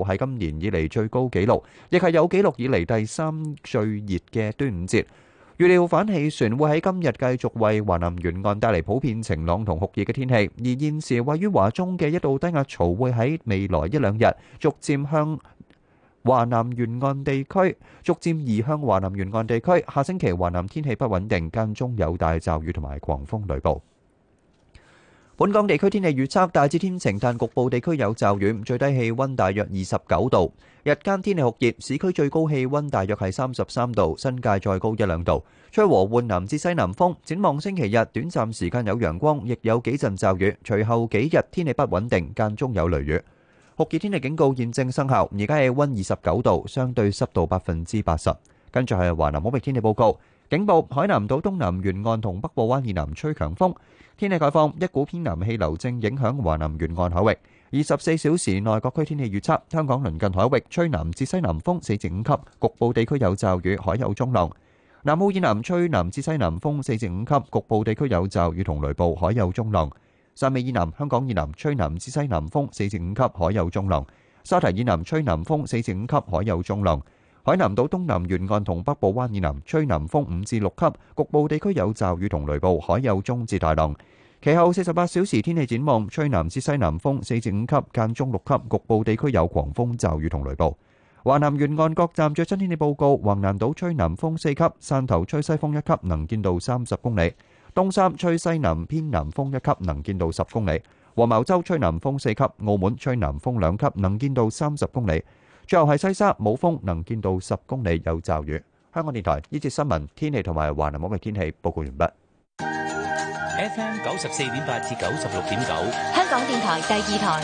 係今年以嚟最高紀錄，亦係有紀錄以嚟第3最熱嘅端午節。預料反氣旋會喺今日繼續為華南沿岸帶嚟普遍晴朗同酷熱嘅天氣，而現時位於華中嘅一道低壓槽會喺未來一兩日逐漸向華南沿岸地區逐漸移向華南沿岸地區。下星期華南天氣不穩定，間中有大驟雨同埋狂風雷暴。本港地區天氣預測大致天晴，但局部地區有驟雨，最低氣溫大約29度。日間天氣酷熱，市區最高氣溫大約係33度，新界再高1-2度。吹和緩南至西南風。展望星期日，短暫時間有陽光，亦有幾陣驟雨。隨後幾日天氣不穩定，間中有雷雨。酷熱天氣警告現正生效，而家氣溫29度，相對濕度80%。跟住係華南海域天氣報告。警報：海南島東南沿岸同北部灣以南吹強風。天氣概況：一股偏南氣流正影響華南沿岸海域。24小時內各區天氣預測：香港鄰近海域吹南至西南風4至5級，局部地區有驟雨，海有中浪。南澳以南吹南至西南風4至5級，局部地區有驟雨同雷暴，海有中浪。汕尾以南、香港以南吹南至西南風4至5級，海有中浪。沙提以南吹南風4至5級，海有中浪。海南島東南沿岸同北部灣以南吹南風5至6級，局部地區有驟雨同雷暴，海有中至大浪。其後48小時天氣展望：吹南至西南風4至5級，間中6級，局部地區有狂風驟雨同雷暴。華南沿岸各站最新天氣報告：橫瀾島吹南風4級，汕頭吹西風1級，能見度30公里；東三吹西南偏南風1級，能見度10公里；黃茅洲吹南風4級，澳門吹南風2級，能見度30公里。最後係西沙冇風，能見度10公里，有驟雨。香港電台呢節新聞天氣同埋華南海域天氣報告完畢。 FM 94.8至96.9， 香港電台第2台。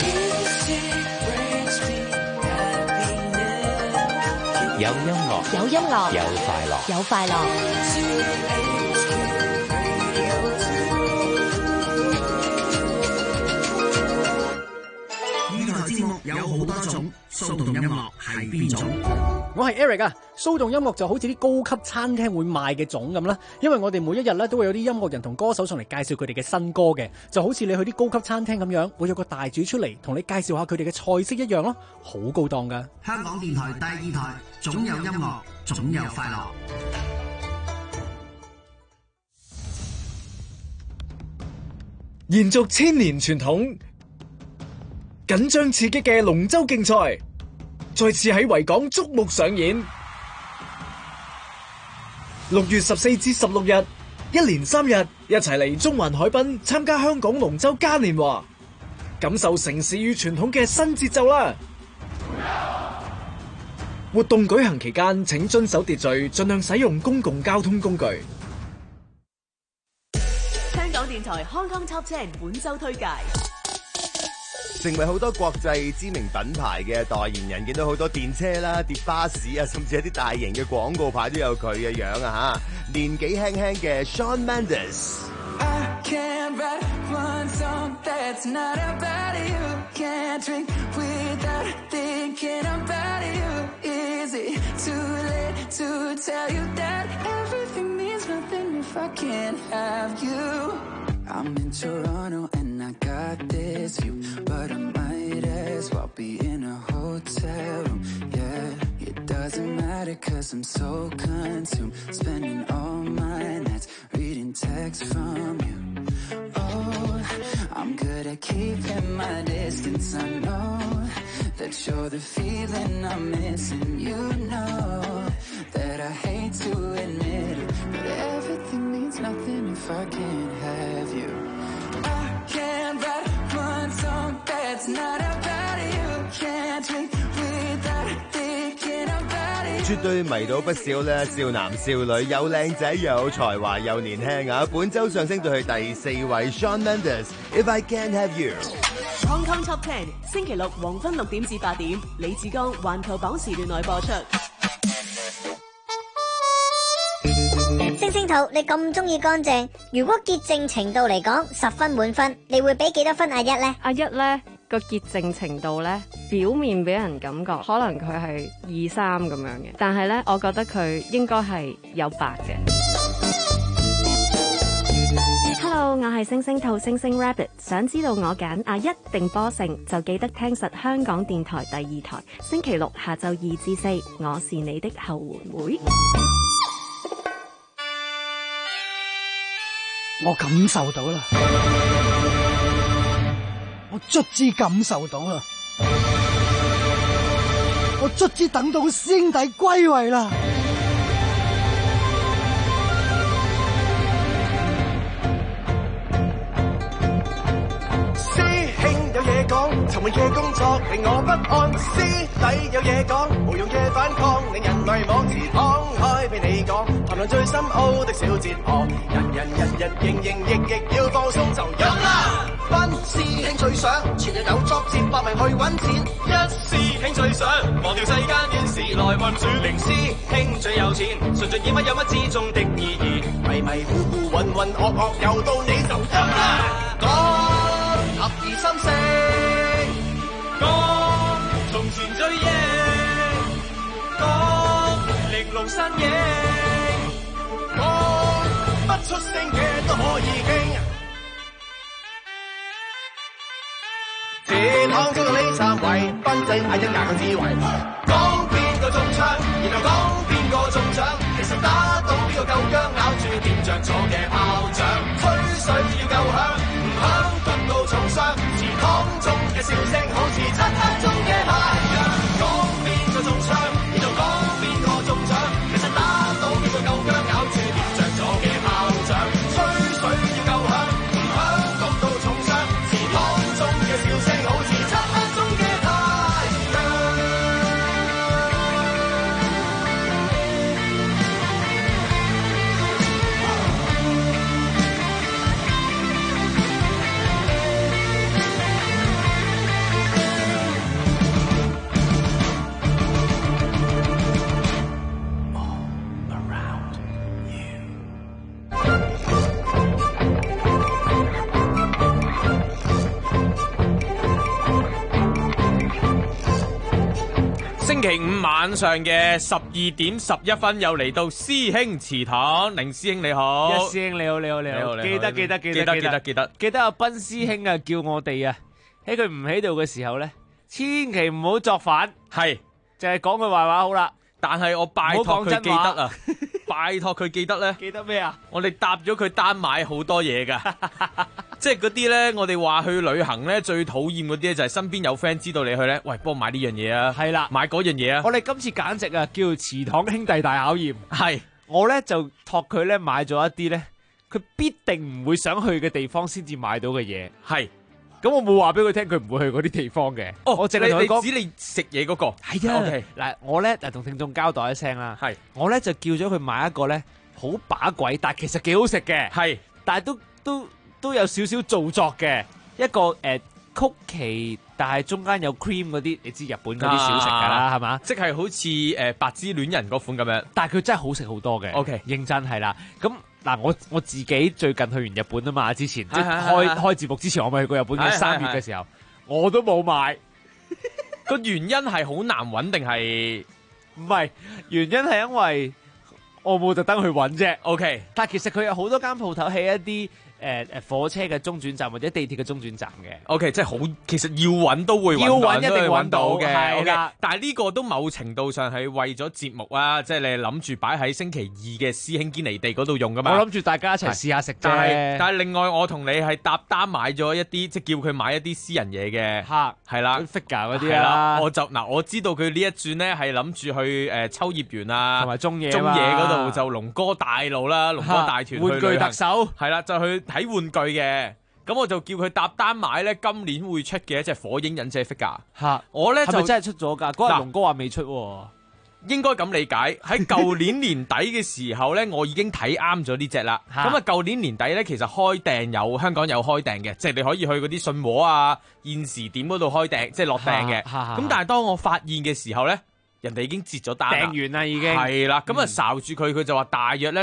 有音樂， 有音樂， 有快樂， 有快樂。 呢台節目有好多種，騷動音樂係邊種？ 我係 Eric 啊，騷動音樂就好似啲高級餐廳會賣嘅種咁啦，因為我哋每一日咧都會有啲音樂人同歌手上嚟介紹佢哋嘅新歌嘅，就好似你去啲高級餐廳咁樣，會有個大廚出嚟同你介紹下佢哋嘅菜式一樣咯，好高檔噶。 香港電台第2台，總有音樂，總有快樂。 延續1000年傳統，緊張刺激嘅龍舟競賽再次喺維港矚目上演。6月14至16日，一連3日，一齊嚟中環海濱參加香港龍舟嘉年華，感受城市與傳統嘅新節奏啦！活動舉行期間，請遵守秩序，盡量使用公共交通工具。 香港電台 Hong Kong Top 10本周推介。 成為好多國際知名品牌嘅代言人，見到好多電車啦、碟巴士啊，甚至一啲大型嘅廣告牌都有佢嘅樣啊！嚇，年紀輕輕嘅 Shawn Mendes。 I'm in Toronto and I got this view, but I might as well be in a hotel room. Yeah, it doesn't matter 'cause I'm so consumed, spending all my nights reading texts from you. Oh, I'm good at keeping my distance. I know that you're the feeling I'm missing. You know that I hate to admit it, but everything means nothing if I can't have you. I can't write one song that's not about you. Can't drink without thinking about it. 絕對迷到不少咧，少男少女，又靚仔又有才華又年輕啊！本周上升到去第4位 Shawn Mendes If I Can't Have You。 Hong Kong Top 10星期六黃昏6點至8點，李志剛環球榜時段內播出。 星星兔，你咁中意乾淨，如果潔淨程度嚟講10分滿分，你會俾幾多分阿一呢？ 阿一呢個潔淨程度呢，表面俾人感覺可能佢係2、3咁樣嘅，但係呢，我覺得佢應該係有8嘅。 Hello， 我係星星兔星星 Rabbit， 想知道我揀阿一定波勝，就記得聽實香港電台第2台，星期六下晝2至4，我是你的後援會。 我感受到啦，我卒之感受到啦，我卒之等到師兄弟歸位啦。 尋悶嘅工作令我不安，師弟有嘢講，無用嘅反抗令人迷惘，自敞開俾你講，談論最深奧的小哲學，人營役要放鬆就飲啦。班師兄最想全日有作戰，搏命去揾錢，一師兄最想忘掉世間遠事來運轉，零師兄最有錢，純盡演乜有乜之中的意義，迷糊渾噩又到你就飲啦。講合二心四。講從前追憶，講玲瓏身影，講不出聲嘅都可以傾。前行中到你站位，賓仔嗌一架個智慧，講邊個中槍，然後講邊個中獎，其實打到邊個夠薑，咬住掂着咗嘅炮仗，吹水要夠響，唔響焗到重傷，祠堂中嘅笑聲好似漆黑中嘅太陽，講邊個中槍，然後講邊個中獎，其實打到邊個夠薑，咬住掂着咗嘅炮仗，吹水要夠響，唔響焗到重傷，祠堂中嘅笑聲好似漆黑中嘅太陽。 星期五晚上嘅12:11又嚟到師兄祠堂，凌師兄你好， 一師兄你好，記得阿斌師兄啊，叫我哋啊喺佢唔喺度嘅時候咧，千祈唔好作反， 係就係講佢壞話好啦。 但係我拜託佢記得啊，拜託佢記得咧， 記得咩啊？ 我哋搭咗佢單買好多嘢噶，即係嗰啲咧，我哋話去旅行咧最討厭嗰啲咧就係身邊有 friend 知道你去咧，喂，幫我買呢樣嘢啊， 係啦， 買嗰樣嘢啊。 我哋今次簡直啊叫祠堂兄弟大考驗， 係我咧就託佢咧買咗一啲咧，佢必定唔會想去嘅地方先至買到嘅嘢， 係。 咁我冇話俾佢聽，佢唔會去嗰啲地方嘅。 哦， 我淨係同佢講， 你指你食嘢嗰個。 係啊。 OK， 嗱，我咧同聽眾交代一聲啦。 係。 我咧就叫咗佢買一個咧好把鬼，但係其實幾好食嘅。 係。 但係都有少少做作嘅一個曲奇，但係中間有 cream 嗰啲，你知日本嗰啲小食㗎啦，係嘛？ 即係好似白芝戀人嗰款咁樣。 但係佢真係好食好多嘅。 OK， 認真係啦。咁。嗱，我自己最近去完日本啊嘛，之前即係開節目之前，我咪去過日本嘅3月嘅時候，我都冇買。 個原因係好難揾定係唔係？原因係因為我冇特登去揾啫。 OK， 但係其實佢有好多間鋪頭喺一啲火車嘅中轉站或者地鐵嘅中轉站嘅。 OK， 即係好，其實要揾都會揾到， 要揾一定揾到嘅。 係啦，但係呢個都某程度上係為咗節目啊，即係你諗住擺喺星期2嘅師兄堅尼地嗰度用噶嘛。 我諗住大家一齊試下食啫。 但係另外我同你係搭單買咗一啲，即係叫佢買一啲私人嘢嘅。 嚇， 係啦 ，figure 嗰啲啦。 我知道佢呢一轉咧係諗住去秋葉原啊， 同埋中野嗰度就龍哥大路啦，龍哥大團玩具特首係啦，就去睇玩具嘅。咁我就叫佢搭單買咧，今年會出嘅一隻火影忍者 figure。 嚇， 我咧就真係出咗㗎。嗰日龍哥話未出喎。 應該咁理解，喺舊年年底嘅時候咧，我已經睇啱咗呢隻啦。咁啊，舊年年底咧，其實開訂香港有開訂嘅，即係你可以去嗰啲信和啊、現時點嗰度開訂，即係落訂嘅。咁但係當我發現嘅時候咧，人哋已經截咗單啦， 訂完啦已經。 係啦，咁啊睄住佢就話大約咧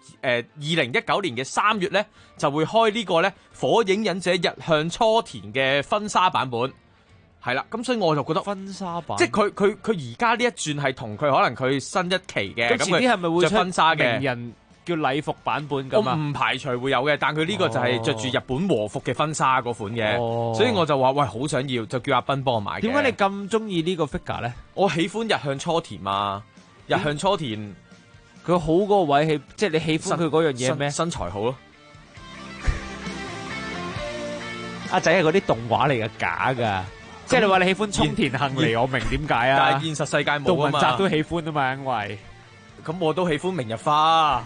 2019年嘅3月咧就會開呢個咧火影忍者日向初田嘅婚紗版本。係啦，咁所以我就覺得婚紗版， 即係佢而家呢一轉係同佢可能佢新一期嘅， 咁遲啲係咪會出婚紗嘅名人叫禮服版本我咁啊？ 唔排除會有嘅，但佢呢個就係着住日本和服嘅婚紗嗰款嘅， 哦所以我就話喂好想要，就叫阿斌幫我買嘅。 點解你咁中意呢個 figure 咧？ 我喜歡日向初田啊，日向初田佢好嗰個位係，即係你喜歡佢嗰樣嘢咩？ 身材好咯。 阿仔係嗰啲動畫嚟嘅，假㗎。即係你話你喜歡沖田杏梨，我明點解啊？ 但係現實世界冇杜汶啊嘛。 澤都喜歡啊嘛，因為咁我都喜歡明日花。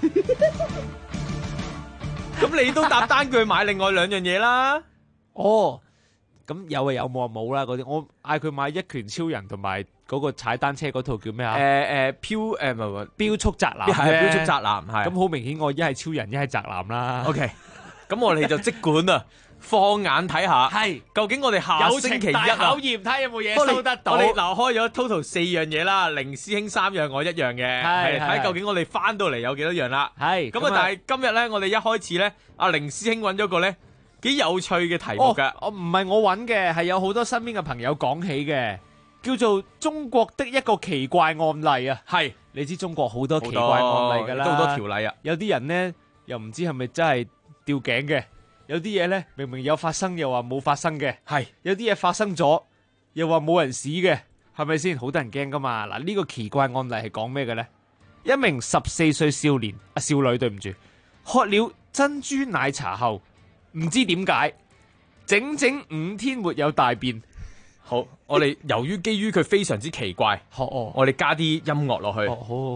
咁你都搭單據買另外兩樣嘢啦。 哦，咁有啊有，冇啊冇啦嗰啲。我嗌佢買一拳超人同埋嗰個踩單車嗰套叫咩啊？標速宅男， 係標速宅男係。 咁好明顯，我一係超人，一係宅男啦。 OK，咁我哋就即管啊，放眼睇下， 係究竟我哋下友情大星期一啊考驗，睇下有冇嘢收得到。 我哋嗱開咗 total 4樣嘢啦，凌師兄3樣，我1樣嘅， 係睇下究竟我哋翻到嚟有幾多樣啦。 係咁啊，但係今日咧，我哋一開始咧，阿凌師兄揾咗個咧幾有趣嘅題目㗎。 我唔係我揾嘅，係有好多身邊嘅朋友講起嘅，叫做中國的一個奇怪案例啊。 係， 你知中國好多奇怪案例㗎啦， 好多條例啊。 有啲人咧又唔知係咪真係吊頸嘅。有啲嘢咧，明明有發生又話冇發生嘅， 係有啲嘢發生咗又話冇人死嘅，係咪先？好多人驚噶嘛。嗱，呢個奇怪案例係講咩嘅咧？一名14歲少女，對唔住，喝了珍珠奶茶後，唔知點解，整整5天沒有大便。 好，我哋由於基於佢非常之奇怪，我哋加啲音樂落去。 好，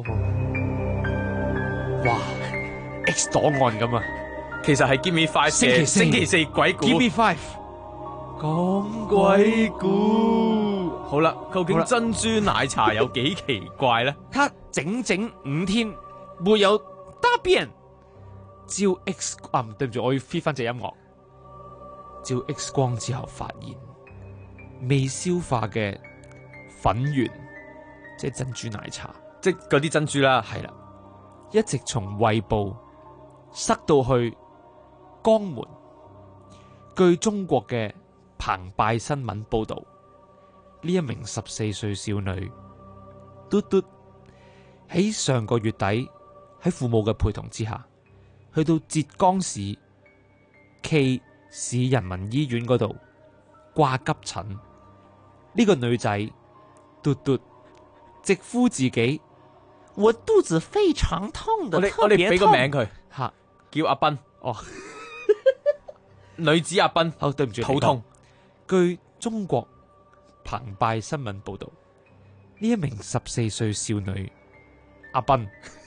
哇 ，X 檔案咁啊！ 其實係 Give Me 5嘅星期四鬼故。 Give Me 5，講鬼故。 好啦，究竟珍珠奶茶有幾奇怪咧？ 他整整5天沒有大便，照 X 對唔住，我要 fit 翻隻音樂。照 X 光之後發現未消化嘅粉圓，即係珍珠奶茶， 即係嗰啲珍珠啦， 係啦，一直從胃部塞到去肛門。據中國嘅澎湃新聞報道，呢一名14歲少女嘟嘟喺上個月底喺父母嘅陪同之下，去到浙江市薊市人民醫院嗰度掛急診。呢個女仔嘟嘟直呼自己我肚子非常痛的， 我哋俾個名佢吓， 叫阿斌。 哦， 女子阿斌。 好，對唔住， 肚痛。 據中國澎湃新聞報道，呢一名14歲少女阿斌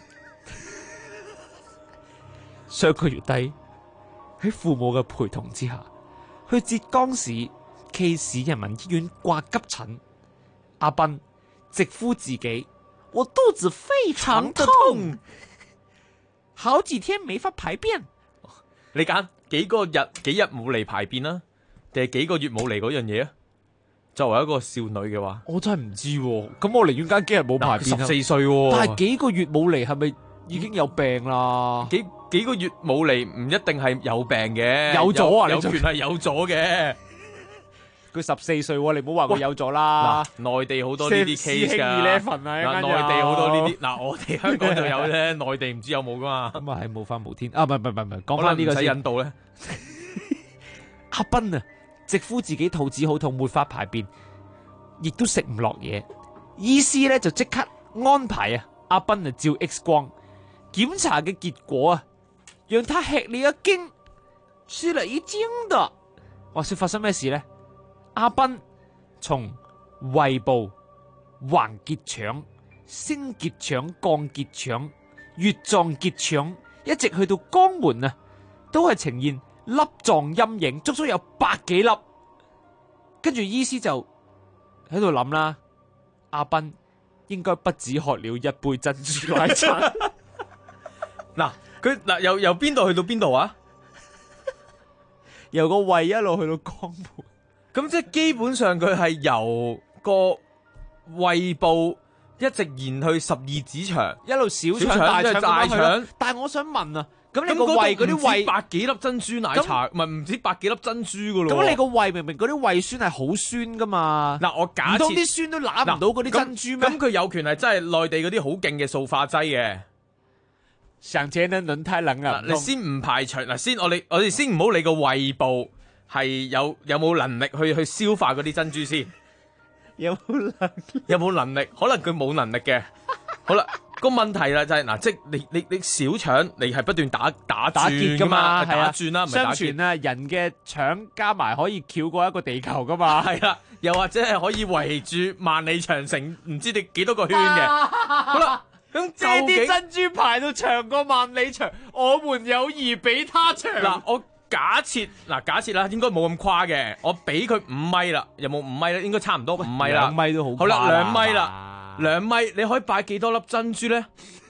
上個月底喺父母嘅陪同之下，去浙江市薊市人民醫院掛急診。阿斌直呼自己我肚子非常痛，好幾天沒法排便。 你揀幾日冇嚟排便啦，定係幾個月冇嚟嗰樣嘢啊？作為一個少女嘅話， 我真係唔知喎。咁我寧願揀幾日冇排便。 14歲喎， 但係幾個月冇嚟，係咪已經有病啦？ 幾個月冇嚟唔一定係有病嘅， 有咗啊！ 有權係有咗嘅。 佢14歲喎，你唔好話佢有咗啦。 內地好多呢啲 case 㗎。嗱，內地好多呢啲。嗱，我哋香港就有啫，內地唔知有冇㗎嘛。 咁啊係無法無天啊！唔係，講翻呢個先。唔使引導咧。 阿斌啊，直呼自己肚子好痛，沒法排便，亦都食唔落嘢。醫師咧就即刻安排啊阿斌啊照 X 光檢查嘅結果啊，讓他吃了一驚，吃了一驚的。話說發生咩事咧？阿斌從胃部、橫結腸、升結腸、降結腸、乙狀結腸，一直去到肛門啊，都係呈現粒狀陰影，足足有100幾粒。跟住醫師就喺度諗啦，阿斌應該不止喝了一杯珍珠奶茶。 嗱，佢嗱由邊度去到邊度啊？ 由個胃一路去到肛門。 咁即係基本上佢係由個胃部一直延去12指腸， 一路小腸、大腸。但係我想問啊，咁你個胃嗰啲胃 100幾粒珍珠奶茶，唔止100幾粒珍珠噶咯？ 咁你個胃明明嗰啲胃酸係好酸噶嘛？ 嗱，我假設唔通啲酸都攬唔到嗰啲珍珠咩？ 咁佢有權係真係內地嗰啲好勁嘅塑化劑嘅。 上車呢輪胎冷啊！ 你先唔排除先我哋先唔好理個胃部係有冇能力去消化嗰啲珍珠先，有冇能力？可能佢冇能力嘅。好啦，個問題啦就係即係你小腸你係不斷打轉噶嘛，打轉啦，唔係打轉。 相傳啊，人嘅腸加埋可以繞過一個地球噶嘛， 係啦，又或者係可以圍住萬里長城唔知你幾多個圈嘅。好啦。咁即係啲珍珠排到長過萬里長，我們友誼比他長。 嗱，我假設啦，應該冇咁誇嘅，我俾佢5米啦，有冇5米咧？應該差唔多5米啦。 2米都好誇。 好啦，2米啦，2米，你可以擺幾多粒珍珠咧？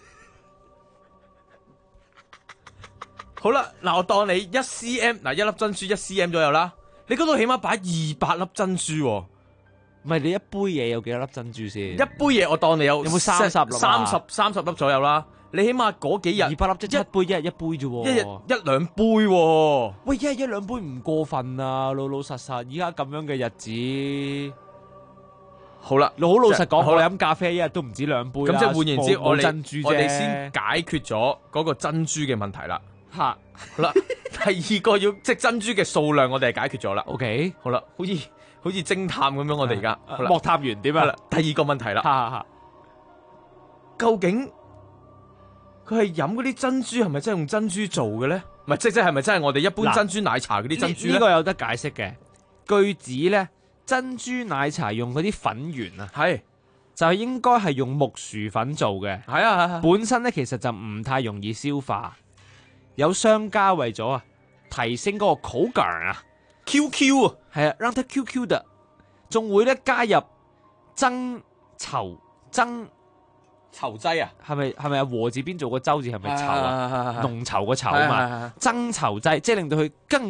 好啦，嗱，我當你1cm，嗱，一粒珍珠1cm 左右啦，你嗰度起碼擺200粒珍珠喎。 唔係你一杯嘢有幾多粒珍珠先？ 一杯嘢我當你有冇30粒 30粒左右啦。你起碼嗰幾日 200粒即係一杯啫喎， 一日1-2杯喎。 喂，一日1-2杯唔過分啊，老實實。而家咁樣嘅日子， 好啦， 老實講，我飲咖啡一日都唔止2杯啦。 咁即係換言之，我哋先解決咗嗰個珍珠嘅問題啦。 嚇， 好啦，第二個即係珍珠嘅數量，我哋係解決咗啦。 OK， 好啦，好似偵探咁樣，我哋而家莫探員點啊？ 第二個問題啦，究竟佢係飲嗰啲珍珠係咪真係用珍珠做嘅咧？唔係，即係咪真係我哋一般珍珠奶茶嗰啲珍珠咧？ 呢個有得解釋嘅。據指咧，珍珠奶茶用嗰啲粉圓啊，就係應該係用木薯粉做嘅。 係啊， 本身咧其實就唔太容易消化。有商家為咗提升嗰個口感啊。 QQ 啊， 係啊，讓它 QQ 的，仲會咧加入增稠劑啊？係咪啊？和字邊做個周字係咪稠啊？濃稠個稠啊嘛，增稠劑即係令到佢更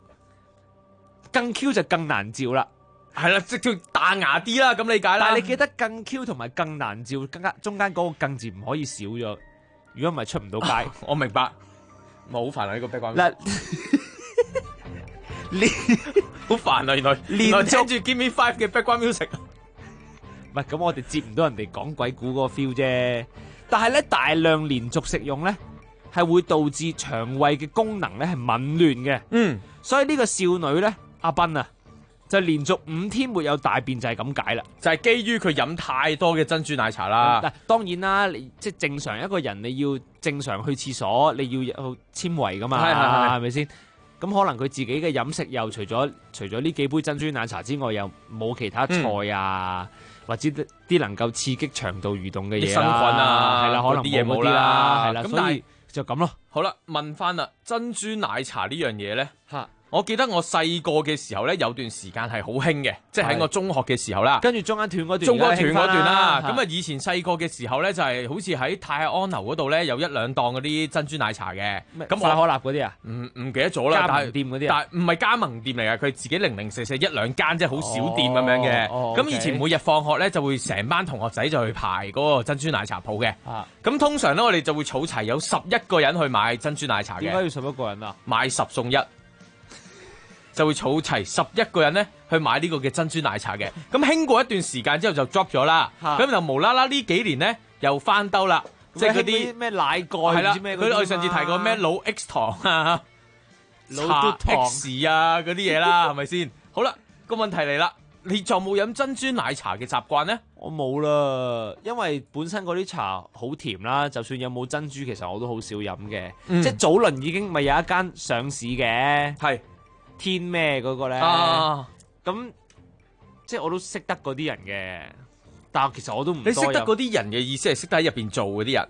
Q 就更難嚼啦。 係啦，即叫彈牙啲啦，咁理解啦。 但係你記得更 Q 同埋更難嚼，中間嗰個更字唔可以少咗，如果唔係出唔到街。 我明白，好煩啊呢個 background。 嗱。 好煩啊！原來聽住 Give Me 5嘅 background music， 唔係咁我哋接唔到人哋講鬼故嗰個 feel 啫。但係咧大量連續食用咧，係會導致腸胃嘅功能咧係紊亂嘅。所以呢個少女咧，阿斌啊，就連續5天沒有大便就係咁解啦。 就係基於佢飲太多嘅珍珠奶茶啦。 嗱，當然啦，你即係正常一個人你要正常去廁所，你要有纖維噶嘛，係咪先？咁可能佢自己嘅飲食又除咗呢幾杯珍珠奶茶之外，又冇其他菜啊，或者啲能夠刺激腸道蠕動嘅嘢生菌啊， 係啦，可能啲嘢冇啦，係啦， 咁所以就咁咯。 好啦，問翻啦，珍珠奶茶呢樣嘢咧，我記得我細個嘅時候咧，有段時間係好興嘅，即係喺我中學嘅時候啦。 跟住中間斷嗰段， 中間斷嗰段啦。咁啊，以前細個嘅時候咧，就係好似喺泰安樓嗰度咧，有1-2檔嗰啲珍珠奶茶嘅。 咁快可立嗰啲啊？ 唔記得咗啦。 加盟店嗰啲但係唔係加盟店嚟嘅，佢自己零舍1-2間，即係好少店咁樣嘅。咁以前每日放學咧，就會成班同學仔就去排嗰個珍珠奶茶鋪嘅。咁通常咧，我哋就會儲齊有11個人去買珍珠奶茶嘅。 點解要11個人啊？ 買10送1。就會儲齊11個人咧去買呢個嘅珍珠奶茶嘅，咁興過一段時間之後就 drop 咗啦，咁就無啦啦呢幾年咧又翻兜啦，即係嗰啲咩奶蓋，係啦， 佢我上次提過咩老 X 糖啊、 老 X 啊嗰啲嘢啦，係咪先？好啦，個問題嚟啦，你仲冇飲珍珠奶茶嘅習慣咧？ 我冇啦，因為本身嗰啲茶好甜啦，就算有冇珍珠，其實我都好少飲嘅，即係早輪已經咪有一間上市嘅， 係。 天咩嗰個咧？咁即係我都識得嗰啲人嘅，但係其實我都唔多。 你識得嗰啲人嘅意思係識得喺入邊做嗰啲人，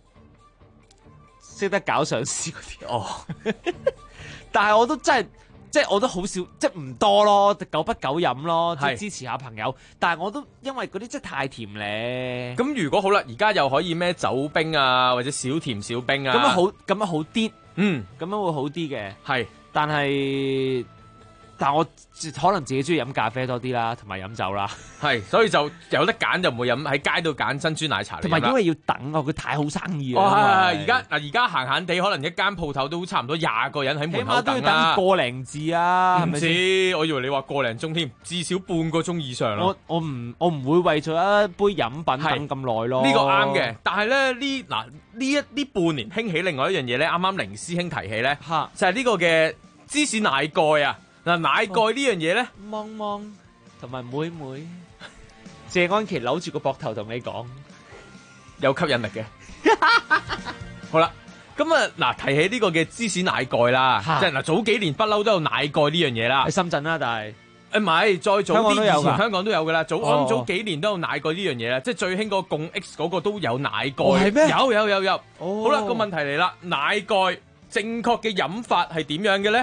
識得搞上市嗰啲。哦，但係我都真係，即係我都好少，即係唔多咯，久不久飲咯，即係支持下朋友。但係我都因為嗰啲真係太甜咧。 咁如果好啦，而家又可以咩酒冰啊，或者小甜小冰啊， 咁樣好啲。咁樣會好啲嘅。 係。 但係但我可能自己中意飲咖啡多啲啦，同埋飲酒啦。 係，所以就有得揀就唔會飲喺街度揀珍珠奶茶嚟飲啦。 同埋因為要等啊，佢太好生意啦。 而家閒閒地，可能一間鋪頭都差唔多20個人喺門口等啦。 個零字啊， 唔止，我以為你話個零鐘添，至少半個鐘以上啦。 我唔會為咗一杯飲品等咁耐咯。 呢個啱嘅，但係咧呢半年興起另外一樣嘢咧，啱啱凌師兄提起咧，就係呢個嘅芝士奶蓋啊！嗱，奶蓋呢樣嘢咧， 芒芒同埋妹妹，謝安琪扭住個膊頭同你講， 有吸引力嘅。好啦，咁啊嗱，提起呢個嘅芝士奶蓋啦，即係嗱早幾年不嬲都有奶蓋呢樣嘢啦。 喺深圳啦，但係唔係再早啲以前香港都有噶啦， 我諗早幾年都有奶蓋呢樣嘢啦，即係最興嗰個共 X 嗰個都有奶蓋。 係咩？ 有。好啦，個問題嚟啦，奶蓋正確嘅飲法係點樣嘅咧？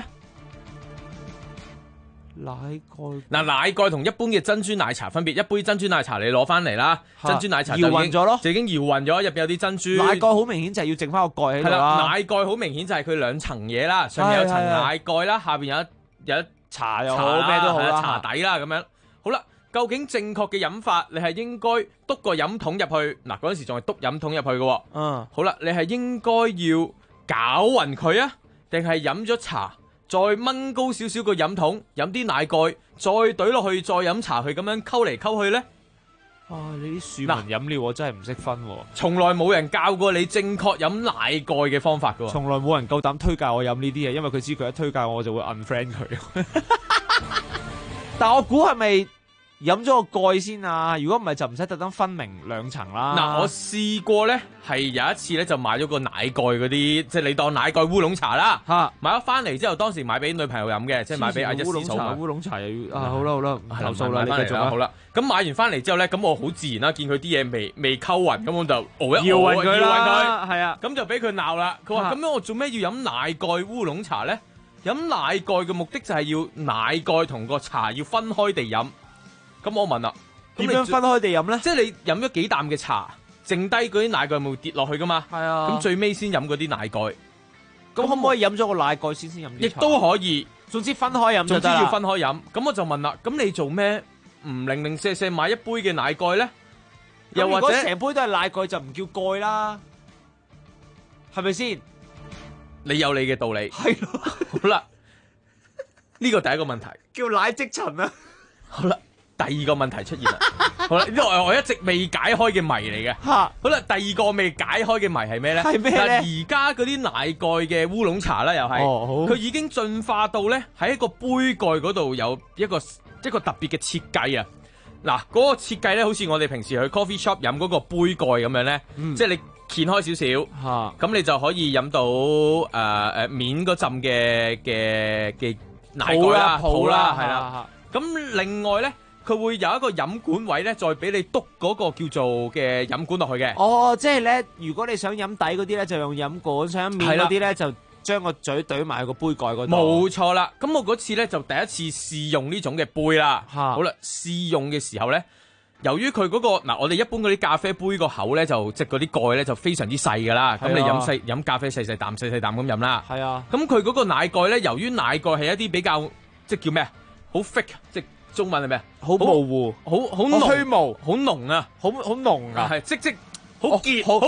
奶蓋嗱，奶蓋同一般嘅珍珠奶茶分別，一杯珍珠奶茶你攞翻嚟啦，珍珠奶茶搖勻咗咯， 就已經搖勻咗，入邊有啲珍珠。 奶蓋好明顯就係要剩翻個蓋喺度啦。 奶蓋好明顯就係佢兩層嘢啦，上面有層奶蓋啦，下邊有一茶又好咩都好啦， 茶底啦咁樣。好啦，究竟正確嘅飲法，你係應該篤個飲筒入去，嗱嗰陣時仲係篤飲筒入去嘅。好啦，你係應該要攪勻佢啊，定係飲咗茶？再掹高少少個飲筒，飲啲奶蓋，再懟落去，再飲茶，去咁樣溝嚟溝去呢？ 你啲庶民飲料我真係唔識分喎。 從來冇人教過你正確飲奶蓋嘅方法㗎喎。 從來冇人夠膽推介我飲呢啲嘢，因為佢知佢一推介我就會 unfriend 佢。但我估係咪飲咗個蓋先啊？如果唔係就唔使特登分明兩層啦。 嗱，我試過咧，係有一次咧就買咗個奶蓋嗰啲，即係你當奶蓋烏龍茶啦。買咗翻嚟之後，當時買俾女朋友飲嘅，即係買俾阿一絲草。 烏龍茶又要好啦，投訴啦， 你繼續啦。好啦，咁買完翻嚟之後咧，咁我好自然啦，見佢啲嘢未溝勻，咁我就搖勻佢啦。係啊， 咁就俾佢鬧啦。佢話：咁樣我做咩要飲奶蓋烏龍茶咧？飲奶蓋嘅目的就係要奶蓋同個茶要分開地飲。咁我問啦， 點樣分開地飲咧？ 即係你飲咗幾啖嘅茶，剩低嗰啲奶蓋會跌落去噶嘛？係啊。咁最尾先飲嗰啲奶蓋。 咁可唔可以飲咗個奶蓋先飲啲茶？ 亦都可以， 總之分開飲就得啦。 總之要分開飲。咁我就問啦，咁你做咩唔零舍舍買一杯嘅奶蓋咧？又或者成杯都係奶蓋就唔叫蓋啦，係咪先？ 你有你嘅道理。 係咯。 好啦，呢個第一個問題叫奶積塵啊。 好啦。第二個問題出現啦，好啦，呢個我一直未解開嘅謎嚟嘅。好啦，第二個未解開嘅謎係咩咧？ 係咩咧？ 而家嗰啲奶蓋嘅烏龍茶啦，又係，佢已經進化到咧喺一個杯蓋嗰度有一個特別嘅設計啊！嗱，嗰個設計咧，好似我哋平時去 coffee shop 飲嗰個杯蓋咁樣咧，即係你掀開少少，咁你就可以飲到面嗰浸嘅奶蓋啦，泡啦，係啦。咁另外咧，佢會有一個飲管位咧，再俾你篤嗰個叫做嘅飲管落去嘅。 哦，即係咧，如果你想飲底嗰啲咧，就用飲管；想飲面嗰啲咧，就將個嘴懟埋個杯蓋嗰度。 冇錯啦。咁我嗰次咧就第一次試用呢種嘅杯啦。好啦，試用嘅時候咧，由於佢嗰個嗱，我哋一般嗰啲咖啡杯個口咧，就即係嗰啲蓋咧就非常之細噶啦。咁你飲咖啡細細啖咁飲啦。 係啊。 咁佢嗰個奶蓋咧，由於奶蓋係一啲比較即係叫咩啊？好 thick，即係中文係咩？ 好模糊， 好虛無，好濃啊，好濃啊，係即好結，好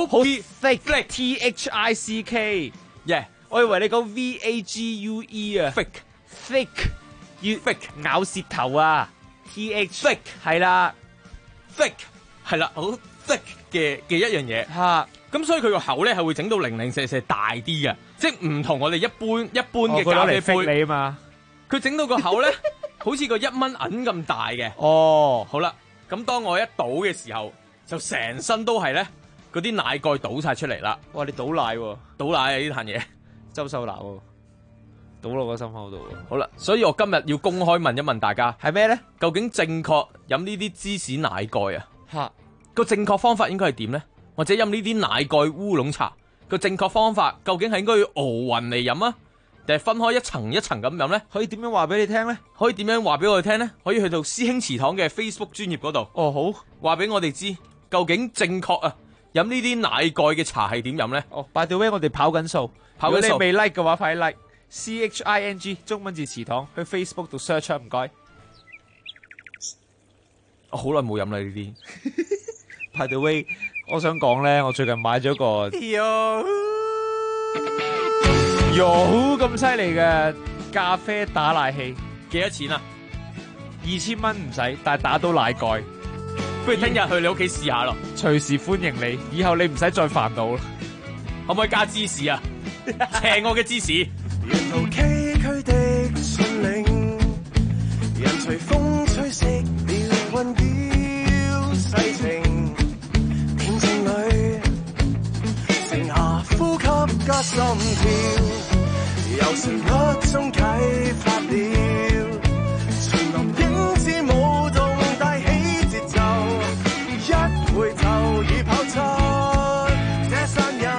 thick，T H I C K，yeah， 我以為你講 V A G U E 啊 ，thick，要 thick 咬舌頭啊 ，T H thick 係啦 ，thick 係啦，好 thick 嘅一樣嘢嚇。咁所以佢個口咧係會整到零零舍舍大啲嘅，即係唔同我哋一般嘅咖啡杯你啊嘛， 佢整到個口咧。好似個1蚊銀咁大嘅，好啦，咁當我一倒嘅時候，就成身都係咧，嗰啲奶蓋倒晒出嚟啦。 哇！你倒奶喎， 倒奶啊呢壇嘢， 周秀娜喎，倒落個心口度。 好啦，所以我今日要公開問一問大家， 係咩咧？ 究竟正確飲呢啲芝士奶蓋啊？個正確方法應該係點咧？或者飲呢啲奶蓋烏龍茶個正確方法，究竟係應該要熬勻嚟飲啊？定係分開一層一層咁飲咧？ 可以點樣話俾你聽咧？ 可以點樣話俾我哋聽咧？可以去到師兄祠堂嘅 Facebook 專頁嗰度。 哦，好， 話俾我哋知究竟正確啊！飲呢啲奶蓋嘅茶係點飲咧？ 哦，by the way，我哋跑緊數，如果你未 like 嘅話，快 like。 CHING 中文字詞堂去 Facebook 度 search 唔該。 我好耐冇飲啦呢啲。 By the way， 我想講咧，我最近買咗個咁犀利嘅咖啡打奶器， 幾多錢啊 ？2000蚊唔使，但係打到奶蓋。 不如聽日去你屋企試下咯。 隨時歡迎你，以後你唔使再煩惱啦。 可唔可以加芝士啊？邪我嘅芝士。 沿途崎嶇的峻嶺，人隨風吹熄了溫繞世情，恬靜裏剩下呼吸加心跳，由旋律中啟發了，叢林影子舞動帶起節奏，一回頭已跑出這山丘。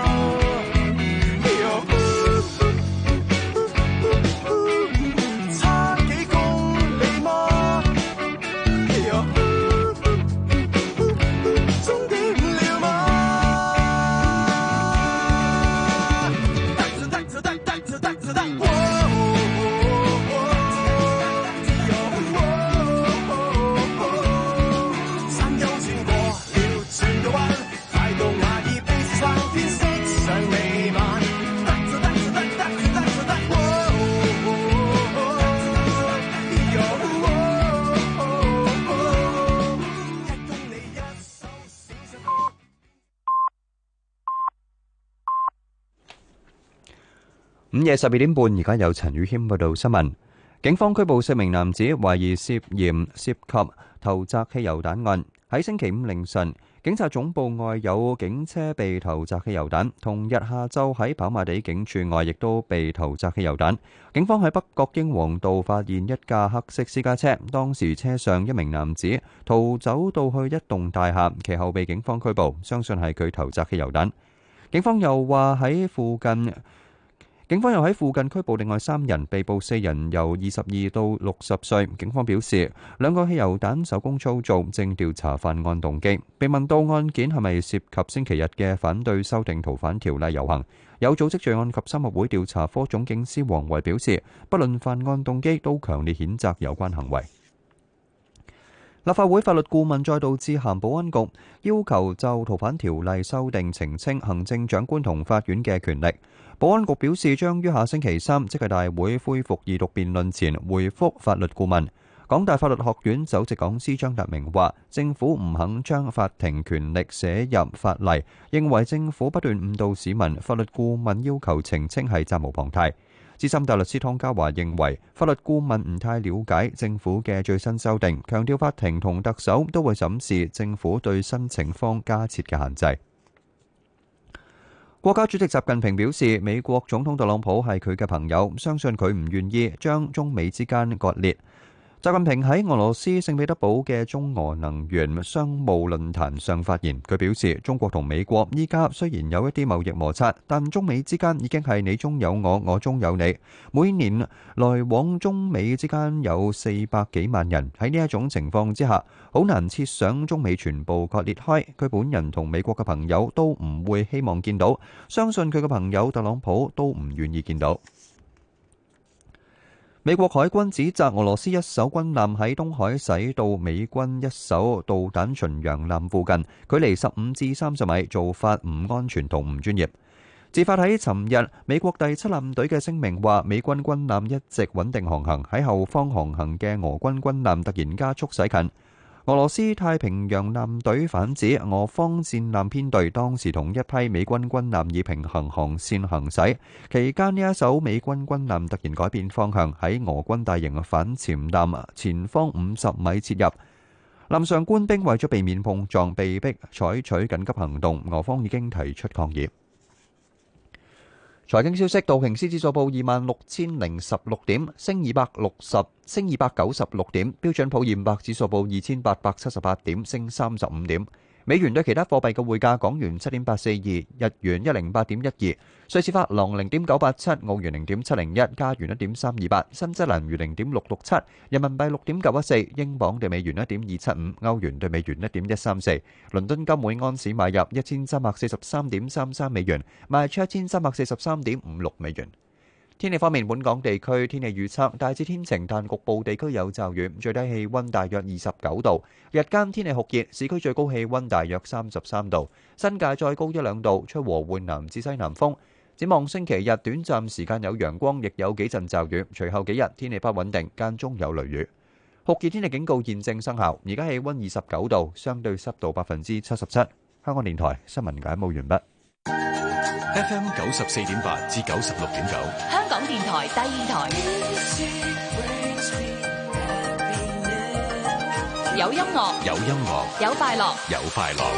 午夜12點半，而家有陳宇謙報道新聞。警方拘捕4名男子，懷疑涉及投擲汽油彈案。喺星期五凌晨，警察總部外有警車被投擲汽油彈。同日下晝喺跑馬地警署外亦都被投擲汽油彈。警方喺北角英皇道發現一架黑色私家車，當時車上一名男子逃走到去一棟大廈，其後被警方拘捕，相信係佢投擲汽油彈。警方又喺附近拘捕另外3人，被捕4人由22到60歲。警方表示，2個汽油彈手工操作，正調查犯案動機。被問到案件係咪涉及星期日嘅反對修訂逃犯條例遊行，有組織罪案及三合會調查科總警司黃維表示，不論犯案動機，都強烈譴責有關行為。立法會法律顧問再度致函保安局，要求就逃犯條例修訂澄清行政長官同法院嘅權力。保安局表示，將於下星期3，即係大會恢復二讀辯論前，回覆法律顧問。港大法律學院首席講師張達明話，政府唔肯將法庭權力寫入法例，認為政府不斷誤導市民，法律顧問要求澄清係責無旁貸。資深大律師湯家驊認為，法律顧問唔太了解政府嘅最新修訂，強調法庭同特首都會審視政府對申請方加設嘅限制。國家主席習近平表示，美國總統特朗普係佢嘅朋友，相信佢唔願意將中美之間割裂。習近平喺俄羅斯聖彼得堡嘅中俄能源商務論壇上發言，佢表示，中國同美國依家雖然有一啲貿易摩擦，但中美之間已經係你中有我，我中有你。每年來往中美之間有400幾萬人，喺呢一種情況之下，好難設想中美全部割裂開。佢本人同美國嘅朋友都唔會希望見到，相信佢嘅朋友特朗普都唔願意見到。美國海軍指責俄羅斯一艘軍艦喺東海駛到美軍一艘導彈巡洋艦附近，距離15至30米，做法唔安全同唔專業。自發喺尋日，美國第7艦隊嘅聲明話，美軍軍艦一直穩定航行，喺後方航行嘅俄軍軍艦突然加速駛近。俄羅斯太平洋艦隊反指，俄方戰艦編隊當時同一批美軍軍艦以平行航線行駛，期間呢一艘美軍軍艦突然改變方向，喺俄軍大型反潛艦前方50米切入。艦上官兵為咗避免碰撞，被迫採取緊急行動，俄方已經提出抗議。財經消息，道瓊斯指數報26,016點，升296點；標準普爾500指數報2,878點，升35點。美元對其他貨幣嘅匯價：港元7.842，日元108.12，瑞士法郎0.987，澳元0.701，加元1.328，新西蘭元0.667，人民幣6.914，英鎊對美元1.275，歐元對美元1.134。倫敦金每安士買入1343.33美元，賣出1343.56美元。 天氣方面，本港地區天氣預測大致天晴，但局部地區有驟雨，最低氣溫大約29度。日間天氣酷熱，市區最高氣溫大約33度，新界再高1-2度，吹和緩南至西南風。展望星期日，短暫時間有陽光，亦有幾陣驟雨，隨後幾日天氣不穩定，間中有雷雨。酷熱天氣警告現正生效，而家氣溫29度，相對濕度77%。香港電台新聞簡報完畢。 FM 94.8至96.9， 香港電台第二台，有音樂， 有音樂， 有快樂， 有快樂。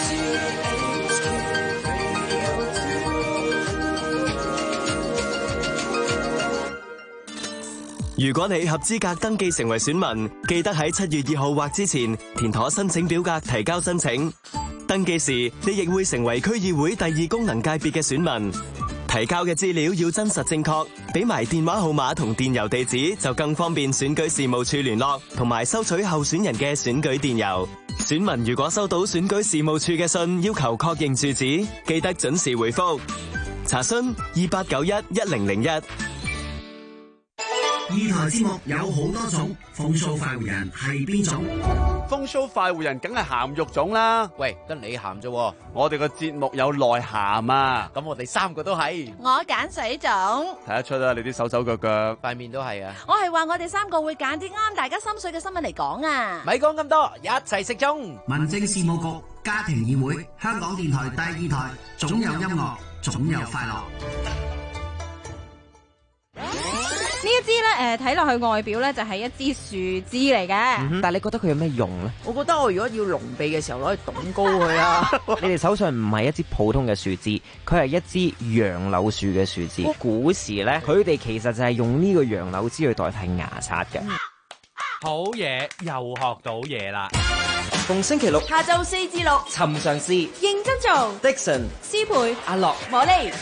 如果你合資格登記成為選民，記得喺7月2號或之前填妥申請表格提交申請。登記時，你亦會成為區議會第2功能界別嘅選民。提交嘅資料要真實正確，俾埋電話號碼同電郵地址就更方便選舉事務處聯絡，同埋收取候選人嘅選舉電郵。選民如果收到選舉事務處嘅信要求確認住址，記得準時回覆。查詢28911001。 二台節目有好多種，風騷快活人係邊種？ 風騷快活人梗係鹹肉種啦。 喂，得你鹹啫， 我哋個節目有內涵啊。 咁我哋3個都係。 我揀水種。 睇得出啦，你啲手腳， 塊面都係啊。 我係話我哋3個會揀啲啱大家心水嘅新聞嚟講啊。 咪講咁多，一齊食鐘。 民政事務局家庭議會，香港電台第2台，總有音樂，總有快樂。 呢一支咧，睇落去外表咧就係一支樹枝嚟嘅。 但係你覺得佢有咩用咧？ 我覺得我如果要隆鼻嘅時候攞去棟高佢啊！ 你哋手上唔係一支普通嘅樹枝，佢係一支楊柳樹嘅樹枝。古時咧，佢哋其實就係用呢個楊柳枝去代替牙刷嘅。 好嘢，又學到嘢啦！ 逢星期六下晝4至6， 尋常事認真做。 Dixon、 思培、 阿樂、 茉莉。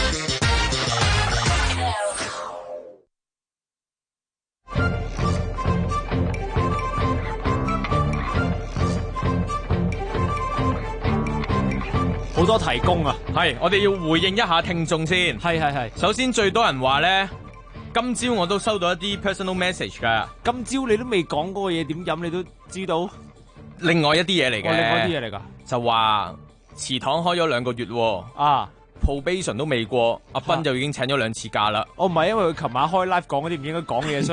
好多提供啊，係我哋要回應一下聽眾先。係。首先最多人話咧，今朝我都收到一啲 personal message 噶。 今朝你都未講嗰個嘢點飲，你都知道。 另外一啲嘢嚟嘅。 另外一啲嘢嚟噶。 就話祠堂開咗2個月喎。 啊 probation 都未過，阿斌就已經請咗2次假啦。 唔係因為佢琴晚開 live 講嗰啲唔應該講嘅嘢，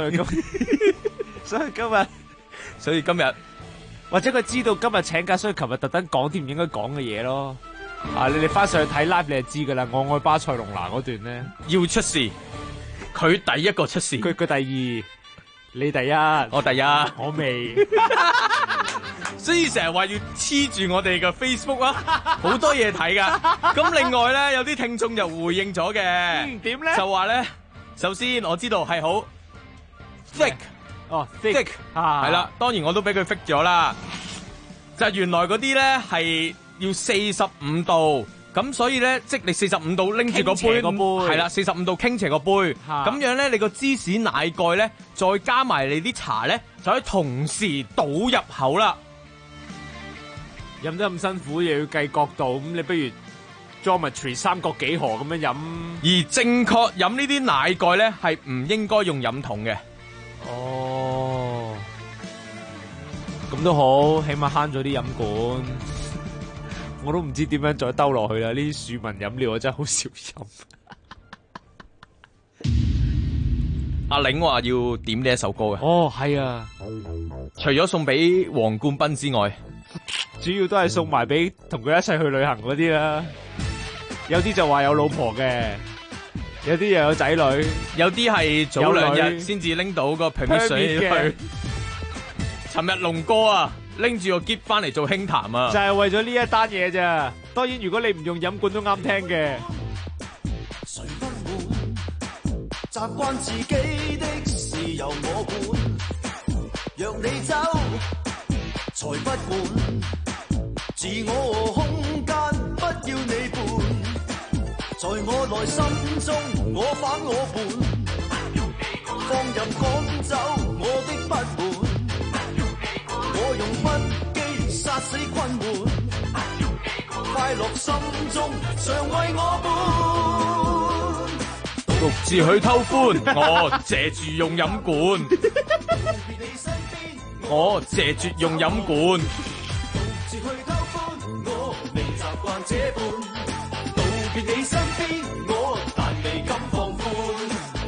所以今日或者佢知道今日請假，所以琴日特登講啲唔應該講嘅嘢咯。你哋翻上去睇 live 你就知噶啦，我愛巴塞隆拿嗰段咧要出事，佢第一個出事， 佢第2，你第1， 我第1， 我未， 所以成日話要黐住我哋嘅 Facebook 啊，好多嘢睇噶。咁另外咧，有啲聽眾就回應咗嘅， 點咧？ 就話咧，首先我知道係好 thick， thick 係啦，當然我都俾佢 thick 咗啦。就原來嗰啲咧係要45度，咁所以咧，即你45度拎住個杯，係啦，45度傾斜個杯，咁樣咧，你個芝士奶蓋咧，再加埋你啲茶咧，就可以同時倒入口啦。 飲得咁辛苦，又要計角度，咁你不如 geometry 三角幾何咁樣飲。 而正確飲呢啲奶蓋咧，係唔應該用飲筒嘅。 哦，咁都好，起碼慳咗啲飲管。我都唔知點樣再兜落去啦！呢啲庶民飲料我真係好少飲。 阿玲話要點呢一首歌嘅。 哦，係啊， 除咗送俾黃冠斌之外， 主要都係送埋俾同佢一齊去旅行嗰啲啦。有啲就話有老婆嘅，有啲又有仔女， 有啲係早2日先至拎到個 permission 去。尋日龍哥啊！拎住個篋翻嚟做輕談啊！ 就係為咗呢一單嘢咋。當然，如果你唔用飲管都啱聽嘅。 誰不滿？習慣自己的事由我管，若你走，才不管。自我空間不要你伴，在我內心中我反我叛，放任趕走我的不滿。我用不羈殺死困悶，快樂心中常為我伴。 獨自去偷歡，我借住用飲管，我借住用飲管。 獨自去偷歡，我未習慣這般。道別你身邊，我但未敢放寬。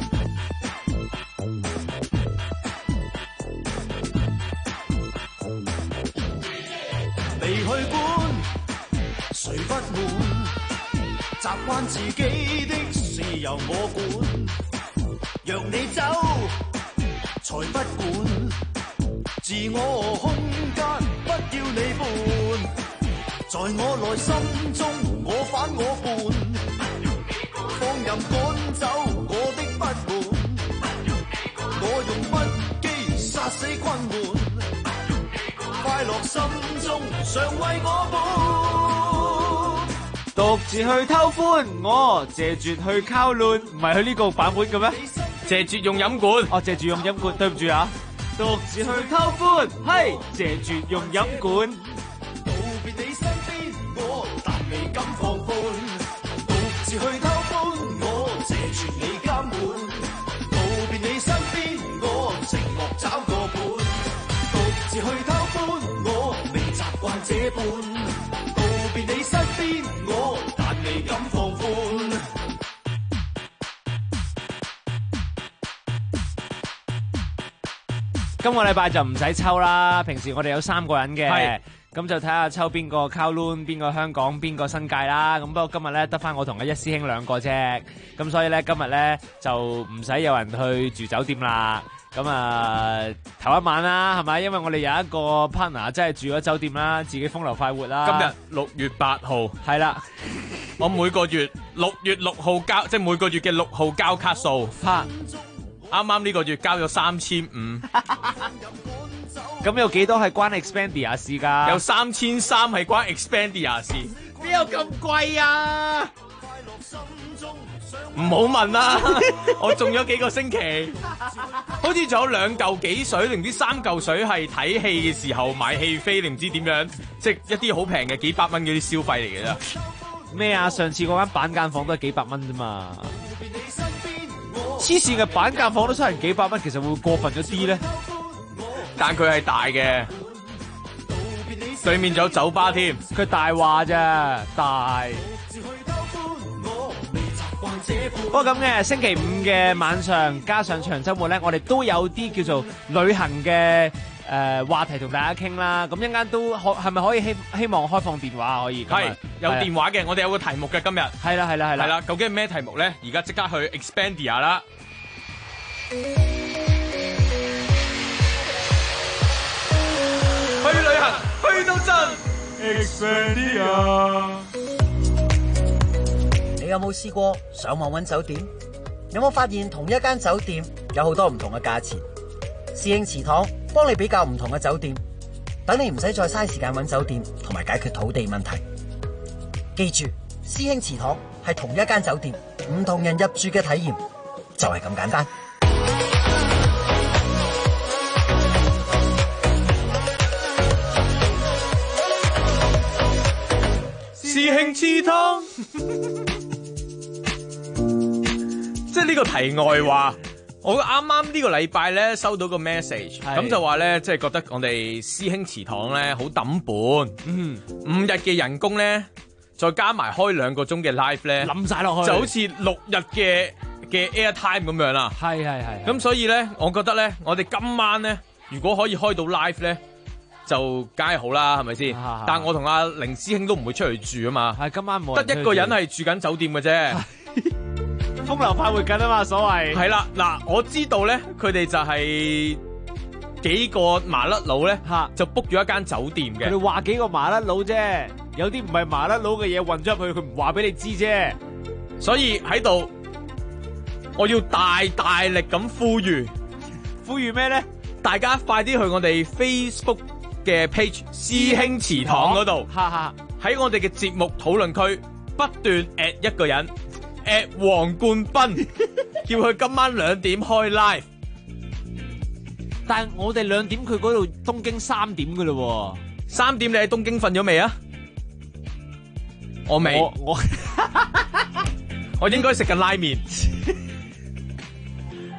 離去管，誰不滿？習慣自己的事由我管，讓你走才不管，自我空間不要你伴，在我內心中我反我叛，放任趕走我的不滿，我用不羈殺死困悶，快樂心中常為我伴。 獨自去偷歡，我謝絕去靠亂，唔係去呢個版本嘅咩？ 謝絕用飲管， 哦，謝絕用飲管，對唔住啊！獨自去偷歡，係謝絕用飲管。 道別你身邊，我但未敢放寬。獨自去偷歡，我謝絕你監管。道別你身邊，我寂寞找個伴。獨自去偷歡，我未習慣這般。道別你身邊，我但未敢放寬。 今個禮拜就唔使抽啦，平時我哋有3個人嘅，咁就睇下抽邊個 Kowloon， 邊個香港，邊個新界啦。咁不過今日咧得翻我同阿一師兄2個啫，咁所以咧今日咧就唔使有人去住酒店啦。咁頭一晚啦，係咪？因為我哋有一個 partner 真係住咗酒店啦，自己風流快活啦。 今日6月8號， 係啦， 我每個月6月6號交，即係每個月嘅6號交卡數。啱啱呢個月交咗3500， 咁有幾多係關 Expedia 事㗎？ 有3300係關 Expedia 事，邊有咁貴啊？唔好問啦，我中咗幾個星期，好似仲有2嚿幾水，定唔知3嚿水係睇戲嘅時候買戲飛，定唔知點樣，即係一啲好平嘅幾百蚊嗰啲消費嚟嘅啫。 咩啊？上次嗰間板間房都係幾百蚊啫嘛。黐線嘅板間房都收人幾百蚊，其實會過分咗啲咧。 但佢係大嘅，對面仲有酒吧添。 佢大話咋，大。不過咁嘅星期5嘅晚上加上長週末咧，我哋都有啲叫做旅行嘅話題同大家傾啦。咁一陣間都係咪可以希望開放電話可以？ 係有電話嘅，我哋有個題目嘅今日。 係啦， 究竟係咩題目咧？而家即刻去 Expedia 啦。去旅行去到盡 Expedia。 你有冇試過上網揾酒店？有冇發現同一間酒店有好多唔同嘅價錢？師兄祠堂幫你比較唔同嘅酒店，等你唔使再嘥時間揾酒店同埋解決土地問題。記住，師兄祠堂係同一間酒店，唔同人入住嘅體驗就係咁簡單。 師兄祠堂，即係呢個題外話。我啱啱呢個禮拜咧收到個 message，咁就話咧，即係覺得我哋師兄祠堂咧好抌本，5日嘅人工咧，再加埋開2個鐘嘅 live 咧， 冧晒落去， 就好似6日嘅 airtime 咁樣啦。 係。 咁所以咧，我覺得咧，我哋今晚咧，如果可以開到 live 咧，就梗係好啦，係咪先？但係我同阿凌師兄都唔會出去住啊嘛。 係今晚冇得一個人係住緊酒店嘅啫。 風流快活緊啊嘛，所謂係啦。嗱，我知道咧，佢哋就係幾個麻甩佬咧，就 book 咗一間酒店嘅。 佢哋話幾個麻甩佬啫，有啲唔係麻甩佬嘅嘢混咗入去，佢唔話俾你知啫。 所以喺度，我要大力咁呼籲咩咧？大家快啲去我哋 Facebook 嘅 page 師兄祠堂嗰度，喺我哋嘅節目討論區不斷 at 一個人。黃冠斌叫佢今晚2點開 live， 但係我哋2點佢嗰度東京3點噶咯 ，3點你喺東京瞓咗未啊？我未，我應該食緊拉麵。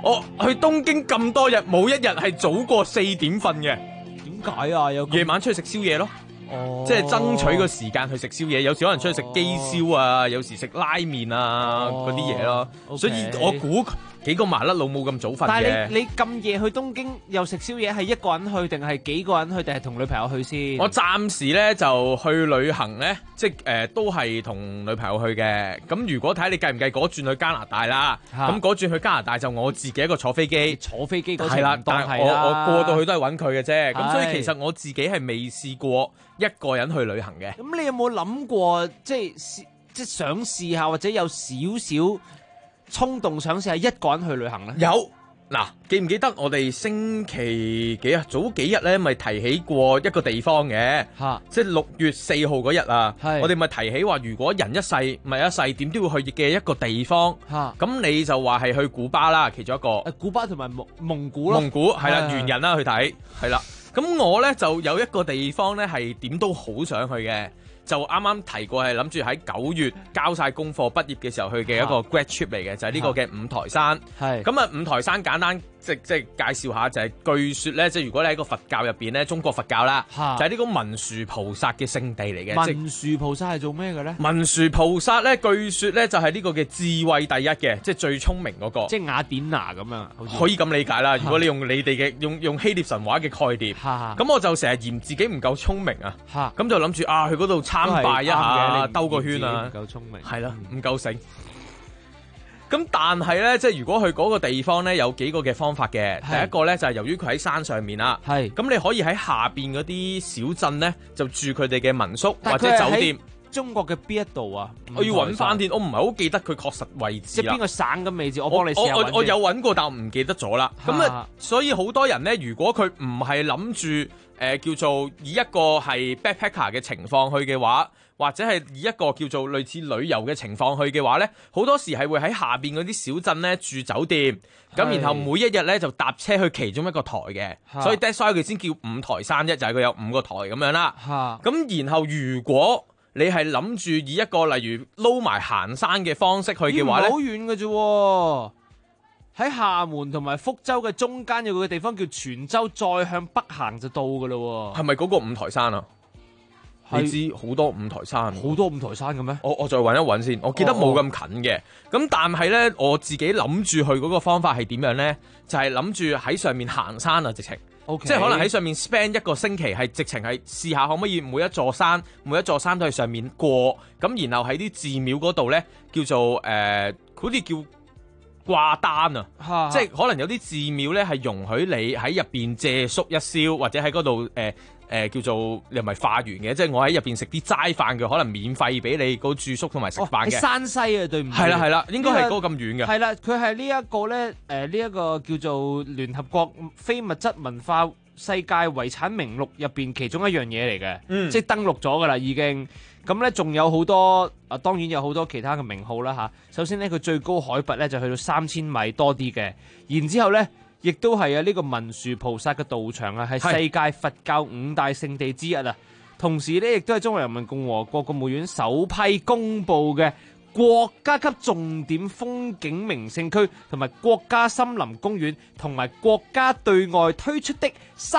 我去東京咁多日，冇一日係早過4點瞓嘅。 點解啊？有夜晚出去食宵夜咯。 哦， 即係爭取個時間去食宵夜，有時可能出去食機燒啊，有時食拉麵啊嗰啲嘢咯。所以我估幾個麻甩佬冇咁早瞓嘅。 但係你咁夜去東京又食宵夜，係一個人去定係幾個人去定係同女朋友去先？ 我暫時咧就去旅行咧，即係都係同女朋友去嘅。咁如果睇下你計唔計嗰轉去加拿大啦，咁嗰轉去加拿大就我自己一個坐飛機嗰係啦， 但係我過到去都係揾佢嘅啫。咁所以其實我自己係未試過一個人去旅行嘅。 咁你有冇諗過即係想試下，或者有少少衝動想試下一個人去旅行咧？ 有嗱，記唔記得我哋星期幾啊？早幾日咧，咪提起過一個地方嘅，即係6月4號嗰日啊。我哋咪提起話，如果人一世咪一世，點都要去嘅一個地方。咁你就話係去古巴啦，其中一個。 古巴同埋蒙古咯。 蒙古係啦，猿人啦去睇係啦。咁我咧就有一個地方咧係點都好想去嘅。就啱啱提過係諗住喺9月交晒功課畢業嘅時候去嘅一個 grad trip 嚟嘅，就係呢個嘅五台山。咁啊，五台山簡單即係介紹下，就係據說咧，即係如果你喺個佛教入邊咧，中國佛教啦，就係呢個文殊菩薩嘅聖地嚟嘅。 文殊菩薩係做咩嘅咧？ 文殊菩薩咧，據說咧就係呢個嘅智慧第一嘅，即係最聰明嗰個。 即係雅典娜咁樣，好似可以咁理解啦。如果你用你哋嘅用希臘神話嘅概念，咁我就成日嫌自己唔夠聰明啊。咁就諗住啊，去嗰度參拜一下，兜個圈啊， 唔夠聰明， 係啦，唔夠醒。咁但係咧，即係如果去嗰個地方咧，有幾個嘅方法嘅。第一個咧就係由於佢喺山上面啦，咁你可以喺下邊嗰啲小鎮咧就住佢哋嘅民宿或者酒店。 中國嘅邊一度啊？ 我要揾翻啲，我唔係好記得佢確實位置啦。 即係邊個省嘅位置？我幫你試下揾。 我有揾過，但我唔記得咗啦。咁啊，所以好多人咧，如果佢唔係諗住叫做以一個係 backpacker 嘅情況去嘅話，或者係以一個叫做類似旅遊嘅情況去嘅話咧，好多時係會喺下邊嗰啲小鎮咧住酒店，咁然後每一日咧就搭車去其中一個台嘅，所以 that's why 佢先叫五台山啫，就係佢有5個台咁樣啦。咁然後如果你係諗住以一個例如撈埋行山嘅方式去嘅話咧， 好遠嘅啫。喺廈門同埋福州嘅中間有個地方叫泉州，再向北行就到噶啦。 係咪嗰個五台山啊？你知好多五台山， 好多五台山嘅咩？ 我再揾一揾先，我記得冇咁近嘅。咁但係咧，我自己諗住去嗰個方法係點樣咧？就係諗住喺上面行山啊，直情。即係可能喺上面 spend 一個星期，係直情係試下可唔可以每一座山都喺上面過，咁然後喺啲寺廟嗰度咧叫做好似叫掛單啊，即係可能有啲寺廟咧係容許你喺入邊借宿一宵，或者喺嗰度叫做又唔係化緣嘅，即係我喺入邊食啲齋飯嘅，可能免費俾你個住宿同埋食飯嘅。 山西啊，對唔住。 係啦，應該係嗰個咁遠嘅。 係啦，佢係呢一個咧，呢一個叫做聯合國非物質文化世界遺產名錄入邊其中一樣嘢嚟嘅，即係登錄咗噶啦已經。咁咧仲有好多當然有好多其他嘅名號啦嚇。首先咧，佢最高海拔咧就去到3000米多啲嘅，然之後咧亦都係呢個文殊菩薩嘅道場啊，係世界佛教5大聖地之一啊。同時咧，亦都係中華人民共和國國務院首批公布嘅國家級重點風景名勝區，同埋國家森林公園，同埋國家對外推出的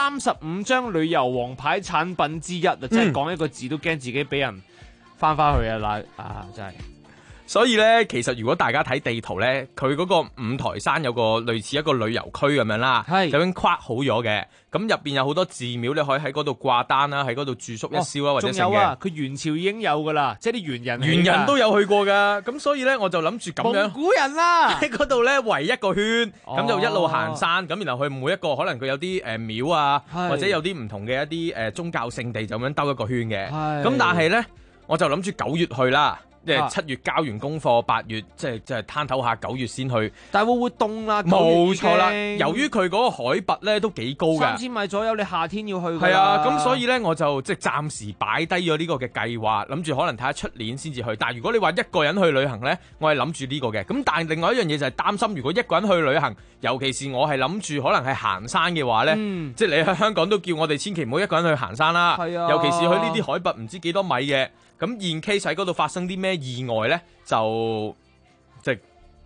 35張旅遊王牌產品之一啊！即係講一個字都驚自己俾人翻去啊！真係。所以咧，其實如果大家睇地圖咧，佢嗰個五台山有個類似一個旅遊區咁樣啦，就已經框好咗嘅。咁入邊有好多寺廟，你可以喺嗰度掛單啦，喺嗰度住宿一宵啊，或者成嘅。仲有啊，佢元朝已經有噶啦，即係啲猿人都有去過噶。咁所以咧，我就諗住咁樣蒙古人啦，喺嗰度咧圍一個圈，咁就一路行山，咁然後去每一個可能佢有啲廟啊，或者有啲唔同嘅一啲宗教聖地，就咁樣兜一個圈嘅。咁但係咧，我就諗住9月去啦。即係7月交完功課，8月即係攤唞下，9月先去。但係會唔會凍啦？冇錯啦，由於佢嗰個海拔咧都幾高嘅，3000米左右，你夏天要去。係啊，咁所以咧我就即係暫時擺低咗呢個嘅計劃，諗住可能睇下出年先至去。但係如果你話一個人去旅行咧，我係諗住呢個嘅。咁但係另外一樣嘢就係擔心，如果一個人去旅行，尤其是我係諗住可能係行山嘅話咧，即係你喺香港都叫我哋千祈唔好一個人去行山啦。係啊，尤其是去呢啲海拔唔知幾多米嘅。咁 in case 喺嗰度發生啲咩意外咧，就即係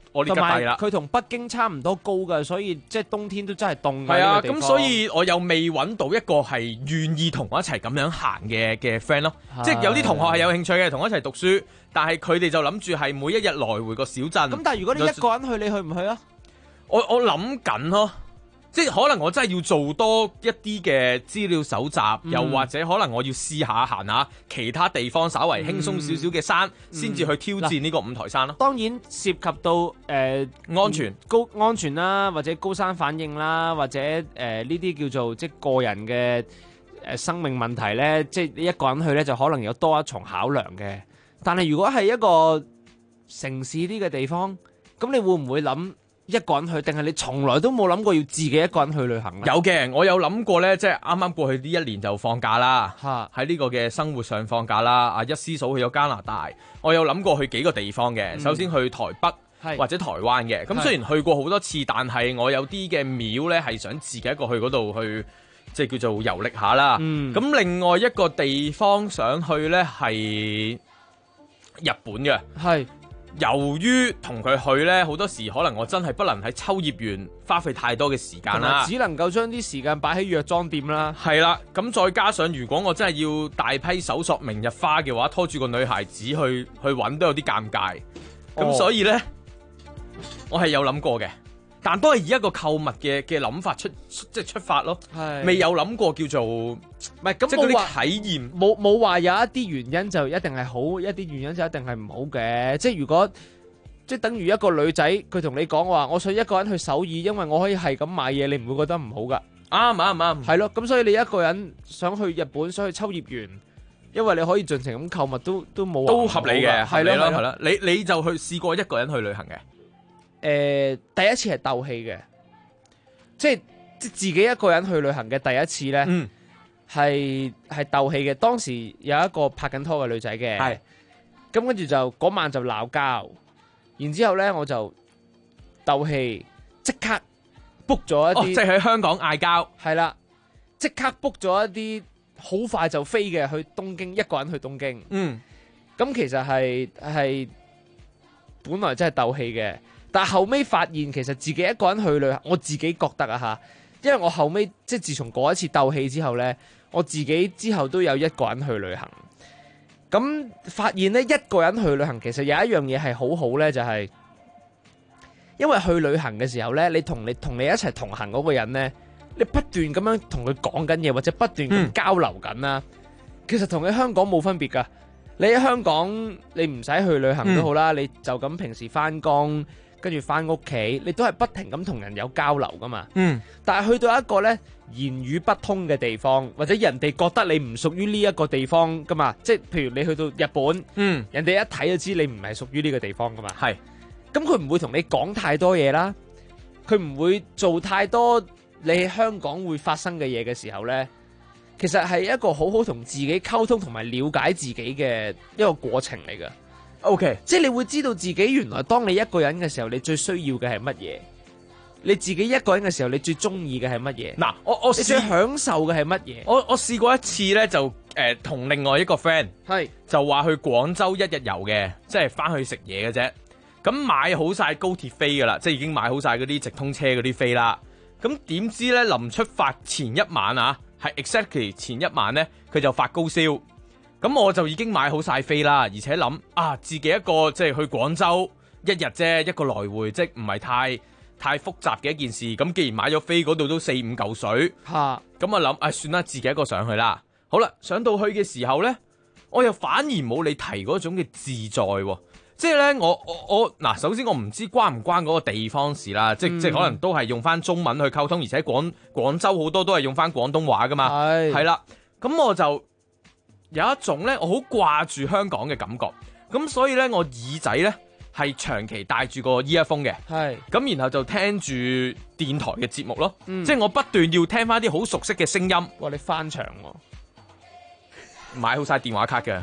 我呢同埋家低啦。 佢同北京差唔多高㗎，所以即係冬天都真係凍嘅。 係啊， 呢個地方咁所以我又未揾到一個係願意同我一齊咁樣行嘅 friend 咯。即係有啲同學係有興趣嘅，同我一齊讀書，但係佢哋就諗住係每一日來回個小鎮。 咁但係如果你一個人去，你去唔去啊？ 我諗緊咯。即係可能我真係要做多一啲嘅資料搜集，又或者可能我要試下行下其他地方稍為輕鬆少少嘅山，先至去挑戰呢個五台山咯。 當然涉及到安全安全啦，或者高山反應啦，或者呢啲叫做即係個人嘅生命問題咧，即係你一個人去咧就可能有多一重考量嘅。但係如果係一個城市啲嘅地方，咁你會唔會諗一個人去，定係你從來都冇諗過要自己一個人去旅行咧？ 有嘅，我有諗過呢，即係啱啱過去呢一年就放假啦，喺呢個嘅生活上放假啦。一絲數去咗加拿大，我有諗過去幾個地方嘅。首先去台北或者台灣嘅。咁雖然去過好多次，但係我有啲嘅廟呢係想自己一個去嗰度去，即係叫做遊歷下啦。咁另外一個地方想去呢係日本嘅。 係。 由於同佢去呢，好多時可能我真係不能喺秋葉原花費太多嘅時間啦， 只能夠將啲時間擺喺藥妝店啦。 係啦，咁再加上如果我真係要大批搜索明日花嘅話，拖住個女孩子去揾都有啲尷尬。咁所以呢，我係有諗過嘅，但都係以一個購物嘅諗法即係出發咯，未有諗過叫做唔係咁即係嗰啲體驗， 冇話有一啲原因就一定係好，一啲原因就一定係唔好嘅。即係如果即係等於一個女仔，佢同你講話，我想一個人去首爾，因為我可以係咁買嘢，你唔會覺得唔好噶？ 啱， 係咯。咁所以你一個人想去日本，想去秋葉原，因為你可以盡情咁購物，都冇都合理嘅， 係咯係啦。你就去試過一個人去旅行嘅？ 第一次係鬥氣嘅，即係自己一個人去旅行嘅第一次咧，係鬥氣嘅。當時有一個拍緊拖嘅女仔嘅，咁跟住就嗰晚就鬧交，然之後咧我就鬥氣，即刻 book 咗一啲， 即係喺香港嗌交， 係啦，即刻 book 咗一啲好快就飛嘅去東京，一個人去東京。咁其實係本來真係鬥氣嘅。但後尾發現其實自己一個人去旅行，我自己覺得啊嚇，因為我後尾即係自從嗰一次鬥氣之後呢，我自己之後都有一個人去旅行。咁發現呢，一個人去旅行其實有一樣嘢係好好呢，就係因為去旅行嘅時候呢，你同你一齊同行嗰個人呢，你不斷咁樣同佢講緊嘢，或者不斷咁交流緊啦。其實同喺香港冇分別㗎。你喺香港你唔使去旅行都好啦，你就咁平時返工，跟住翻屋企，你都係不停咁同人有交流噶嘛。但係去到一個呢言語不通嘅地方，或者人哋覺得你唔屬於呢一個地方噶嘛，即係譬如你去到日本，人哋一睇就知你唔係屬於呢個地方噶嘛。係，咁佢唔會同你講太多嘢啦，佢唔會做太多你喺香港會發生嘅嘢嘅時候呢，其實係一個好好同自己溝通同埋了解自己嘅一個過程嚟噶。 OK， 即係你會知道自己原來當你一個人嘅時候，你最需要嘅係乜嘢？你自己一個人嘅時候，你最中意嘅係乜嘢？ 嗱，我你最享受嘅係乜嘢？ 我試過一次咧，就同另外一個 friend 就話去廣州一日遊嘅，即係翻去食嘢嘅啫。咁買好晒高鐵飛噶啦，即係已經買好晒嗰啲直通車嗰啲飛啦。咁點知咧，臨出發前一晚啊，係 exactly 前一晚咧，佢就發高燒。咁我就已經買好晒飛啦，而且諗自己一個即係去廣州一日啫，一個來回，即係唔係太複雜嘅一件事。咁既然買咗飛，嗰度都4-5嚿水，咁啊諗算啦，自己一個上去啦。好啦，上到去嘅時候呢，我又反而冇你提嗰種嘅自在喎。即係呢，我嗱，首先我唔知關唔關嗰個地方事啦，即係可能都係用翻中文去溝通，而且廣州好多都係用翻廣東話噶嘛，係啦，咁我就有一種呢，我好掛住香港嘅感覺，咁所以呢，我耳仔呢係長期戴住個 earphone 嘅，咁然後就聽住電台嘅節目咯，即係我不斷要聽翻啲好熟悉嘅聲音。 哇！你翻牆喎， 買好晒電話卡嘅，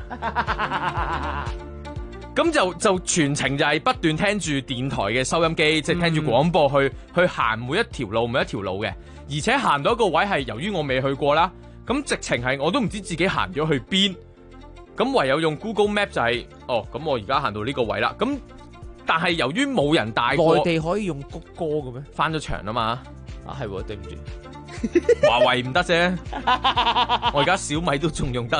咁就全程就係不斷聽住電台嘅收音機，即係聽住廣播去行每一條路嘅，而且行到一個位係由於我未去過啦。咁直情係我都唔知自己行咗去邊，咁唯有用 Google Map 就係咁我而家行到呢個位啦。咁但係由於冇人帶過， 內地可以用谷歌嘅咩？ 翻咗場啊嘛。 啊係喎，對唔住， 華為唔得啫，我而家小米都仲用得。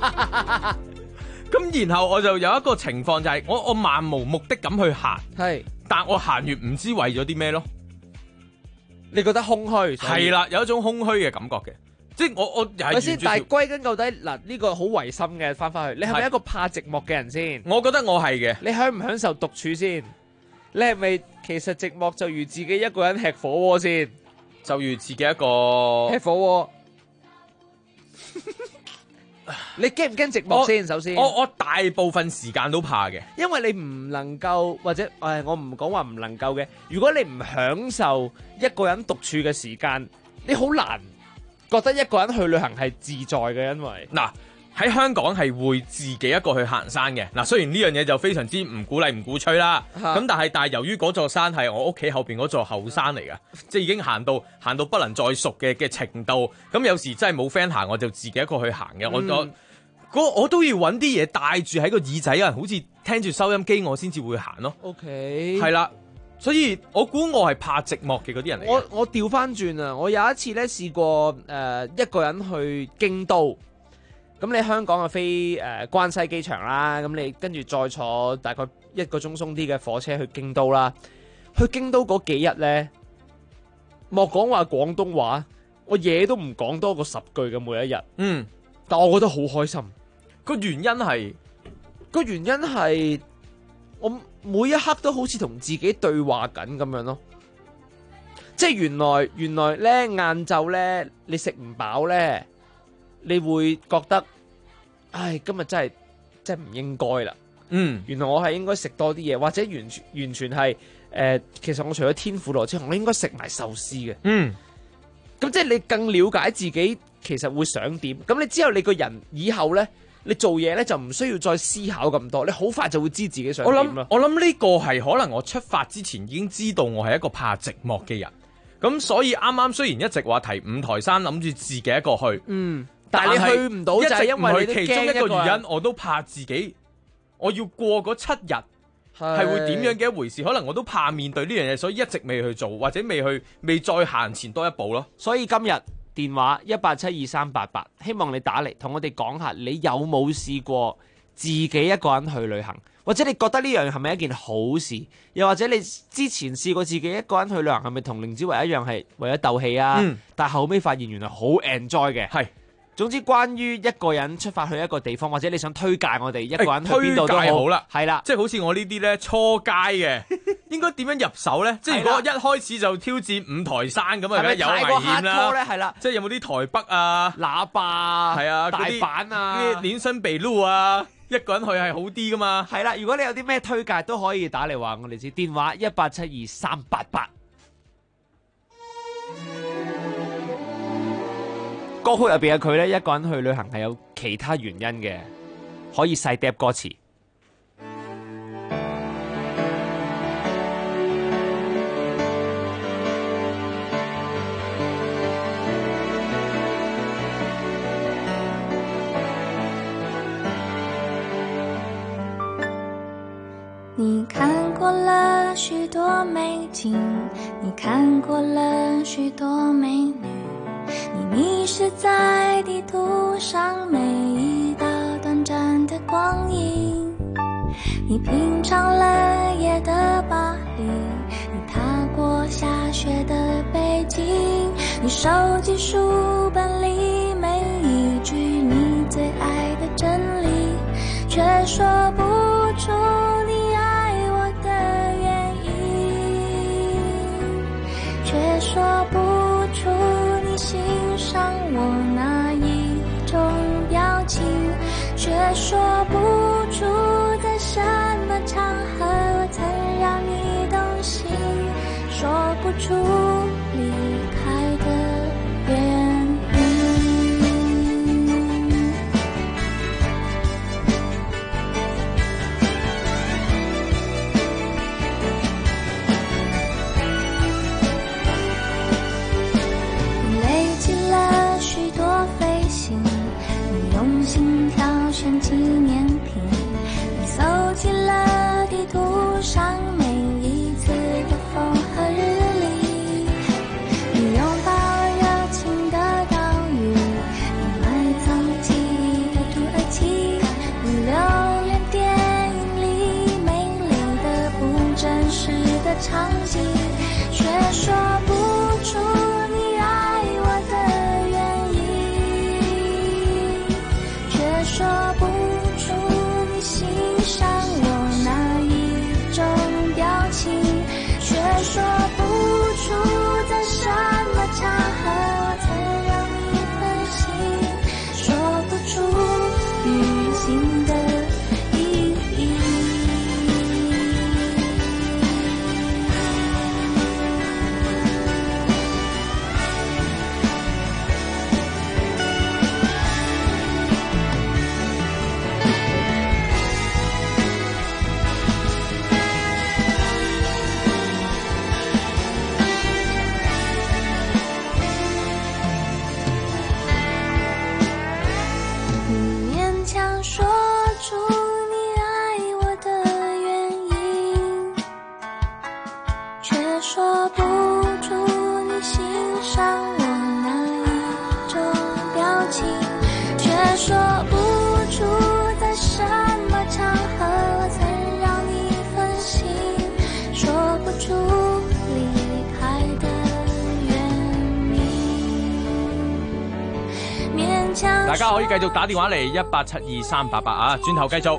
咁然後我就有一個情況就係我漫無目的咁去行， 係， 但我行完唔知為咗啲咩咯。 你覺得空虛？ 係啦，有一種空虛嘅感覺嘅，即係我又係先。但係歸根究底嗱，呢個好違心嘅，翻去，你係咪一個怕寂寞嘅人先？ 我覺得我係嘅。 你享唔享受獨處先？你係咪其實寂寞就如自己一個人吃火鍋先？ 就如自己一個吃火鍋。你驚唔驚寂寞先？首先， 我大部分時間都怕嘅， 因為你唔能夠或者我唔講話唔能夠嘅。如果你唔享受一個人獨處嘅時間，你好難覺得一個人去旅行係自在嘅。因為嗱喺香港係會自己一個去行山嘅。嗱，雖然呢樣嘢就非常之唔鼓勵唔鼓吹啦，咁但係由於嗰座山係我屋企後邊嗰座後山嚟㗎，即係已經行到不能再熟嘅程度。咁有時真係冇 friend 行，我就自己一個去行嘅。我都要揾啲嘢戴住喺個耳仔啊，好似聽住收音機我先至會行咯。 OK， 係啦，所以我估我係怕寂寞嘅嗰啲人嚟嘅。 我調翻轉啊！我有一次咧試過一個人去京都。咁你香港啊飛關西機場啦，咁你跟住再坐大概1個鐘鬆啲嘅火車去京都啦。去京都嗰幾日咧，莫講話廣東話，我嘢都唔講多過10句嘅每一日。 嗯， 但我覺得好開心。 個原因係我每一刻都好似同自己對話緊咁樣咯。即係原來咧晏晝咧你食唔飽咧，你會覺得，唉，今日真係唔應該啦。 嗯， 原來我係應該食多啲嘢，或者完全係其實我除咗天婦羅之外，我應該食埋壽司嘅。 嗯，咁即係你更了解自己，其實會想點。咁你之後你個人以後呢，你做嘢呢，就唔需要再思考咁多，你好快就會知自己想點啦。 我諗呢個係可能我出發之前已經知道我係一個怕寂寞嘅人，咁所以啱啱雖然一直話提五台山，諗住自己一個去， 但係你去唔到就係因為你其中一個原因，我都怕自己我要過嗰7日係會點樣嘅一回事，可能我都怕面對呢樣嘢，所以一直未去做，或者未再行前多一步咯。 所以今日電話1872388，希望你打嚟同我哋講下，你有冇試過自己一個人去旅行，或者你覺得呢樣係咪一件好事？又或者你之前試過自己一個人去旅行，係咪同凌子維一樣係為咗鬥氣啊？但後尾發現原來好 enjoy 嘅。係，總之關於一個人出發去一個地方，或者你想推介我哋一個人去邊度都好啦， 係啦， 即係好似我呢啲咧初階嘅，應該點樣入手咧？即係如果一開始就挑戰五台山咁啊，梗係有危險啦。 係啦， 即係有冇啲台北啊、 喇叭係啊、 大阪啊、 啲連身秘魯啊，一個人去係好啲噶嘛？ 係啦，如果你有啲咩推介都可以打嚟話我哋知，電話1872388。歌曲入邊嘅佢咧，一個人去旅行係有其他原因嘅，可以細碟歌詞。 你看過了許多美景，你看過了許多美女，你迷失在地圖上每一道短暫的光陰，你品嘗了夜的巴黎，你踏過下雪的北京，你收集書本裡每一句你最愛的真理，卻說不出你愛我的原因，卻說不出你欣賞我哪一種表情，卻說不出在什麼場合我曾讓你動心，說不出離開的原心挑選紀念品，你搜集了地圖上大家可以繼續打電話嚟1872388啊，轉頭繼續。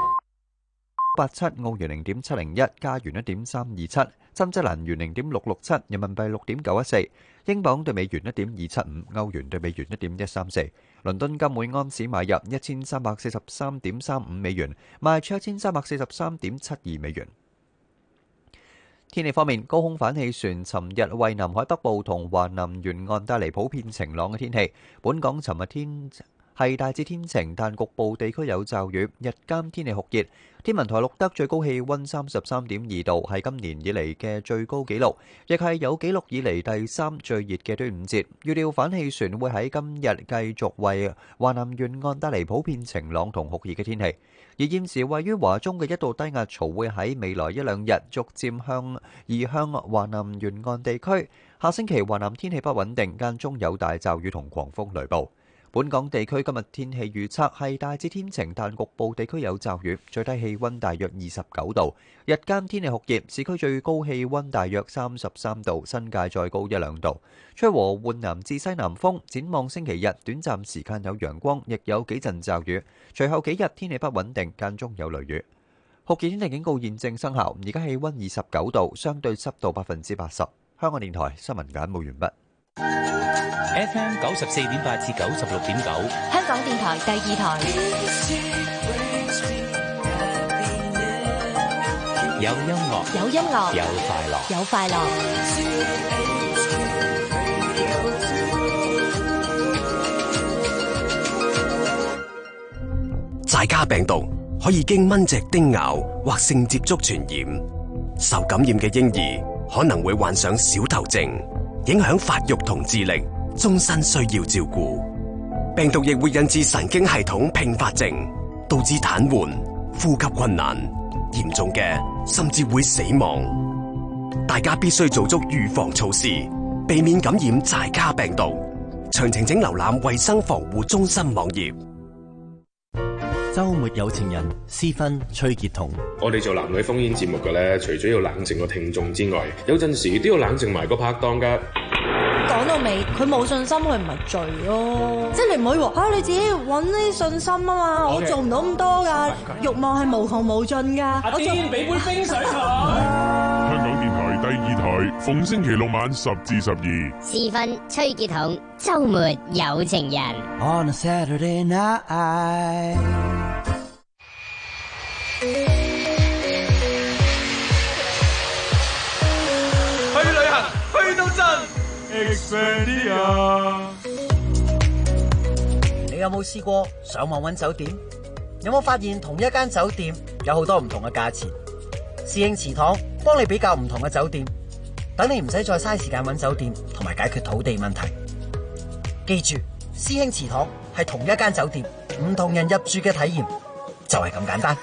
87澳元0.701，加元1.327，新西蘭元0.667，人民幣6.914，英鎊對美元1.275，歐元對美元1.134。倫敦金每安士買入1343.35美元，賣出1343.72美元。天氣方面，高空反氣旋尋日為南海北部同華南沿岸帶嚟普遍晴朗嘅天氣。本港尋日天係大致天晴，但局部地區有驟雨。日間天氣酷熱，天文台錄得最高氣溫33.2度，係今年以嚟嘅最高紀錄，亦係有紀錄以嚟第三最熱嘅端午節。預料反氣旋會喺今日繼續為華南沿岸帶嚟普遍晴朗同酷熱嘅天氣。而現時位於華中嘅一道低壓槽會喺未來一兩日逐漸移向華南沿岸地區。下星期華南天氣不穩定，間中有大驟雨同狂風雷暴。本港地區今日天氣預測係大致天晴，但局部地區有驟雨，最低氣溫大約29度，日間天氣酷熱，市區最高氣溫大約33度，新界再高1-2度，吹和緩南至西南風。展望星期日，短暫時間有陽光，亦有幾陣驟雨，隨後幾日天氣不穩定，間中有雷雨。酷熱天氣警告現正生效，而家氣溫29度，相對濕度80%。香港電台新聞簡報完畢。 FM 94.8至96.9， 香港電台第二台。 有音樂， 有音樂， 有快樂， 有快樂。 寨卡病毒可以經蚊隻叮咬或性接觸傳染，受感染嘅嬰兒可能會患上小頭症，影響發育同智力，終身需要照顧。病毒亦會引致神經系統併發症，導致癱瘓、呼吸困難，嚴重嘅甚至會死亡。大家必須做足預防措施，避免感染寨卡病毒。詳情請瀏覽衛生防護中心網頁。 周末有情人，私分崔潔彤。 我哋做男女烽煙節目嘅咧，除咗要冷靜個聽眾之外，有陣時都要冷靜埋個拍檔噶。 講到尾，佢冇信心，佢唔係罪咯。即係你唔可以話你自己揾啲信心啊嘛。Okay. 我做唔到咁多噶，慾望係無窮無盡噶。 阿天，俾杯冰水佢。香港電台第二台，逢星期六晚10至12。 私分崔潔彤，周末有情人。 On a Saturday night。 去旅行，去到盡。 你有冇試過上網揾酒店？有冇發現同一間酒店有好多唔同嘅價錢？師兄祠堂幫你比較唔同嘅酒店，等你唔使再嘥時間揾酒店同埋解決土地問題。記住，師兄祠堂係同一間酒店，唔同人入住嘅體驗就係咁簡單。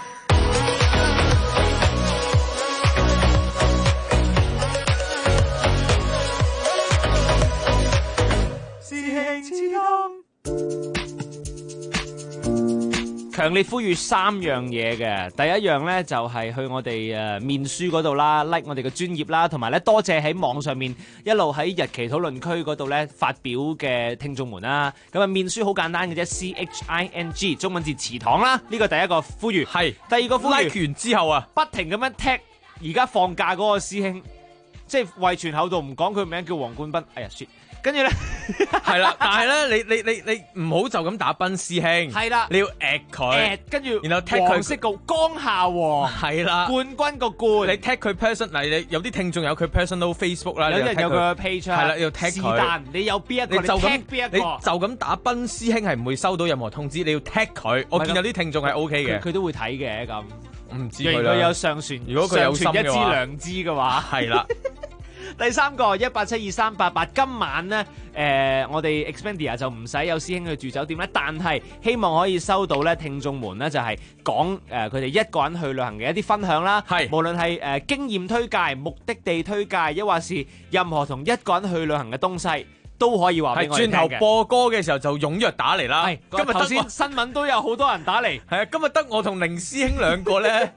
強烈呼籲3樣嘢嘅，第一樣呢，就係去我哋面書嗰度啦 ，like 我哋嘅專頁啦，同埋咧多謝喺網上面一路喺日期討論區嗰度咧發表嘅聽眾們啦。咁啊面書好簡單嘅啫 ，CHING 中文字祠堂啦，呢個第一個呼籲。係第二個呼籲 like 完之後啊， 不停咁樣踢而家放假嗰個師兄，即係為傳厚道唔講佢名叫黃冠斌。哎呀 shit！跟住咧， 係啦，但係咧，你唔好就咁打賓師兄， 係啦， 你要 at 佢， 跟住然後 tag 佢， 黃色個江夏王， 係啦， 冠軍個冠， 你 tag 佢 person， 嗱，你有啲聽眾有佢 personal Facebook 啦， 有啲人有佢 page，係啦，要 tag 佢， 是但你有邊一個，你 tag 邊一個， 你就咁打賓師兄係唔會收到任何通知，你要 tag 佢。我見有啲聽眾係 OK 嘅， 佢都會睇嘅咁， 唔知佢啦。 如果佢有上傳， 如果佢有心嘅話， 上傳一支兩支嘅話， 係啦。 第三個1872388，今晚呢，我哋 Expedia 就唔使有師兄去住酒店咧，但係希望可以收到咧聽眾們呢，就係講佢哋一個人去旅行嘅一啲分享啦，係無論係經驗推介、目的地推介，抑或是任何同一個人去旅行嘅東西，都可以話俾我哋聽嘅。 轉頭播歌嘅時候就踴躍打嚟啦。 今日頭先新聞都有好多人打嚟， 係啊，今日得我同凌師兄兩個咧。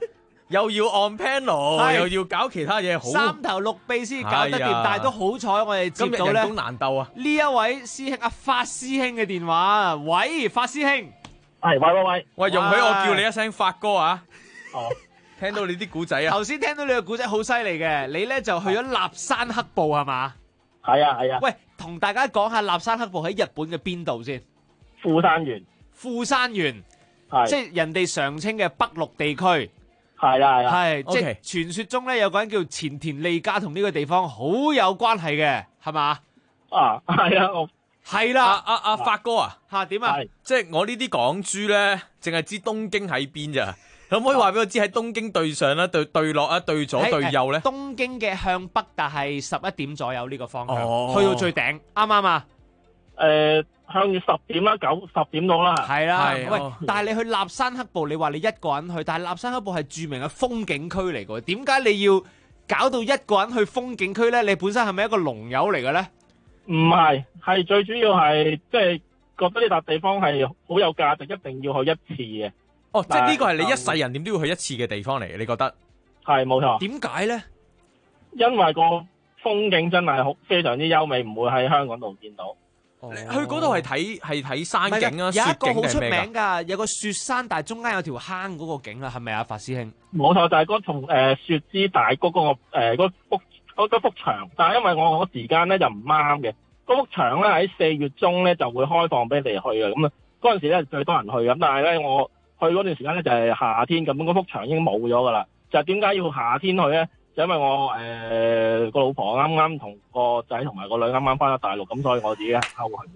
又要按 panel， 係又要搞其他嘢，好三頭六臂先搞得掂， 係啊但係都好彩我哋接到咧今日人工難鬥啊！ 呢一位師兄阿發師兄嘅電話，喂，發師兄， 喂， 喂，容許我叫你一聲發哥啊！ 哦， 聽到你啲古仔啊！ 頭先聽到你嘅古仔好犀利嘅，你咧就去咗立山黑部係嘛？ 係啊， 喂，同大家講下立山黑部喺日本嘅邊度先？ 富山縣， 即係人哋常稱嘅北陸地區。 係啊， 係即係傳說中咧有個人叫前田利家，同呢個地方好有關係嘅，係嘛？ 啊，係啊， 係啦， 阿發哥啊， 嚇點啊？ 即係我呢啲港豬咧，淨係知東京喺邊咋，可唔可以話俾我知喺東京對上啦、對落啊、對左對右咧？ 東京嘅向北，但係11點左右呢個方向， 哦去到最頂，啱唔啱啊？ 向住10點啦，10點到啦。 係啦，喂哦， 但係你去立山黑部，你話你一個人去，但係立山黑部係著名嘅風景區嚟嘅，點解你要搞到一個人去風景區咧？你本身係咪一個龍友嚟嘅咧？ 唔係，係最主要係即係覺得呢笪地方係好有價值，一定要去一次嘅。 哦，即係呢個係你一世人點都要去一次嘅地方嚟，你覺得？ 係冇錯。 點解咧？ 因為個風景真係非常之優美，唔會喺香港度見到。 去嗰度係睇山景啊， 有雪一個好出景定係咩㗎？ 名㗎，有個雪山，但係中間有條坑嗰個景啦，係咪啊，發師兄？ 冇錯，就係嗰同雪之大谷嗰個幅牆，但係因為我個時間咧就唔啱嘅，嗰幅牆咧喺4月中咧就會開放俾你哋去嘅，咁啊嗰陣時咧最多人去咁，但係咧我去嗰段時間咧就係夏天，咁嗰幅牆已經冇咗㗎啦。就係點解要夏天去咧？就因為我個老婆啱啱同個仔同埋個女啱啱翻咗大陸，咁所以我自己偷去。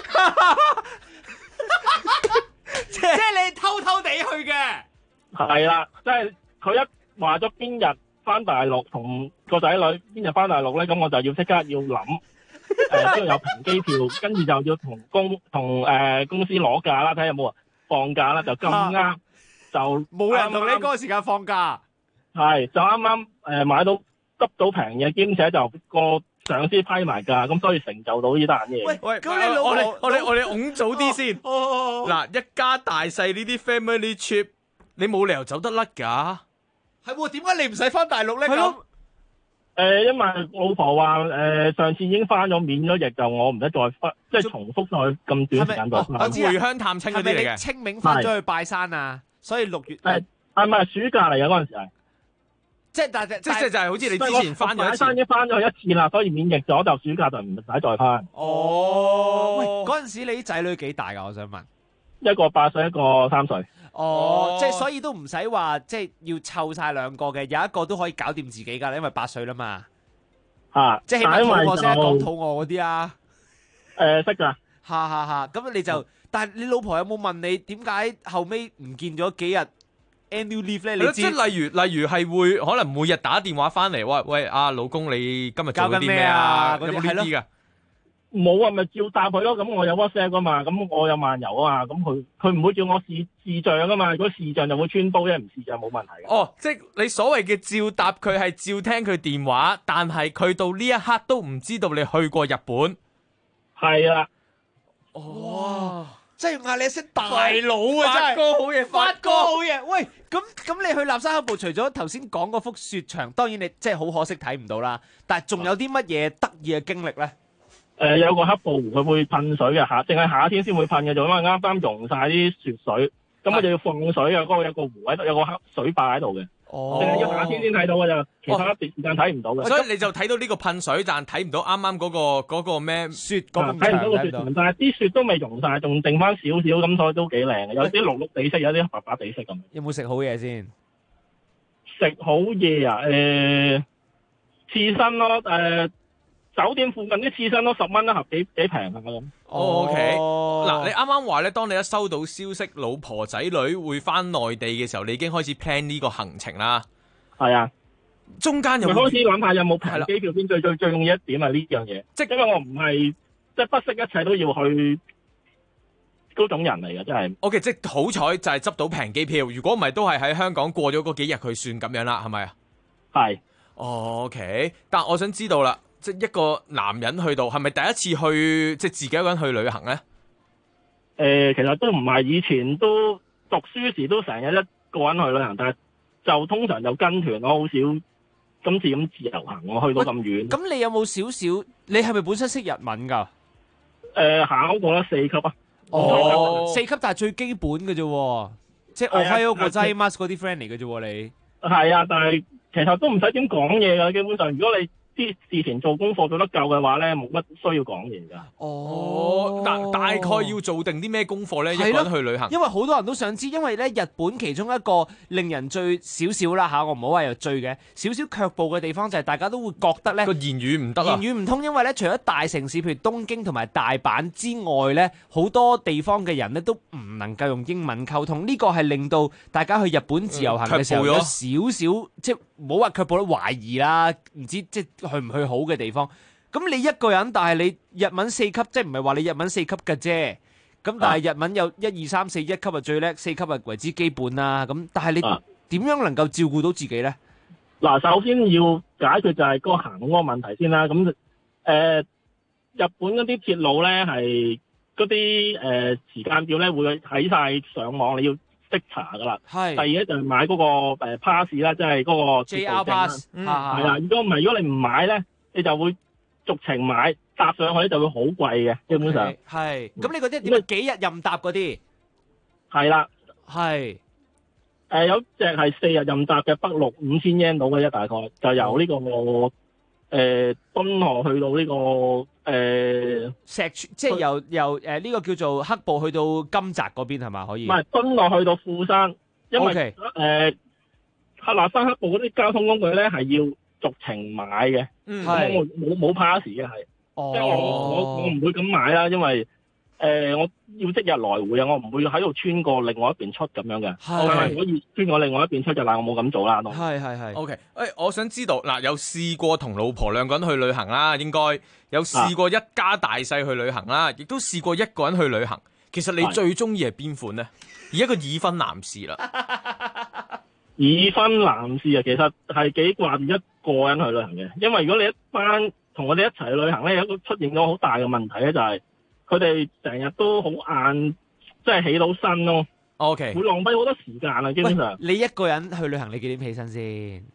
即係你偷偷地去嘅。 係啦，即係佢一話咗邊日翻大陸同個仔女邊日翻大陸咧，咁我就要即刻要諗，即係有平機票，跟住就要同公司攞假啦，睇下有冇人放假啦，就咁啱就冇人同你嗰個時間放假。 係就啱啱買到執到平嘢，兼且就個上司批埋價，咁所以成就到呢單嘢。 喂，咁你老婆我哋拱早啲先。嗱，一家大細呢啲 family trip，你冇理由走得甩㗎。 係喎，點解你唔使翻大陸咧？咁因為老婆話上次已經翻咗免咗疫，就我唔使再翻，即係重複再咁短時間再翻。 回鄉探親嗰啲嚟嘅。 係咪你清明翻咗去拜山啊？所以6月係咪暑假嚟嘅嗰陣時係？ 即係就係好似你之前翻咗一次， 已經翻咗一次啦，所以免疫咗就暑假就唔使再翻。 哦，喂，嗰陣時你啲仔女幾大㗎？我想問。 一個8歲，一個3歲。 哦，即係所以都唔使話即係要湊晒兩個嘅，有一個都可以搞掂自己㗎，因為8歲啦嘛。即係起碼肚餓先講肚餓嗰啲啊。 識㗎。 嚇，咁你就，但係你老婆有冇問你點解後尾唔見咗幾日 annual leave 咧？你知即係例如係會可能每日打電話翻嚟，喂老公你今日做咗啲咩啊？有冇呢啲㗎？ 冇啊，咪照答佢咯。咁我有 WhatsApp 噶嘛，咁我有漫遊啊嘛，咁佢唔會叫我視像噶嘛。如果視像就會穿煲，因為唔視像冇問題嘅。 哦，即係你所謂嘅照答佢係照聽佢電話，但係佢到呢一刻都唔知道你去過日本。 係啊。 哇！真係嗌你一聲大佬啊！真係發哥好嘢， 發哥好嘢。喂，咁你去立山黑部，除咗頭先講嗰幅雪牆，當然你即係好可惜睇唔到啦。但係仲有啲乜嘢得意嘅經歷咧？ 有個黑布湖，佢會噴水嘅，淨係夏天先會噴嘅，就因為啱啱溶晒啲雪水，咁我就要放水啊！嗰個有個湖喺度，有個黑水壩喺度嘅，淨係要夏天先睇到嘅咋，其他一段時間睇唔到嘅。 所以你就睇到呢個噴水，但睇唔到啱啱嗰個咩雪嗰埲牆，睇唔到個雪牆，但係啲雪都未溶晒，仲剩翻少少，咁所以都幾靚嘅，有啲綠綠地色，有啲白白地色咁。 有冇食好嘢先？ 食好嘢啊！刺身咯，酒店附近啲刺身都10蚊一盒，幾平啊咁。 OK，嗱，你啱啱話咧，當你一收到消息，老婆仔女會翻內地嘅時候，你已經開始 plan 呢個行程啦。 係啊， 中間有冇開始諗下有冇平機票先？最重要一點係呢樣嘢，即係因為我唔係即係不惜一切都要去嗰種人嚟嘅，真係。 OK，即係好彩就係執到平機票，如果唔係都係喺香港過咗嗰幾日佢算咁樣啦，係咪啊？ 係。 OK，但我想知道啦。即係一個男人去到，係咪第一次去即係自己一個人去旅行咧？ 其實都唔係，以前都讀書時都成日一個人去旅行，但係就通常就跟團咯，好少今次咁自由行我去到咁遠。 咁你有冇少少？你係咪本身識日文㗎？ 考過啦4級啊。 4級但係最基本嘅啫喎，即係Ohayou gozaimasu嗰啲 friend 嚟嘅啫喎你。 係啊，但係其實都唔使點講嘢㗎，基本上如果你啲事前做功課做得夠嘅話咧，冇乜需要講嘢㗎。 大概要做定啲咩功課咧？一個人去旅行， 因為好多人都想知，因為咧日本其中一個令人最少少啦嚇，我唔好話又最嘅少少卻步嘅地方就係大家都會覺得咧個言語唔得啊， 言語唔通，因為咧除咗大城市譬如東京同埋大阪之外咧，好多地方嘅人咧都唔能夠用英文溝通，呢個係令到大家去日本自由行嘅時候有少少即係唔好話卻步啦，懷疑啦，唔知即係去唔去好嘅地方。咁你一個人，但係你日文4級，即係唔係話你日文4級嘅啫。咁但係日文有1、2、3、4，1級係最叻，4級係為之基本啦。咁但係你點樣能夠照顧到自己咧？ 嗱，首先要解決就係嗰個行嗰個問題先啦。咁日本嗰啲鐵路咧係嗰啲時間表咧會睇晒上網，你要識查噶啦。係。第二咧就係買嗰個pass 啦，即係嗰個 JR pass。係啊，如果唔係，如果你唔買咧，你就會逐程買，搭上去就會好貴嘅，基本上。 係。咁你嗰啲點啊？幾日任搭嗰啲？係啦。 係。 有隻係4日任搭嘅北陸5000 yen 到嘅啫，大概就由呢個敦河去到呢個石川，即係由呢個叫做黑部去到金澤嗰邊係嘛？可以？ 唔係敦河去到富山，因為立山黑部嗰啲交通工具咧係要逐程買嘅，冇 pass 嘅係，即係我唔會咁買啦，因為我要即日來回啊，我唔會喺度穿過另外一邊出咁樣嘅，我係可以穿過另外一邊出就，但我冇咁做啦。 係。 OK， 我想知道嗱，有試過同老婆兩個人去旅行啦，應該有試過一家大細去旅行啦，亦都試過一個人去旅行。其實你最中意係邊款呢？而一個已婚男士啦， 已婚男士啊，其實係幾掛住一個人去旅行嘅，因為如果你一班同我哋一齊去旅行咧，有一個出現咗好大嘅問題咧，就係佢哋成日都好晏，即係起到身咯。 OK， 會浪費好多時間啊，基本上。 你一個人去旅行，你幾點起身先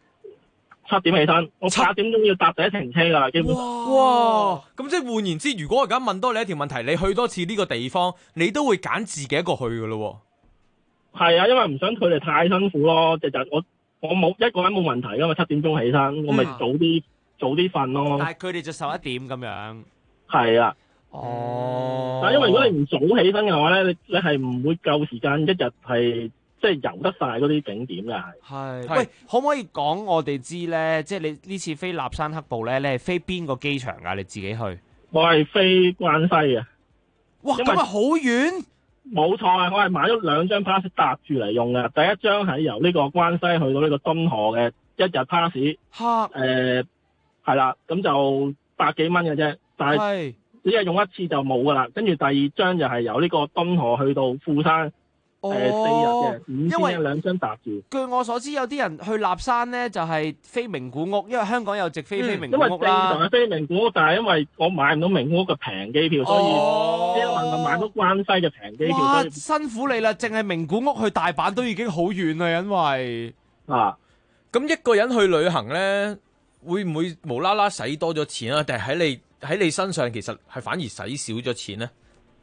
？7點起身，我8點鐘要搭第一程車噶啦，基本上。 哇！咁即係換言之，如果我而家問多你一條問題，你去多次呢個地方，你都會揀自己一個去噶咯？ 係啊，因為唔想佢哋太辛苦咯。就我冇一個人冇問題噶嘛，7點鐘起身，我咪早啲瞓咯。 但係佢哋就11點咁樣。 係啊。但係因為如果你唔早起身嘅話咧，你係唔會夠時間一日係即係遊得晒嗰啲景點嘅係。 喂，可唔可以講我哋知咧？即係你呢次飛立山黑部咧，你係飛邊個機場噶？你自己去？ 我係飛關西嘅。 哇，咁啊好遠！ 冇錯啊，我係買咗2張 pass 搭住嚟用嘅。第一張係由呢個關西去到呢個敦河嘅1日 pass。係啦，咁就100幾蚊嘅啫，但係只係用一次就冇噶啦。跟住第二張就係由呢個敦河去到富山，4日嘅5000 2張搭住。 據我所知，有啲人去立山咧就係飛名古屋，因為香港有直飛名古屋啦。 因為正常係飛名古屋，但係因為我買唔到名古屋嘅平機票，所以只能夠買到關西嘅平機票。 哇，辛苦你啦！淨係名古屋去大阪都已經好遠啦，因為咁一個人去旅行咧，會唔會無啦啦使多咗錢啊？定係喺你身上其實係反而使少咗錢咧？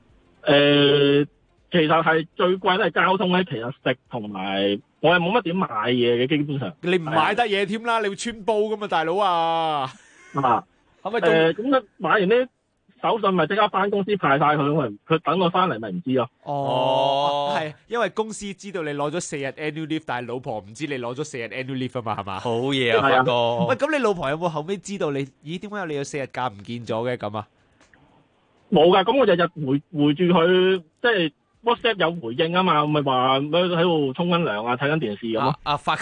其實係最貴都係交通咧，其實食同埋我係冇乜點買嘢嘅，基本上。 你唔買得嘢添啦，你會穿煲噶嘛，大佬啊！係咪咁買完啲手信咪即刻翻公司派晒佢，佢等我翻嚟咪唔知咯。 係因為公司知道你攞咗4日 annual leave， 但係老婆唔知你攞咗4日 annual leave 啊嘛，係嘛？ 好嘢啊，發哥！ 喂，咁你老婆有冇後尾知道你？咦，點解你有4日假唔見咗嘅咁啊？ 冇噶，咁我日日回住佢，即係 WhatsApp 有回應啊嘛，咪話喺度沖緊涼啊，睇緊電視咁。 發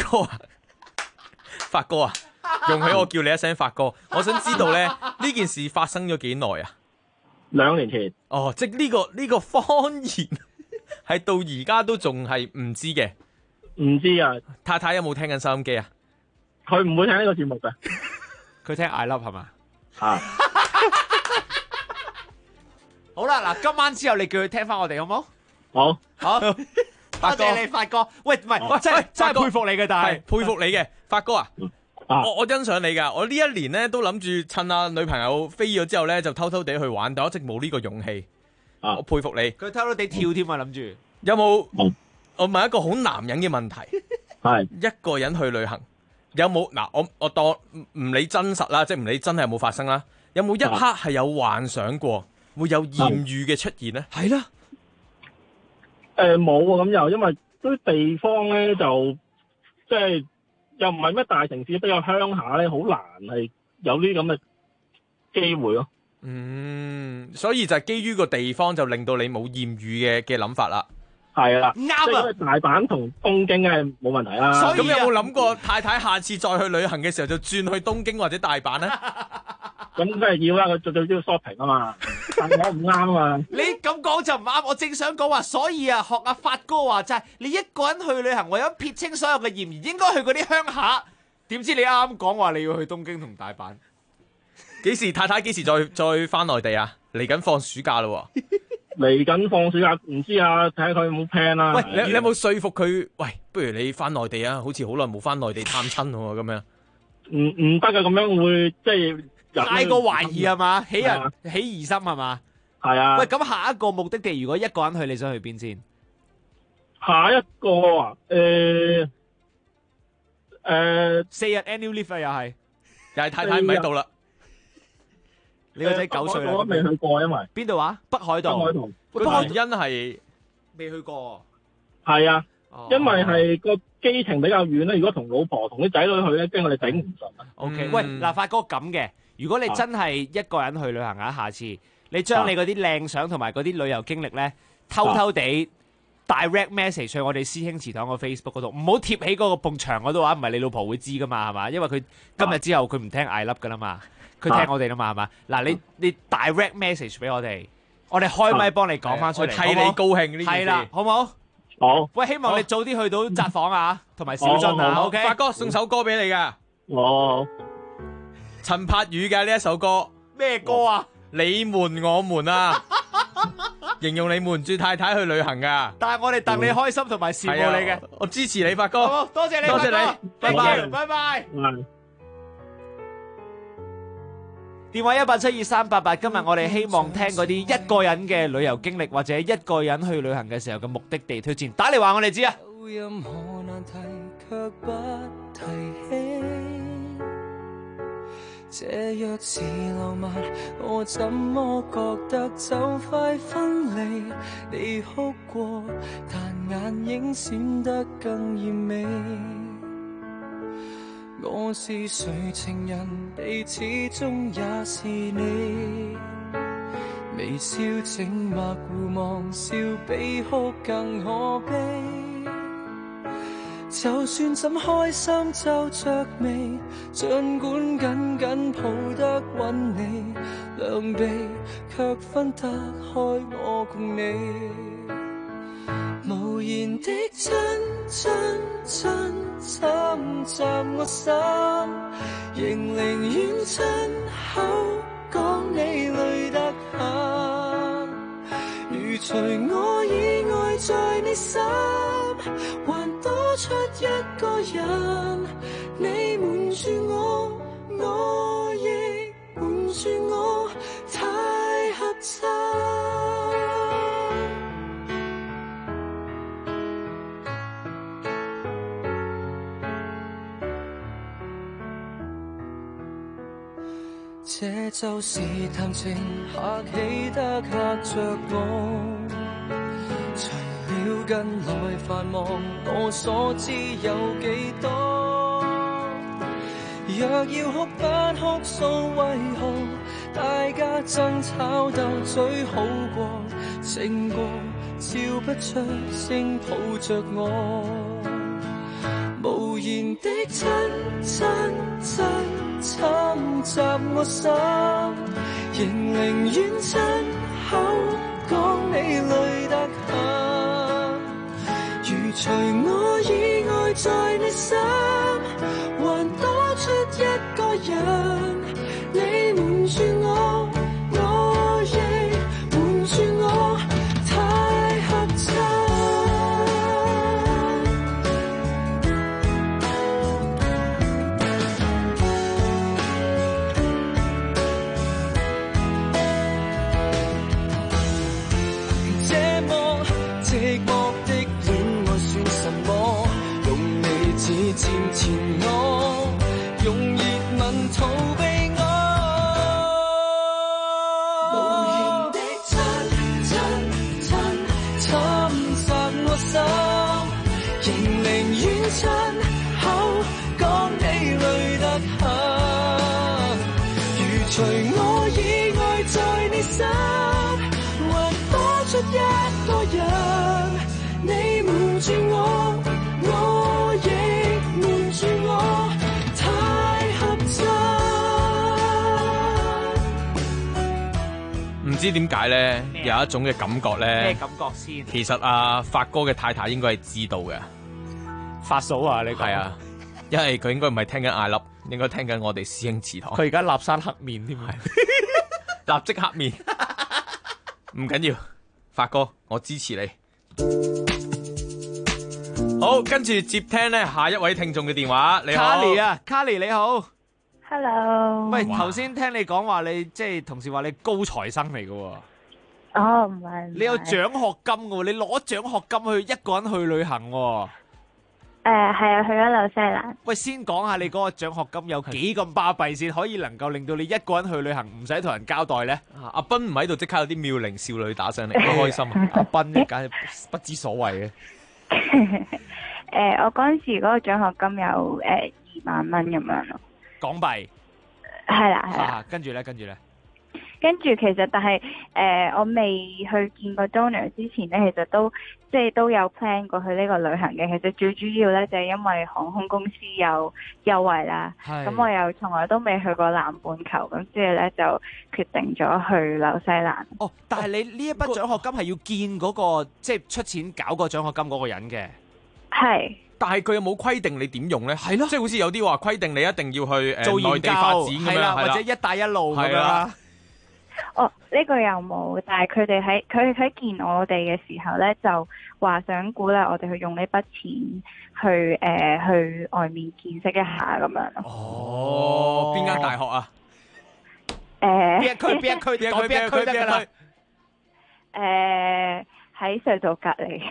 哥啊，容許我叫你一聲發哥。我想知道咧，呢件事發生咗幾耐啊 ？2年前。 哦，即係呢個謊言係到而家都仲係唔知嘅。 唔知啊。 太太有冇聽緊收音機啊？ 佢唔會聽呢個節目嘅。 佢聽 I Love 係嘛？好啦，嗱，今晚之後你叫佢聽翻我哋好冇？ 好。 發哥多謝你，發哥。喂，唔係，真係佩服你嘅，但係佩服你嘅，發哥啊！我欣賞你㗎，我呢一年咧都諗住趁阿女朋友飛咗之後咧，就偷偷地去玩，但我一直冇呢個勇氣。我佩服你。 佢偷偷地跳添啊，諗住。 有冇？我問一個好男人嘅問題。 係一個人去旅行，有冇嗱？我當唔理真實啦，即係唔理真係有冇發生啦。有冇一刻係有幻想過會有豔遇嘅出現咧？ 係啦。 冇啊，咁又因為嗰啲地方咧就即係又唔係咩大城市，比較鄉下咧，好難係有呢啲咁嘅機會咯。 所以就係基於個地方就令到你冇豔遇嘅諗法啦。 係啦， 啱啊！ 大阪同東京係冇問題啦。 所以咁有冇諗過太太下次再去旅行嘅時候就轉去東京或者大阪咧？ 咁梗係要啦，佢最都要 shopping 啊嘛。但我唔啱啊嘛。 你咁講就唔啱，我正想講話，所以啊，學阿發哥話齋，你一個人去旅行，為咗撇清所有嘅嫌疑，應該去嗰啲鄉下。點知你啱啱講話你要去東京同大阪？ 太太幾時再翻內地啊？嚟緊放暑假咯喎。 嚟緊放暑假，唔知啊，睇下佢有冇 plan 啦。 喂，你有冇說服佢？喂，不如你翻內地啊？好似好耐冇翻內地探親喎，咁樣。 唔得噶，咁樣會即係太過懷疑係嘛？起疑心係嘛？ 係啊。 喂，咁下一個目的地如果一個人去，你想去邊先？ 下一個啊， 4日 annual leave 又係太太唔喺度啦。 你個仔9歲啦， 我未去過，因為邊度話？北海道。 個原因係未去過。 係啊，因為係個機程比較遠咧。如果同老婆同啲仔女去咧，驚我哋頂唔順啊。 OK，喂，嗱，發哥咁嘅，如果你真係一個人去旅行啊，下次你將你嗰啲靚相同埋嗰啲旅遊經歷咧，偷偷地 direct message 去我哋師兄祠堂個 Facebook 嗰度，唔好貼喺嗰個埲牆嗰度啊，唔係你老婆會知噶嘛，係嘛？因為佢今日之後佢唔聽I Love噶啦嘛。佢聽我哋啦嘛，係嘛？嗱，你 direct message 俾我哋開咪幫你講翻出嚟， 替你高興呢件事。 係啦，好唔好？ 好。 喂，希望你早啲去到札幌啊，同埋小津啊。OK， 發哥送首歌俾你噶。陳柏宇嘅呢一首歌。 咩歌啊？ 你瞞我瞞啊！形容你瞞住太太去旅行噶。 但係我哋戥你開心同埋羨慕你嘅。 我支持你，發哥。 好，多謝你， 多謝你， 拜拜，拜拜。電話1872388，今日我哋希望聽嗰啲一個人嘅旅遊經歷，或者一個人去旅行嘅時候嘅目的地推薦，打嚟話我哋知啊。 有任何難題卻不提起，這若是浪漫，我怎麼覺得就快分離？你哭過，但眼影閃得更豔美。我是誰情人，你始終也是你。微笑靜默互望，笑比哭更可悲。就算怎開心皺着眉，儘管緊緊抱得穩你，兩臂卻分得開我共你。無言的親親親侵襲我心，仍寧願親口講你累得很。如除我以外在你心，還多出一個人，你瞞住我，我亦瞞住我，太合襯。這就是談情客氣得嚇着我，除了近來繁忙，我所知有幾多？若要哭不哭訴，為何大家爭吵鬥嘴好過？靜過笑不出聲抱着我，無言的親親親侵襲我心，仍寧願親口講你累得很。如除我以外在你心，還多出一個人，你瞞住我，我亦瞞住我，太合襯。 除我以外在你心，還多出一個人，你瞞住我，我亦瞞住我，太合襯。 唔知點解咧，有一種嘅感覺咧。 咩感覺先？ 其實啊，發哥嘅太太應該係知道嘅。 發嫂啊，你係啊，因為佢應該唔係聽緊艾粒，應該聽緊我哋師兄祠堂。 佢而家立山黑面添， 立即黑面。唔緊要，發哥，我支持你。好，跟住接聽咧下一位聽眾嘅電話。你好 Carly 啊，Carly 你好。 Hello。 喂，頭先聽你講話，你即係同事話你高材生嚟嘅喎。 哦，唔係。 你有獎學金嘅喎，你攞獎學金去一個人去旅行喎。 係啊，去咗紐西蘭。 喂，先講下你嗰個獎學金有幾咁巴閉先，可以能夠令到你一個人去旅行唔使同人交代咧？ 阿斌唔喺度，即刻有啲妙齡少女打上嚟，好開心啊！ 阿斌梗係不知所謂嘅。 我嗰陣時嗰個獎學金有2萬蚊咁樣咯。 港幣。 係啦。 跟住咧。 跟住其實，但係我未去見過 donor 之前咧，其實都有 plan 過去呢個旅行嘅。其實最主要咧就係因為航空公司有優惠啦。咁我又從來都未去過南半球，咁之後咧就決定咗去紐西蘭。 哦，但係你呢一筆獎學金係要見嗰個即係出錢搞個獎學金嗰個人嘅。 係。 但係佢有冇規定你點用咧？係咯，即係好似有啲話規定你一定要去做內地發展咁樣， 或者一帶一路咁樣。 哦，呢個又冇，但係佢哋喺見我哋嘅時候咧，就話想鼓勵我哋去用呢筆錢去外面見識一下咁樣咯。 哦，邊間大學啊？ 邊一區得㗎啦？ 喺隧道隔離。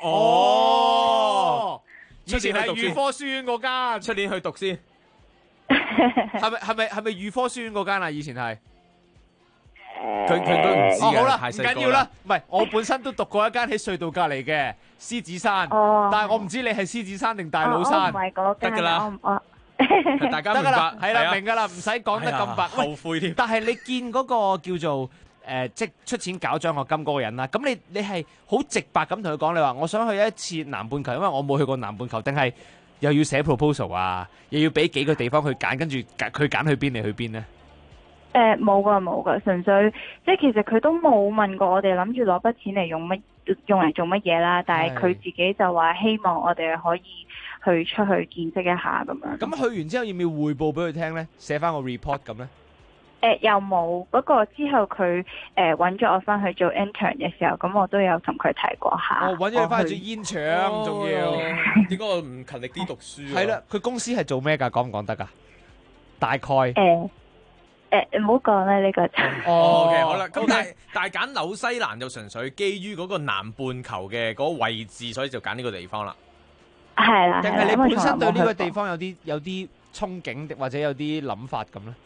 哦，以前係預科書院嗰間， 出年去讀先。 係咪預科書院嗰間啊？以前係。 佢都唔知嘅， 好啦， 太唔緊要啦。唔係，我本身都讀過一間喺隧道隔離嘅獅子山，但係我唔知你係獅子山定大老山。 唔係嗰間， 得㗎啦，大家明白， 係啦，明㗎啦，唔使講得咁白， 後悔添。 但係你見嗰個叫做即係出錢搞獎學金嗰個人啦，咁你係好直白咁同佢講，你話我想去一次南半球，因為我冇去過南半球，定係又要寫 proposal 啊，又要俾幾個地方去揀，跟住佢揀去邊，你去邊呢？ 冇噶，純粹即係其實佢都冇問過我哋諗住攞筆錢嚟用嚟做乜嘢啦，但係佢自己就話希望我哋可以去出去見識一下咁樣。 咁去完之後要唔要匯報俾佢聽呢？寫翻個 report 咁呢？ 又冇，不過之後佢揾咗我翻去做 intern 嘅時候，咁我都有同佢提過下。 揾咗你翻去做煙腸，仲要點解我唔勤力啲讀書？ 係啦，佢公司係做咩㗎？講唔講得㗎？大概唔好講啦，呢個就。 OK， 好啦。咁但係揀紐西蘭就純粹基於嗰個南半球嘅嗰個位置，所以就揀呢個地方啦。 係啦。 定係你本身對呢個地方有啲憧憬，或者有啲諗法咁咧？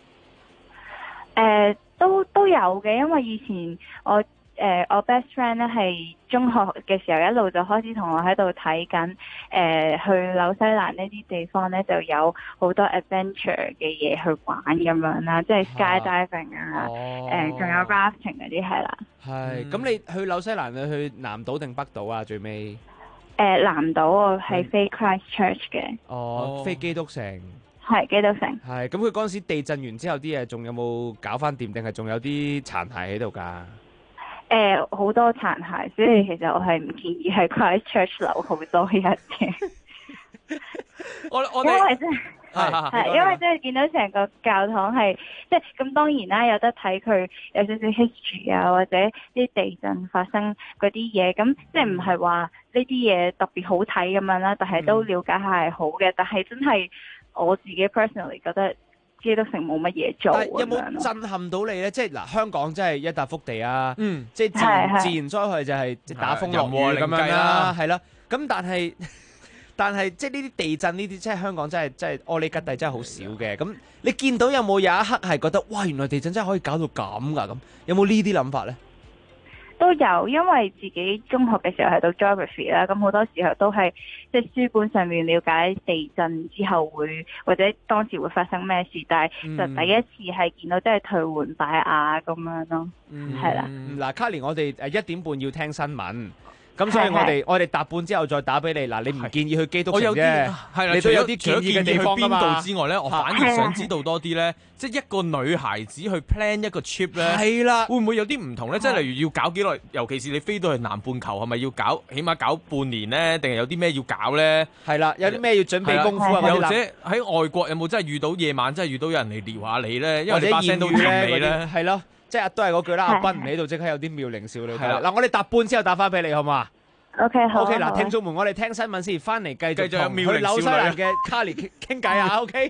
都有嘅，因為以前我 best friend 咧係中學嘅時候一路就開始同我喺度睇緊，去紐西蘭呢啲地方咧就有好多 adventure 嘅嘢去玩咁樣啦，即係 skydiving 啊，仲有 rafting 嗰啲係啦。 係，咁你去紐西蘭你去南島定北島啊？最尾？ 南島我係飛 Christchurch 嘅。 哦，飛基督城。 係基督城。 係，咁佢嗰陣時地震完之後啲嘢仲有冇搞翻掂，定係仲有啲殘骸喺度㗎？ 好多殘骸，所以其實我係唔建議喺 Christchurch 留好多日嘅。因為真係因為真係見到成個教堂係即係咁，當然啦，有得睇佢有少少 history 啊，或者啲地震發生嗰啲嘢，咁即係唔係話呢啲嘢特別好睇咁樣啦，但係都了解下係好嘅。但係真係我自己 personally 覺得基督城冇乜嘢做。 但有冇震撼到你咧？即係嗱，香港真係一笪福地啊，即係自然災害就係打風落雨咁樣啦，係啦。咁但係即係呢啲地震呢啲，即係香港真係阿里吉地真係好少嘅。咁你見到有冇有一刻係覺得哇，原來地震真係可以搞到咁㗎？咁有冇呢啲諗法咧？ 都有，因為自己中學嘅時候係讀 geography 啦，咁好多時候都係即係書本上面了解地震之後會或者當時會發生咩事，但係就第一次係見到即係頹垣敗瓦咁樣咯，係啦。 嗱，卡連，我哋1點半要聽新聞。咁所以我哋答半之後再打俾你。嗱，你唔建議去基督城啫，你都有啲建議嘅地方㗎嘛。 邊度之外咧，我反而想知道多啲咧，即係一個女孩子去 plan 一個 trip 咧， 係啦， 會唔會有啲唔同咧？即係例如要搞幾耐，尤其是你飛到去南半球，係咪要搞起碼搞半年咧？定係有啲咩要搞咧？ 係啦，有啲咩要準備功夫啊？ 或者喺外國有冇真係遇到夜晚真係遇到有人嚟撩下你咧？因為你把聲都甜美咧， 係咯。即係都係嗰句啦，阿斌唔喺度，即刻有啲妙齡少女。係啦，嗱，我哋答半之後打翻俾你，好嘛 ？OK 好。 OK 嗱，聽眾們，我哋聽新聞先，翻嚟繼續同去紐西蘭嘅卡莉傾偈啊 ！OK。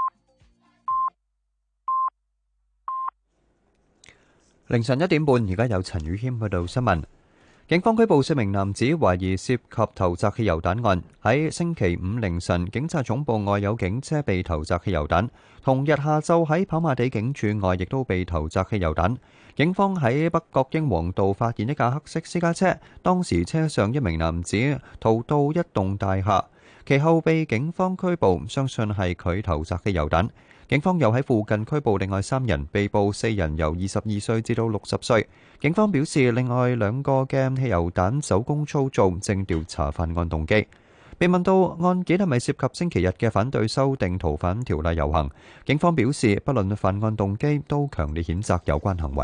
凌晨1點半，而家有陳宇謙報道新聞。警方拘捕4名男子，懷疑涉及投擲汽油彈案。喺星期5凌晨，警察總部外有警車被投擲汽油彈。同日下晝喺跑馬地警署外亦都被投擲汽油彈。警方喺北角英皇道發現一架黑色私家車，當時車上一名男子逃到一棟大廈，其後被警方拘捕，相信係佢投擲汽油彈。警方又喺附近拘捕另外3人，被捕4人由22歲至到60歲。警方表示，另外2個嘅汽油彈手工操作，正調查犯案動機。被問到案件係咪涉及星期日嘅反對修訂逃犯條例遊行，警方表示，不論犯案動機，都強烈譴責有關行為。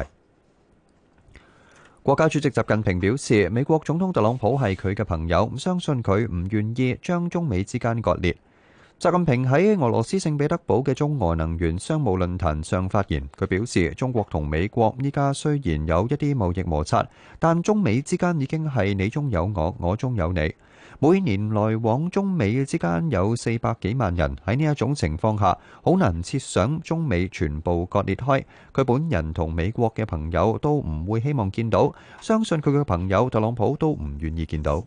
國家主席習近平表示，美國總統特朗普係佢嘅朋友，相信佢唔願意將中美之間割裂。習近平喺俄羅斯聖彼得堡嘅中俄能源商務論壇上發言，佢表示，中國同美國依家雖然有一啲貿易摩擦，但中美之間已經係你中有我，我中有你。每年來往中美之間有400幾萬人，喺呢一種情況下，好難設想中美全部割裂開。佢本人同美國嘅朋友都唔會希望見到，相信佢嘅朋友特朗普都唔願意見到。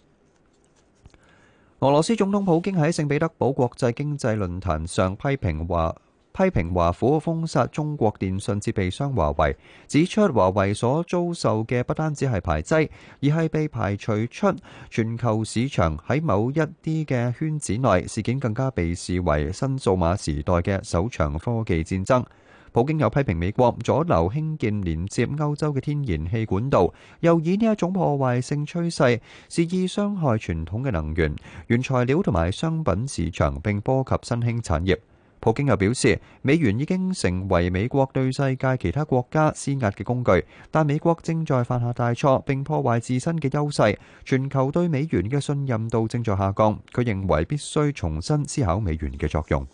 俄羅斯總統普京喺聖彼得堡國際經濟論壇上批評華府封殺中國電信設備商華為，指出華為所遭受嘅不單止係排擠，而係被排除出全球市場。喺某一啲嘅圈子內，事件更加被視為新數碼時代嘅首場科技戰爭。普京又批評美國阻撓興建連接歐洲嘅天然氣管道，又以呢一種破壞性趨勢肆意傷害傳統嘅能源、原材料同埋商品市場，並波及新興產業。普京又表示，美元已經成為美國對世界其他國家施壓嘅工具，但美國正在犯下大錯，並破壞自身嘅優勢，全球對美元嘅信任度正在下降。佢認為必須重新思考美元嘅作用。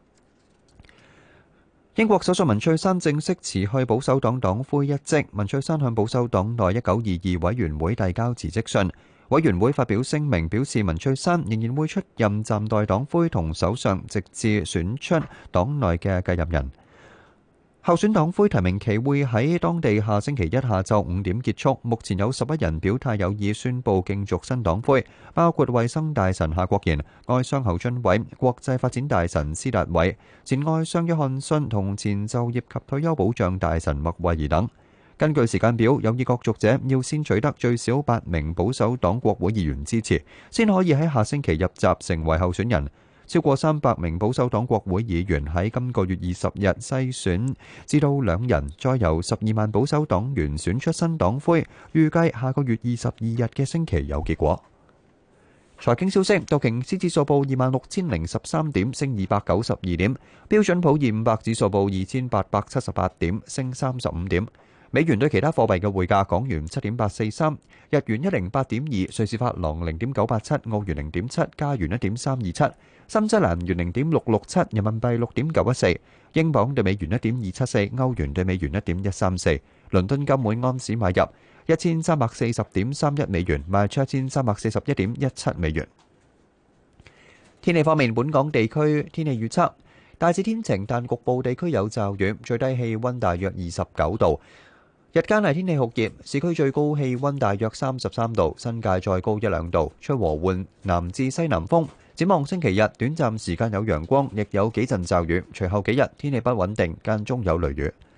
英國首相文翠珊正式辭去保守黨黨魁一職。文翠珊向保守黨內1922委員會遞交辭職信，委員會發表聲明表示，文翠珊仍然會出任暫代黨魁同首相，直至選出黨內嘅繼任人。候選黨魁提名期會喺當地下星期一下晝5點結束。目前有11人表態有意宣佈競逐新黨魁，包括衛生大臣夏國賢、外相侯俊偉、國際發展大臣施達偉、前外相約翰遜同前就業及退休保障大臣麥惠儀等。根據時間表，有意角逐者要先取得最少8名保守黨國會議員支持，先可以喺下星期入閘成為候選人。超過300名保守黨國會議員喺今個月20日篩選至到2人，再由12萬保守黨員選出新黨魁，預計下個月22日嘅星期有結果。財經消息，道瓊斯指數報26,013點，升292點；標準普爾500指數報2878點，升35點。美元對其他貨幣嘅匯價：港元7.843，日元108.2，瑞士法郎0.987，澳元0.7，加元1.327，新西蘭元0.667，人民幣6.914，英鎊對美元1.274，歐元對美元1.134。倫敦金每安士買入1340.31美元，賣出1341.17美元。天氣方面，本港地區天氣預測大致天晴，但局部地區有驟雨，最低氣溫大約29度。日間係天氣酷熱，市區最高氣溫大約33度，新界再高1-2度，吹和緩南至西南風。展望星期日，短暫時間有陽光，亦有幾陣驟雨，隨後幾日天氣不穩定，間中有雷雨。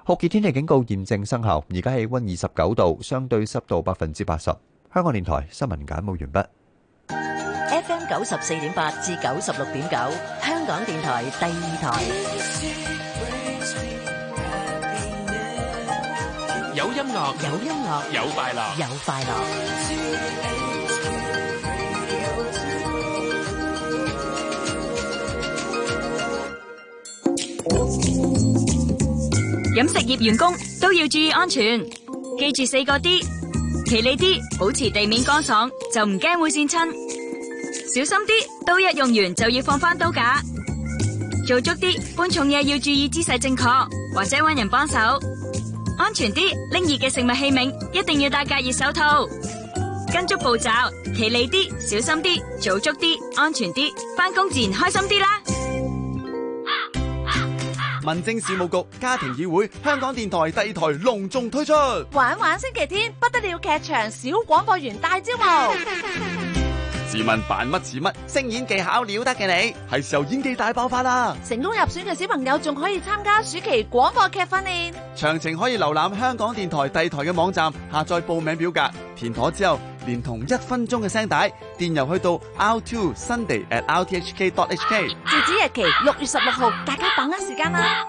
酷熱天氣警告現正生效，而家氣溫29度，相對濕度80%。香港電台新聞簡報完畢。 FM 94.8至96.9，香港電台第二台。 有音樂， 有音樂， 有快樂， 有快樂。 飲食業員工都要注意安全，記住4個D，企理啲，保持地面乾爽，就唔驚會跣親。小心啲，刀一用完就要放返刀架。做足啲，搬重嘢要注意姿勢正確，或者搵人幫手。安全啲，拎熱嘅食物器皿一定要戴隔熱手套。跟足步驟，企理啲，小心啲，做足啲，安全啲，返工自然開心啲啦。 民政事務局家庭議會香港電台第二台隆重推出玩玩星期天不得了劇場小廣播員大招募。 自問扮乜似乜，聲演技巧了得嘅你，係時候演技大爆發啦！ 成功入選嘅小朋友仲可以參加暑期廣播劇訓練。 詳情可以瀏覽香港電台第二台嘅網站，下載報名表格，填妥之後，連同1分鐘嘅聲帶，電郵去到 r2sunday@rthk.hk。 截止日期6月16號，大家把握時間啦！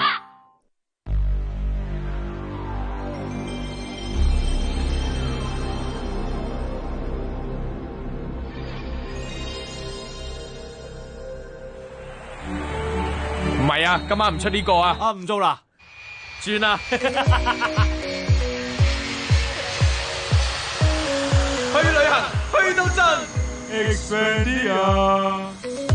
唔係啊，今晚唔出呢個啊！ 啊，唔做啦， 轉啦！去旅行去到盡 Expedia。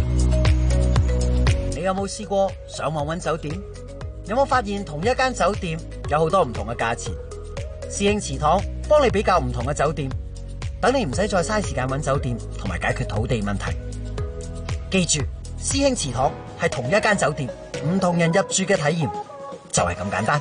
你有冇試過上網揾酒店？有冇發現同一間酒店有好多唔同嘅價錢？師兄祠堂幫你比較唔同嘅酒店，等你唔使再嘥時間揾酒店同埋解決土地問題。記住，師兄祠堂係同一間酒店，唔同人入住嘅體驗就係咁簡單。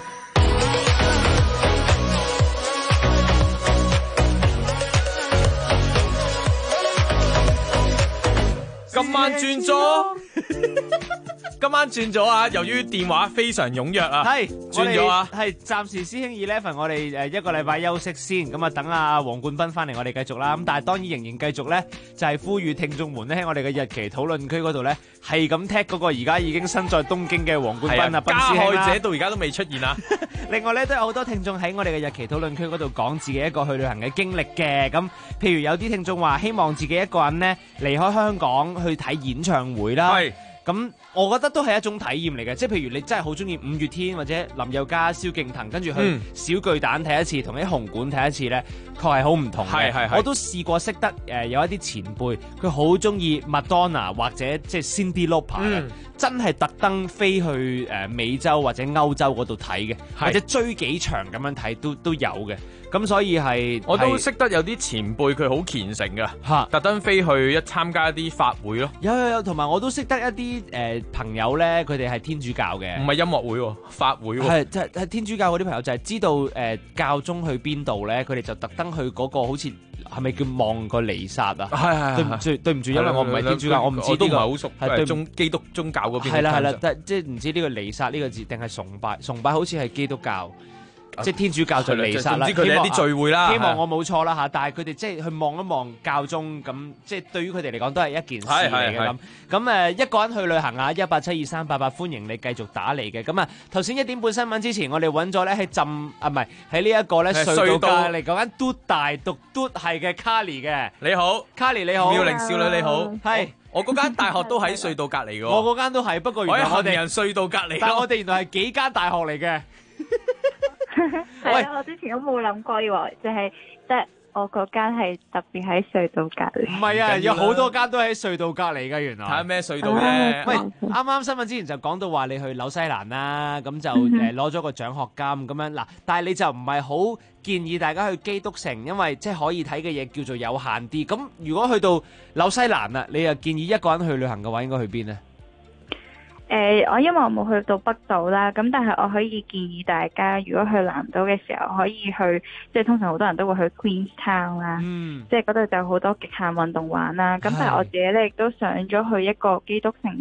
今晚轉咗，今晚轉咗啊！由於電話非常踴躍啊， 係轉咗啊， 係暫時師兄11，我哋一個禮拜休息先，咁啊等阿黃冠斌翻嚟，我哋繼續啦。咁但係當然仍然繼續咧，就係呼籲聽眾們咧喺我哋嘅日期討論區嗰度咧，係咁踢嗰個而家已經身在東京嘅黃冠斌啊，斌師兄啦。 加害者到而家都未出現啊！ 另外咧都有好多聽眾喺我哋嘅日期討論區嗰度講自己一個去旅行嘅經歷嘅，咁譬如有啲聽眾話希望自己一個人咧離開香港去睇演唱會啦。係。咁我覺得都係一種體驗嚟嘅，即係譬如你真係好中意5月天或者林宥嘉、蕭敬騰，跟住去小巨蛋睇一次，同喺紅館睇一次咧，確係好唔同嘅。係我都試過識得有一啲前輩，佢好中意麥當娜或者即係 Cyndi Lauper，真係特登飛去美洲或者歐洲嗰度睇嘅，或者追幾場咁樣睇都有嘅。咁所以係我都識得有啲前輩佢好虔誠㗎，特登飛去參加一啲法會咯。 有，同埋我都識得一啲朋友咧，佢哋係天主教嘅， 唔係音樂會喎，法會喎。 係天主教嗰啲朋友就係知道教宗去邊度咧，佢哋就特登去嗰個好似係咪叫望個彌撒啊？係對唔住，因為我唔係天主教，我唔知呢個。我都唔係好熟，係基督宗教嗰邊。係啦，即係唔知呢個彌撒呢個字定係崇拜？崇拜好似係基督教。即係天主教就彌撒啦， 總之佢哋一啲聚會啦。 希望我冇錯啦嚇，但係佢哋即係去望一望教宗咁，即係對於佢哋嚟講都係一件事嚟嘅咁。咁一個人去旅行啊，1872388歡迎你繼續打嚟嘅。咁啊頭先1點半新聞之前，我哋揾咗咧喺唔係喺呢一個咧隧道隔離嗰間嘟大讀嘟係嘅 Carly 嘅。 你好 ，Carly 你好， 妙齡少女你好， 係。 我嗰間大學都喺隧道隔離嘅。 我嗰間都係，不過原來我哋人隧道隔離。 但係我哋原來係幾間大學嚟嘅。 係啊，我之前都冇諗過，以為即係我嗰間係特別喺隧道隔離。 唔係啊，有好多間都喺隧道隔離㗎，原來。 睇下咩隧道啫？ 喂，啱啱新聞之前就講到話你去紐西蘭啦，咁就攞咗個獎學金咁樣嗱，但係你就唔係好建議大家去基督城，因為即係可以睇嘅嘢叫做有限啲。咁如果去到紐西蘭啦，你又建議一個人去旅行嘅話，應該去邊呢？ 我因為我冇去到北島啦，咁但係我可以建議大家，如果去南島嘅時候，可以去，即係通常好多人都會去 Queenstown 啦，即係嗰度就好多極限運動玩啦。咁但係我自己咧亦都上咗去一個基督城以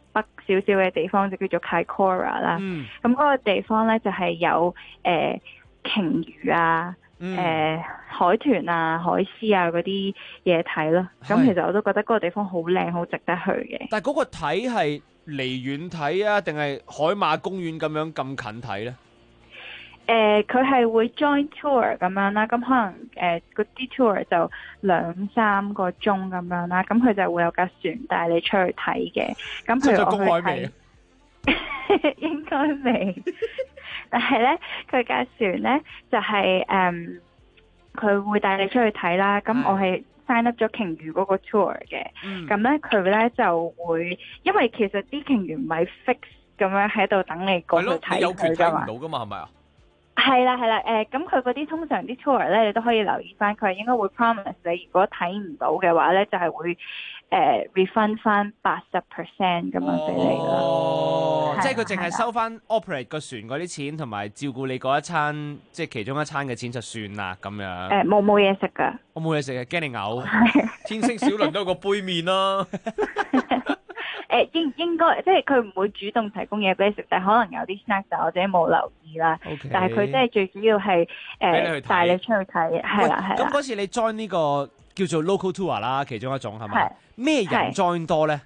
北少少嘅地方就叫做 Kaikoura 啦。咁嗰個地方咧就係有鯨魚啊、海豚啊、海獅啊嗰啲嘢睇咯。咁其實我都覺得嗰個地方好靚，好值得去嘅。 但係嗰個睇係離遠睇啊，定係海馬公園咁近睇咧？ 佢係會 join tour 咁樣啦，咁可能嗰啲 tour 就2-3個鐘咁樣啦，咁佢就會有架船帶你出去睇嘅。咁譬如我去睇，應該未。但係咧，佢架船咧就係佢會帶你出去睇啦。咁我係 sign up 咗鯨魚嗰個 tour 嘅。咁咧佢咧就會，因為其實啲鯨魚唔係 fix 咁樣喺度等你過去睇佢㗎嘛。 睇唔到㗎嘛，係咪啊？ 係啦，咁佢嗰啲通常啲 tour 咧，你都可以留意翻，佢應該會 promise 你，如果睇唔到嘅話咧，就係會refund 翻80% 咁樣俾你咯。 即係佢淨係收翻 operate 個船嗰啲錢，同埋照顧你嗰一餐，即係其中一餐嘅錢就算啦咁樣。 冇嘢食㗎。 我冇嘢食嘅，驚你嘔。 天星小輪都有個杯麵啦。 應該即係佢唔會主動提供嘢俾你食，但係可能有啲 snack， 但我自己冇留意啦。Okay. 但係佢即係最主要係帶你出去睇，係啦。 咁嗰次你 join 呢個叫做 local tour 啦，其中一種係咪？咩人 join 多咧？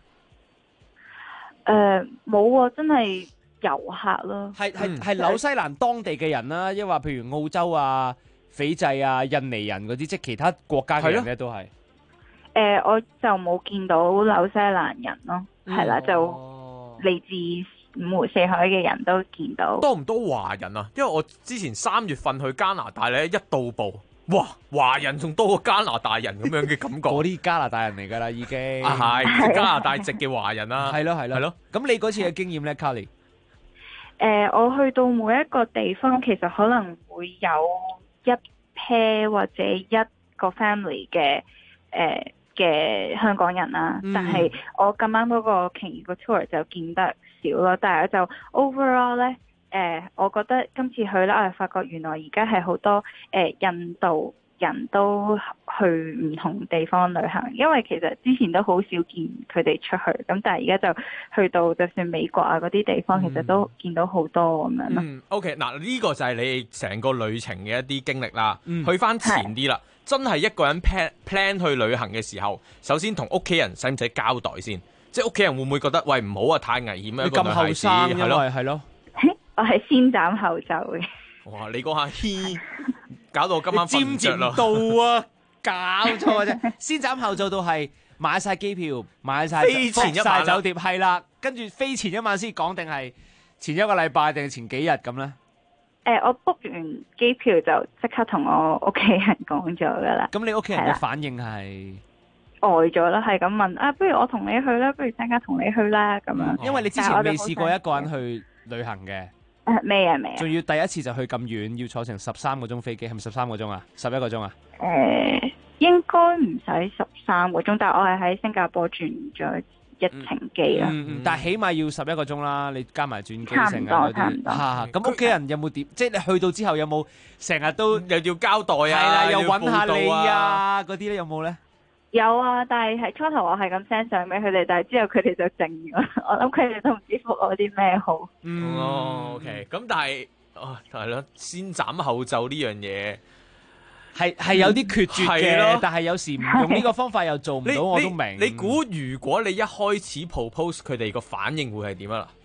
冇喎，真係遊客咯。 係紐西蘭當地嘅人啦，抑或譬如澳洲啊、斐濟啊、印尼人嗰啲，即係其他國家嘅人咧都係。 我就冇見到紐西蘭人咯，係啦，就嚟自五湖四海嘅人都見到。 多唔多華人啊？因為我之前3月份去加拿大咧，一到埗，哇，華人仲多過加拿大人咁樣嘅感覺。 嗰啲加拿大人嚟㗎啦，已經。 係加拿大籍嘅華人啦。 係咯。咁你嗰次嘅經驗咧 Carly？ 我去到每一個地方，其實可能會有一 pair 或者一個 family 嘅香港人啦，但係我咁啱嗰個鯨魚個 tour 就見得少咯，但係就 overall 咧，我覺得今次去啦，我發覺原來而家係好多印度人都去唔同地方旅行，因為其實之前都好少見佢哋出去，咁但係而家就去到就算美國啊嗰啲地方，其實都見到好多咁樣咯。 OK， 嗱呢個就係你成個旅程嘅一啲經歷啦。去翻前啲啦。真係一個人 plan 去旅行嘅時候，首先同屋企人使唔使交代先？即係屋企人會唔會覺得喂唔好啊，太危險啊？ 你咁後生，係咯。 我係先斬後奏嘅。 哇！你嗰下搞到我今晚瞓唔着啦。 到啊，搞錯啊啫！先斬後奏到係買晒機票，買晒飛前一晚酒店，係啦，跟住飛前一晚先講，定係前一個禮拜定係前幾日咁咧？ 我 book 完機票就即刻同我屋企人講咗噶啦。 咁你屋企人嘅反應係呆咗啦，係咁問啊，不如我同你去啦，不如陣間同你去啦咁樣。 因為你之前未試過一個人去旅行嘅。 未啊。仲要第一次就去咁遠，要坐成13個鐘飛機，係咪13個鐘啊？11個鐘啊？ 應該唔使13個鐘，但係我係喺新加坡轉咗一程機啦。 但係起碼要11個鐘啦，你加埋轉機成啊嗰啲。 咁屋企人有冇點？即係你去到之後有冇成日都又要交代啊？ 係啦，又揾下你啊嗰啲咧有冇咧？ 有啊，但係初頭我係咁 send 相俾佢哋，但係之後佢哋就靜咗。我諗佢哋都唔知覆我啲咩好。 OK，咁但係係咯，先斬後奏呢樣嘢係有啲決絕嘅，但係有時唔用呢個方法又做唔到，我都明。 你估如果你一開始 propose 佢哋個反應會係點啊？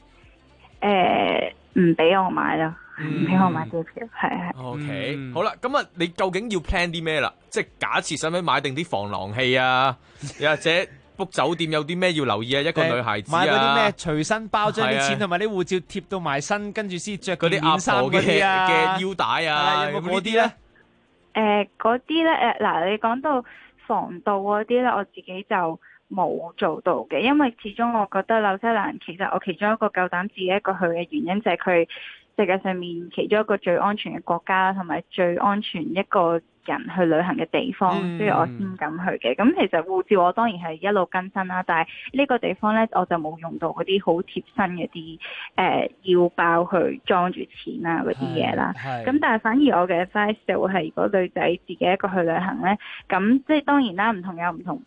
唔俾我買啦，唔俾我買機票，係。 OK，好啦，咁啊，你究竟要 plan 啲咩啦？即係假設使唔使買定啲防狼器啊？又或者 book 酒店有啲咩要留意啊？一個女孩子啊， 買嗰啲咩隨身包，將啲錢同埋啲護照貼到埋身，跟住先着嗰啲阿婆嘅腰帶啊， 有冇嗰啲咧？ 嗰啲咧，嗱，你講到防盜嗰啲咧，我自己就冇做到嘅，因為始終我覺得紐西蘭其實我其中一個夠膽自己一個去嘅原因就係佢世界上面其中一個最安全嘅國家，同埋最安全一個人去旅行嘅地方，所以我先敢去嘅。咁其實護照我當然係一路更新啦，但係呢個地方咧我就冇用到嗰啲好貼身嘅啲腰包去裝住錢啊嗰啲嘢啦。咁但係反而我嘅 advice 就會係如果女仔自己一個去旅行咧，咁即係當然啦，唔同有唔同嘅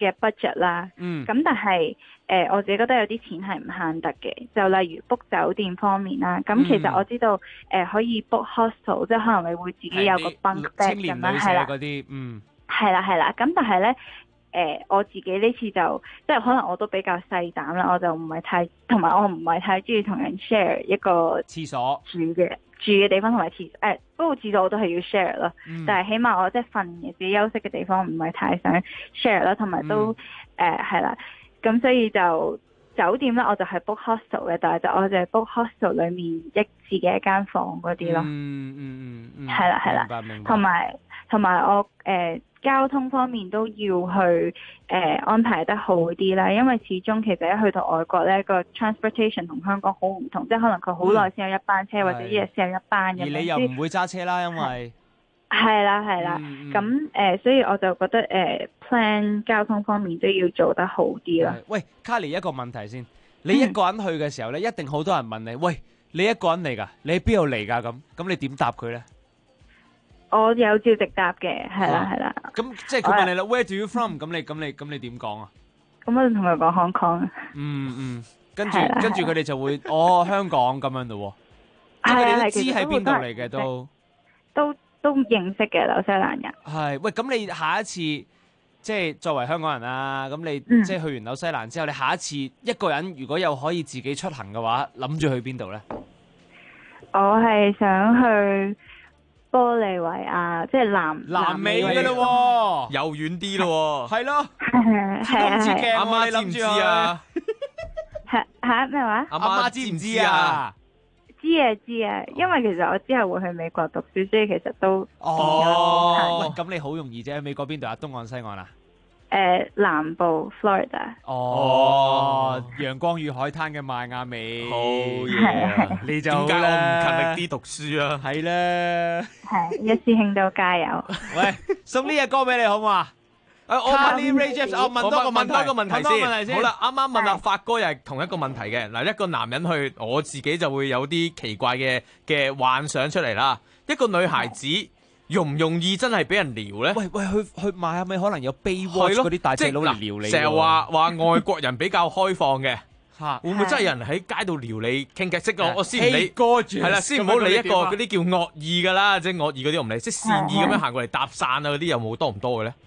嘅 budget 啦。咁但係我自己覺得有啲錢係唔慳得嘅，就例如 book 酒店方面啦。咁其實我知道可以 book hostel， 即係可能你會自己有個 bunk bed 咁樣，係啦。 嗰啲係啦。咁但係咧我自己呢次就即係可能我都比較細膽啦，我就唔係太，同埋我唔係太中意同人 share 一個廁所住嘅地方同埋不過廁所我都係要 share 咯。但係起碼我即係瞓嘅自己休息嘅地方唔係太想 share 啦，同埋都係啦。咁所以就酒店咧我就係 book hostel 嘅，但係我就係 book hostel 裏面自己一間房嗰啲咯。係啦。同埋我交通方面都要去安排得好啲啦，因為始終其實一去到外國咧，個 transportation 同香港好唔同，即係可能佢好耐先有一班車，或者一日先有一班咁樣。 而你又唔會揸車啦，因為係啦。咁所以我就覺得plan 交通方面都要做得好啲啦。 喂，Carly 一個問題先，你一個人去嘅時候咧，一定好多人問你，喂，你一個人嚟㗎？你喺邊度嚟㗎？咁你點答佢咧？ 我有照直答嘅，係啦。 咁即係佢問你啦，Where do you from？咁你點講啊？ 咁我就同佢講 Hong Kong。 跟住佢哋就會香港咁樣咯喎。即係佢哋都知喺邊度嚟嘅都認識嘅紐西蘭人。 係喂，咁你下一次即係作為香港人啦，咁你即係去完紐西蘭之後，你下一次一個人如果又可以自己出行嘅話，諗住去邊度咧？ 我係想去玻利維亞，即係南美嘅咯， 又遠啲咯， 係咯， 係唔知驚阿媽知唔知啊？ 吓咩話？ 阿媽知唔知啊？ 知啊，因為其實我之後會去美國讀書，所以其實都喂，咁你好容易啫，美國邊度啊？東岸西岸啊？ 南部 Florida。 陽光與海灘嘅邁阿密。 好嘢， 你就點解我唔勤力啲讀書啊？ 係啦， 一師兄都加油。 喂，送呢隻歌俾你好唔好啊？我問 Ray James， 我問多個問題先。 好啦，啱啱問阿發哥又係同一個問題嘅。嗱，一個男人去，我自己就會有啲奇怪嘅幻想出嚟啦。一個女孩子容唔容易真係俾人撩咧？ 喂，去買係咪可能有 Baywatch 嗰啲大隻佬嚟撩你？ 成日話外國人比較開放嘅。會唔會真係有人喺街度撩你傾偈？即我先唔理，係啦，先唔好理一個嗰啲叫惡意噶啦，即係惡意嗰啲我唔理，即係善意咁樣行過嚟搭訕啊嗰啲有冇多唔多嘅咧？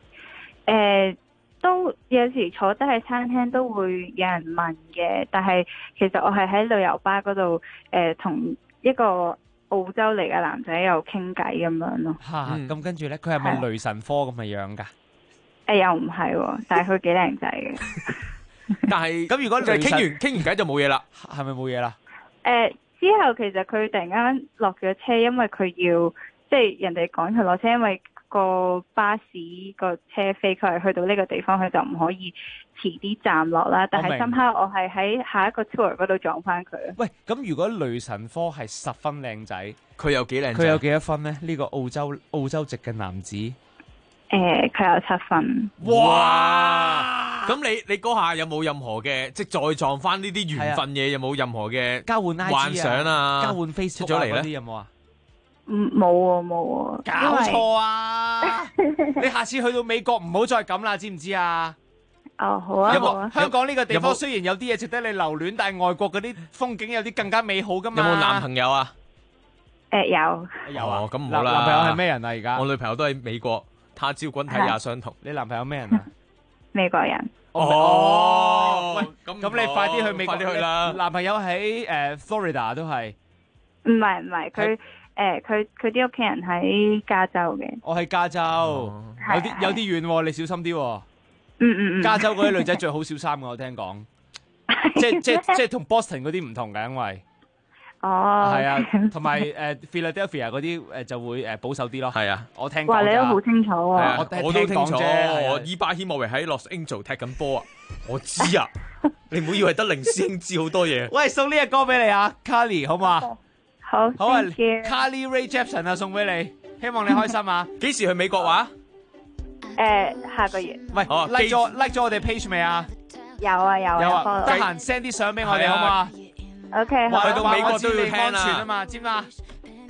都有時坐低喺餐廳都會有人問嘅，但係其實我係喺旅遊巴嗰度同一個澳洲嚟嘅男仔又傾偈咁樣咯。 咁跟住咧，佢係咪雷神科咁嘅樣㗎？ 又唔係喎，但係佢幾靚仔嘅。 但係咁如果你傾完偈就冇嘢啦， 係咪冇嘢啦？ 之後其實佢突然間落咗車，因為佢要即係人哋趕佢落車，因為個巴士個車飛佢係去到呢個地方，佢就唔可以遲啲站落啦。但係深刻我係喺下一個 tour 嗰度撞翻佢。 喂，咁如果雷神科係10分靚仔， 佢有幾靚仔？ 佢有幾多分呢？呢個澳洲籍嘅男子， 佢有7分。 哇！咁你嗰下有冇任何嘅即係再撞翻呢啲緣分嘢？有冇任何嘅交換 IG 幻想啊？ 交換 Facebook 出咗嚟咧？ 有冇啊？ 冇喎， 搞錯啊！你下次去到美國唔好再咁啦，知唔知啊？ 好啊。 香港呢個地方雖然有啲嘢值得你留戀，但係外國嗰啲風景有啲更加美好噶嘛。 有冇男朋友啊？ 有啊。 咁唔好啦。 男朋友係咩人啊？而家我女朋友都喺美國，他朝君體也相同。 你男朋友咩人啊？ 美國人。 喂，咁你快啲去美國去啦。男朋友喺Florida 都係。 唔係佢。佢啲屋企人喺加州嘅。 我喺加州，有啲遠喎，你小心啲喎。加州嗰啲女仔着好少衫嘅，我聽講。即係同 Boston 嗰啲唔同嘅，因為。係啊，同埋Philadelphia 嗰啲就會保守啲咯。 係啊， 我聽講。 哇，你都好清楚喎。 我都聽咗。我伊巴希莫維喺 Los Angeles 踢緊波啊！我知啊，你唔好以為得凌師兄知好多嘢。 喂，送呢隻歌俾你啊 ，Carly 好嘛？ 好啊 ，Carly Rae Jepsen 啊，送俾你，希望你開心啊！ 幾時去美國話？ 下個月。 喂，like 咗我哋 page 未啊？ 有啊， 得閒 send 啲相俾我哋好嘛？ OK， 好。 去到美國都要聽安全啊嘛，知嘛？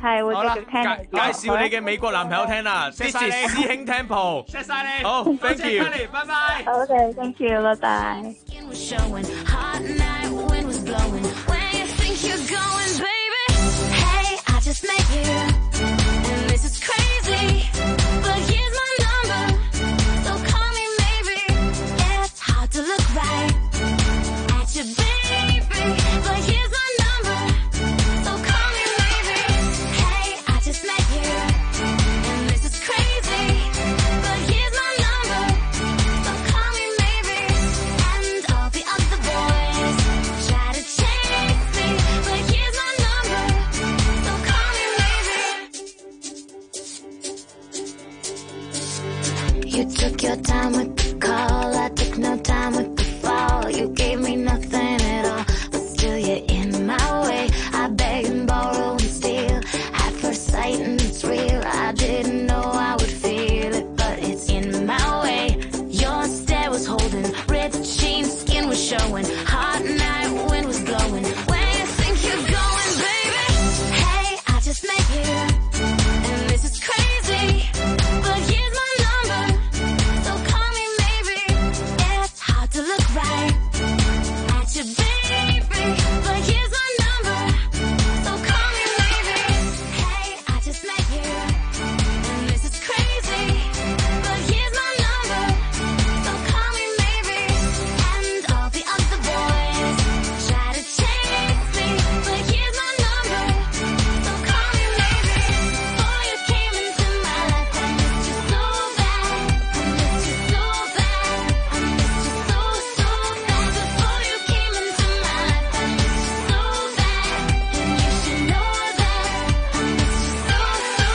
係會繼續聽。 介紹你嘅美國男朋友聽啦，謝謝師兄 Temple， 謝晒你， 好 ，thank you， 拜拜。 好嘅，thank you，拜拜。 You took your time with the call, I took no time with the fall. You gave me nothing at all, but still you're in my way. I beg and borrow and steal at first sight, and it's real. I didn't know I would feel it, but it's in my way. Your stare was holding, ripped jeans, skin was showing. Hot night, wind was blowing. Where you think you're going, baby? Hey, I just met you, and this is crazy, but here's my number. So call me maybe. It's hard to look right at you, baby, but here's my number. So call me maybe. Hey, I just met you, and this is crazy, but here's my number. So call me maybe. And all the other boys try to chase me, but here's my number. So call me maybe. Before you came into my life, I missed you so bad. I missed you so bad. I missed you so, so bad. Before you came into my life, I missed you so bad. And you should know that. I missed you so,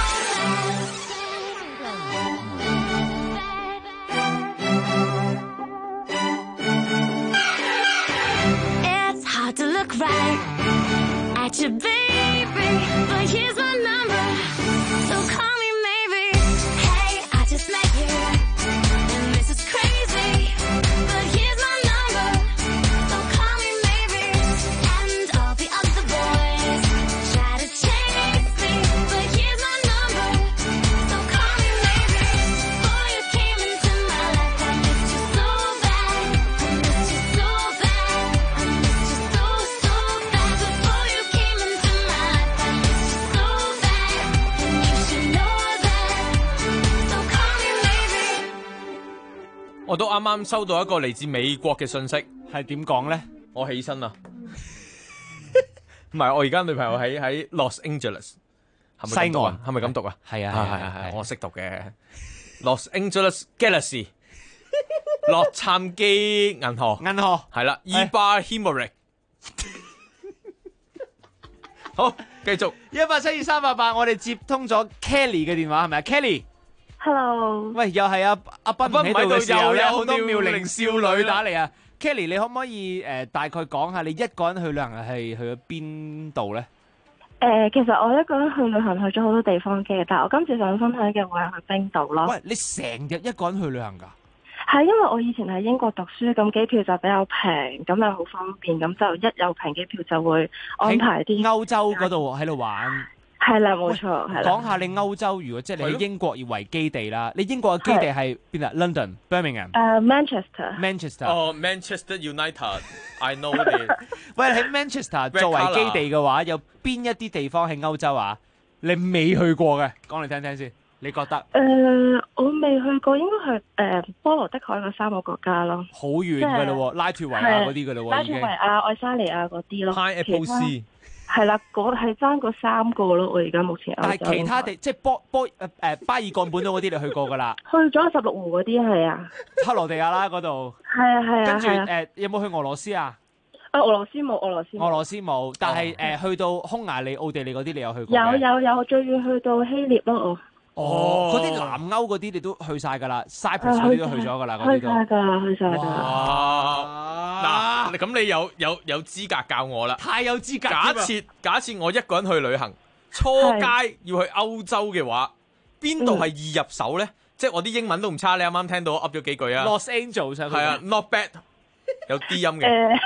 bad. It's hard to look right at you, baby, but here's my number. So call me maybe. Hey, I just met you, and this is crazy, but here's my number. So call me maybe. And all the other boys try to chase me, but here's my number. So call me maybe. Before you came into my life, I missed you so bad. I missed you so bad. I missed you so, so bad. Before you came into my life, I missed you so bad. And you should know that. So call me maybe. 我都啱啱收到一個嚟自美國嘅信息， 係點講咧？ 我起身啦，唔係我而家女朋友喺 Los Angeles， 係咪咁讀啊？係咪咁讀啊？ 係啊， 我識讀嘅 Los Angeles Galaxy， 洛杉磯銀河係啦 ，Ibrahimovic。好，繼續 1872388，我哋接通咗 Kelly 嘅電話，係咪啊 ？Kelly，Hello， 喂，又係阿斌唔喺度嘅時候，有好多妙齡少女打嚟啊 ！Kelly， 你可唔可以大概講下你一個人去旅行係去咗邊度咧？ 其實我一個人去旅行去咗好多地方嘅，但係我今次想分享嘅會係去冰島咯。 喂，你成日一個人去旅行㗎？ 係因為我以前喺英國讀書，咁機票就比較平，咁又好方便，咁就一有平機票就會安排啲歐洲嗰度喺度玩。 係啦，冇錯，係啦。 講下你歐洲，如果即係你喺英國要為基地啦，你英國嘅基地係邊啊 ？London、Birmingham、Manchester。 哦 ，Manchester United，I know it。 喂，喺 Manchester 作為基地嘅話，有邊一啲地方喺歐洲啊？你未去過嘅，講嚟聽聽先。你覺得？ 我未去過，應該係波羅的海嗰3個國家咯。 好遠㗎咯喎，拉脫維亞嗰啲㗎咯喎， 拉脫維亞、愛沙尼亞嗰啲咯。 Pineapple Sea。 係啦，係爭嗰3個咯。我而家目前但係其他地即係巴爾幹半島嗰啲，你去過㗎啦？ 去咗16湖嗰啲係啊。 克羅地亞啦嗰度。 係啊。 跟住有冇去俄羅斯啊？ 俄羅斯冇。 俄羅斯冇，但係去到匈牙利、奧地利嗰啲，你有去過？ 有，最遠去到希臘咯哦，嗰啲南歐嗰啲你都去晒㗎啦 ，Cyprus 嗰啲都去咗㗎啦，嗰啲都去晒㗎。 嗱，咁你有資格教我啦， 太有資格。 假設我一個人去旅行，初階要去歐洲嘅話，邊度係易入手咧？即係我啲英文都唔差，你啱啱聽到噏咗幾句啊 ？Los Angeles 係啊 ，not bad， 有啲音嘅。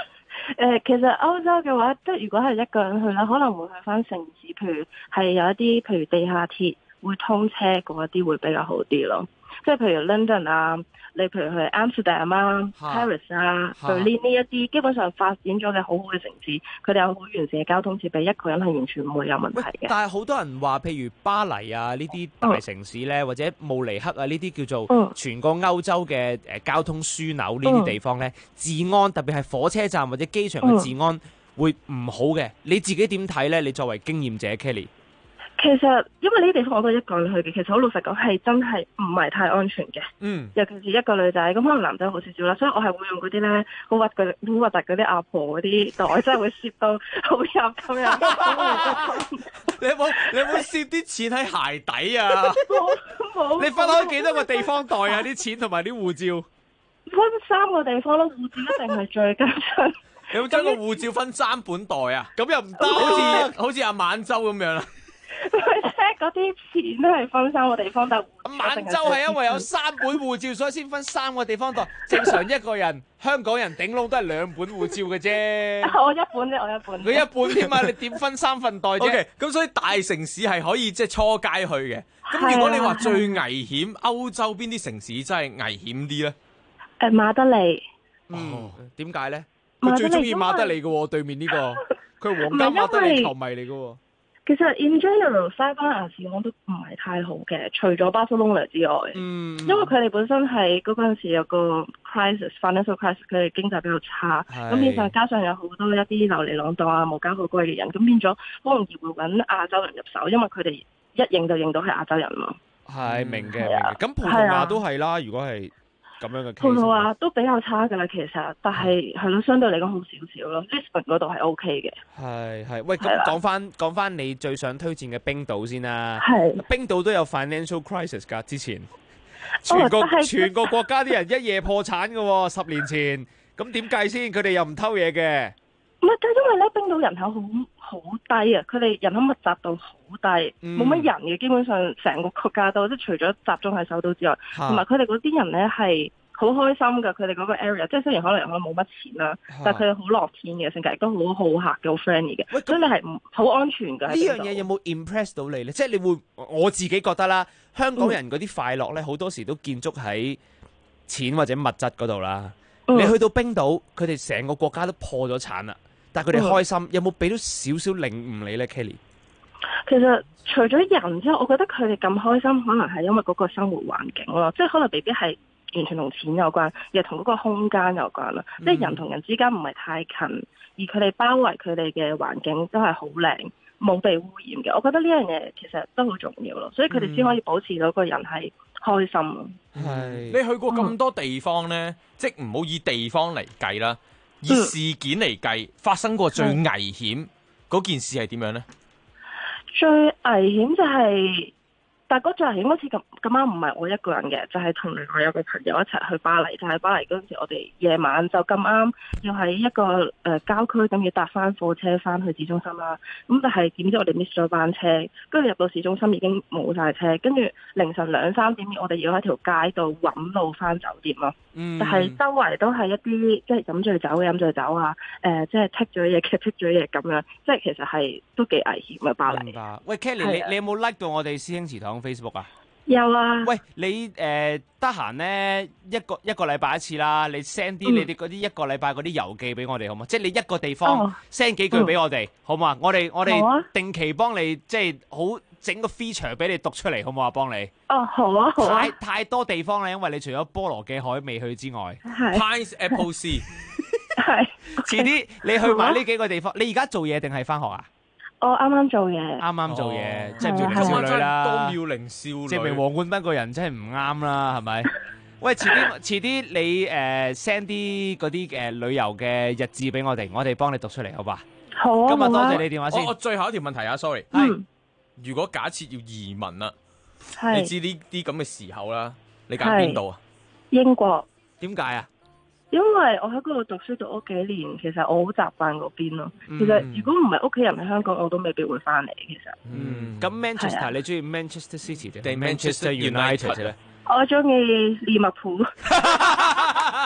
其實歐洲嘅話，即係如果係一個人去啦，可能會去翻城市，譬如係有一啲，譬如地下鐵會通車嗰一啲會比較好啲咯。即係譬如 London 啊，你譬如去 Amsterdam 啊、Paris 啊、Berlin 呢一啲基本上發展咗嘅好好嘅城市，佢哋有好完善嘅交通設備，一個人係完全唔會有問題嘅。 但係好多人話，譬如巴黎啊呢啲大城市咧，或者慕尼黑啊呢啲叫做全個歐洲嘅交通樞紐呢啲地方咧，治安特別係火車站或者機場嘅治安會唔好嘅。你自己點睇咧？你作為經驗者 Kelly？ 其實因為呢啲地方我都一個人去嘅，其實好老實講係真係唔係太安全嘅。尤其是一個女仔，咁可能男仔好少少啦，所以我係會用嗰啲咧好核突嗰啲阿婆嗰啲袋，真係會攝到好入咁樣。 你有冇攝啲錢喺鞋底啊？ 冇。 你分開幾多個地方袋啊？啲錢同埋啲護照？ 分3個地方咯，護照一定係最緊張。 你有冇將個護照分3本袋啊？咁又唔得，好似阿晚舟咁樣啦。 嗰啲錢都係分3個地方，但係晚舟係因為有3本護照，所以先分3個地方袋。正常一個人香港人頂籠都係2本護照嘅啫。 我一本啫，我一本。 佢一本添嘛？你點分3份袋啫？ OK， 咁所以大城市係可以即係初階去嘅。咁如果你話最危險，歐洲邊啲城市真係危險啲咧？ 馬德里。 點解咧？佢最中意馬德里嘅喎，對面呢個，佢係皇家馬德里球迷嚟嘅喎。 其實 in general 西班牙治安都唔係太好嘅，除咗巴塞隆納之外，因為佢哋本身係嗰陣時有個 financial crisis， 佢哋經濟比較差，咁變相加上有好多一啲流離浪蕩啊、無家可歸嘅人，咁變咗好容易會揾亞洲人入手，因為佢哋一認就認到係亞洲人嘛。 係明嘅，咁葡萄牙都係啦，如果係咁樣嘅 case， 葡萄牙都比較差㗎啦，其實，但係係咯，相對嚟講好少少咯。Lisbon 嗰度係 OK 嘅。係，喂，咁講翻你最想推薦嘅冰島先啦。係。冰島都有 financial crisis 㗎，之前全個國家啲人一夜破產㗎喎，10年前。咁點計先？佢哋又唔偷嘢嘅。 唔係，因為咧冰島人口好低啊，佢哋人口密集度好低，冇乜人嘅，基本上成個國家都即係除咗集中喺首都之外，同埋佢哋嗰啲人咧係好開心㗎，佢哋嗰個 area， 即係雖然可能冇乜錢啦，但係佢哋好樂天嘅性格，亦都好好客嘅，好 friendly 嘅，所以你係好安全㗎。呢樣嘢有冇 impress 到你咧？即係你會我自己覺得啦，香港人嗰啲快樂咧，好多時都建築喺錢或者物質嗰度啦。你去到冰島，佢哋成個國家都破咗產啦。但係佢哋開心，有冇俾到少少領悟你咧 ，Kelly？ 其實除咗人之外，我覺得佢哋咁開心，可能係因為嗰個生活環境咯，即係可能未必係完全同錢有關，而係同嗰個空間有關啦。即係人同人之間唔係太近，而佢哋包圍佢哋嘅環境都係好靚，冇被污染嘅。我覺得呢樣嘢其實都好重要咯，所以佢哋先可以保持到個人係開心。 你去過咁多地方呢，即係唔好以地方嚟計啦。以事件嚟計，發生過最危險嗰件事係點樣呢？ 最危險就係，但係嗰最危險嗰次咁啱唔係我一個人嘅，就係同另外有個朋友一齊去巴黎。就喺巴黎嗰陣時，我哋夜晚就咁啱要喺一個郊區咁要搭翻火車翻去市中心啦。咁但係點知我哋 miss 咗班車，跟住入到市中心已經冇晒車，跟住凌晨2、3點我哋要喺條街度揾路翻酒店咯。但係周圍都係一啲即係飲醉酒啊，即係剔咗嘢咁樣，即係其實係都幾危險嘅巴黎。 喂 Kelly， 你有冇 like 到我哋師兄祠堂 Facebook 啊？ 有啊。 喂，你得閒咧一個禮拜一次啦，你 send 啲你哋嗰啲一個禮拜嗰啲遊記俾我哋好嗎？即係你一個地方 send 幾句俾我哋，好嘛？我哋定期幫你即係好整個 feature 俾你讀出嚟，好唔好啊？幫你。 好啊。 太多地方啦，因為你除咗波羅嘅海未去之外 ，Pines Apple Sea 係。 遲啲你去埋呢幾個地方，你而家做嘢定係翻學啊？ 我啱啱做嘢， 即係妙齡少女啦， 多妙齡少女， 證明黃冠斌個人真係唔啱啦，係咪？喂，遲啲你send 啲嗰啲旅遊嘅日誌俾我哋幫你讀出嚟，好吧？ 好啊。 今日多謝你電話先。 我最後一條問題啊 ，sorry，如果假設要移民啦，你知呢啲咁嘅時候啦，你揀邊度啊？ 英國。 點解啊？ 因為我喺嗰度讀書讀咗幾年，其實我好習慣嗰邊咯。其實如果唔係屋企人喺香港，我都未必會翻嚟。其實。 咁 Manchester 你中意 Manchester City 定 Manchester United 咧？ 我中意利物浦。 呢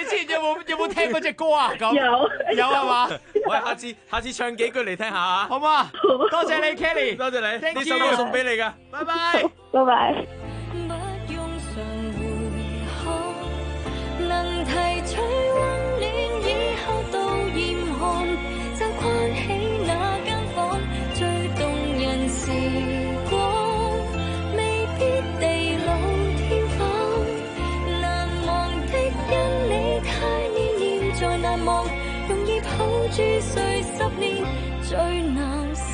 你之前有冇聽嗰隻歌啊？咁有係嘛？ 喂，下次唱幾句嚟聽下啊， 好嘛？多謝你 Kelly， 多謝你， Thank 呢首歌送俾你噶， 拜拜， 拜拜。 能提取溫暖以後到嚴寒，就關起那間房，最動人時光，未必地老天荒。難忘的因你太念念在難忘，容易抱住睡10年最難是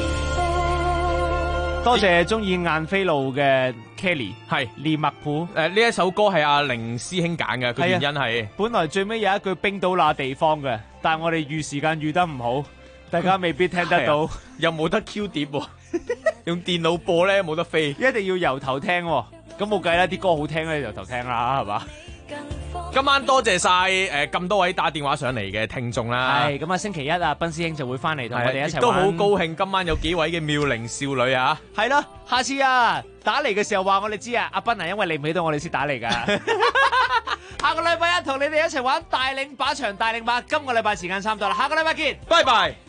放。 多謝中意晏飛路嘅 Kelly， 係利物浦。 呢一首歌係阿凌師兄揀嘅，佢原因係本來最尾有一句冰島那地方嘅，但係我哋預時間預得唔好，大家未必聽得到， 又冇得 Q 碟喎，用電腦播咧冇得飛， 一定要由頭聽喎，咁冇計啦，啲歌好聽咧由頭聽啦，係嘛？ 今晚多謝晒咁多位打電話上嚟嘅聽眾啦。 係咁啊，星期一啊，斌師兄就會翻嚟同我哋一齊玩。 都好高興今晚有幾位嘅妙齡少女啊。 係咯，下次啊打嚟嘅時候話我哋知啊，阿斌啊，因為你唔喺度，我哋先打嚟噶。下個禮拜一同你哋一齊玩大領靶場大領靶，今個禮拜時間差唔多啦，下個禮拜見， 拜拜。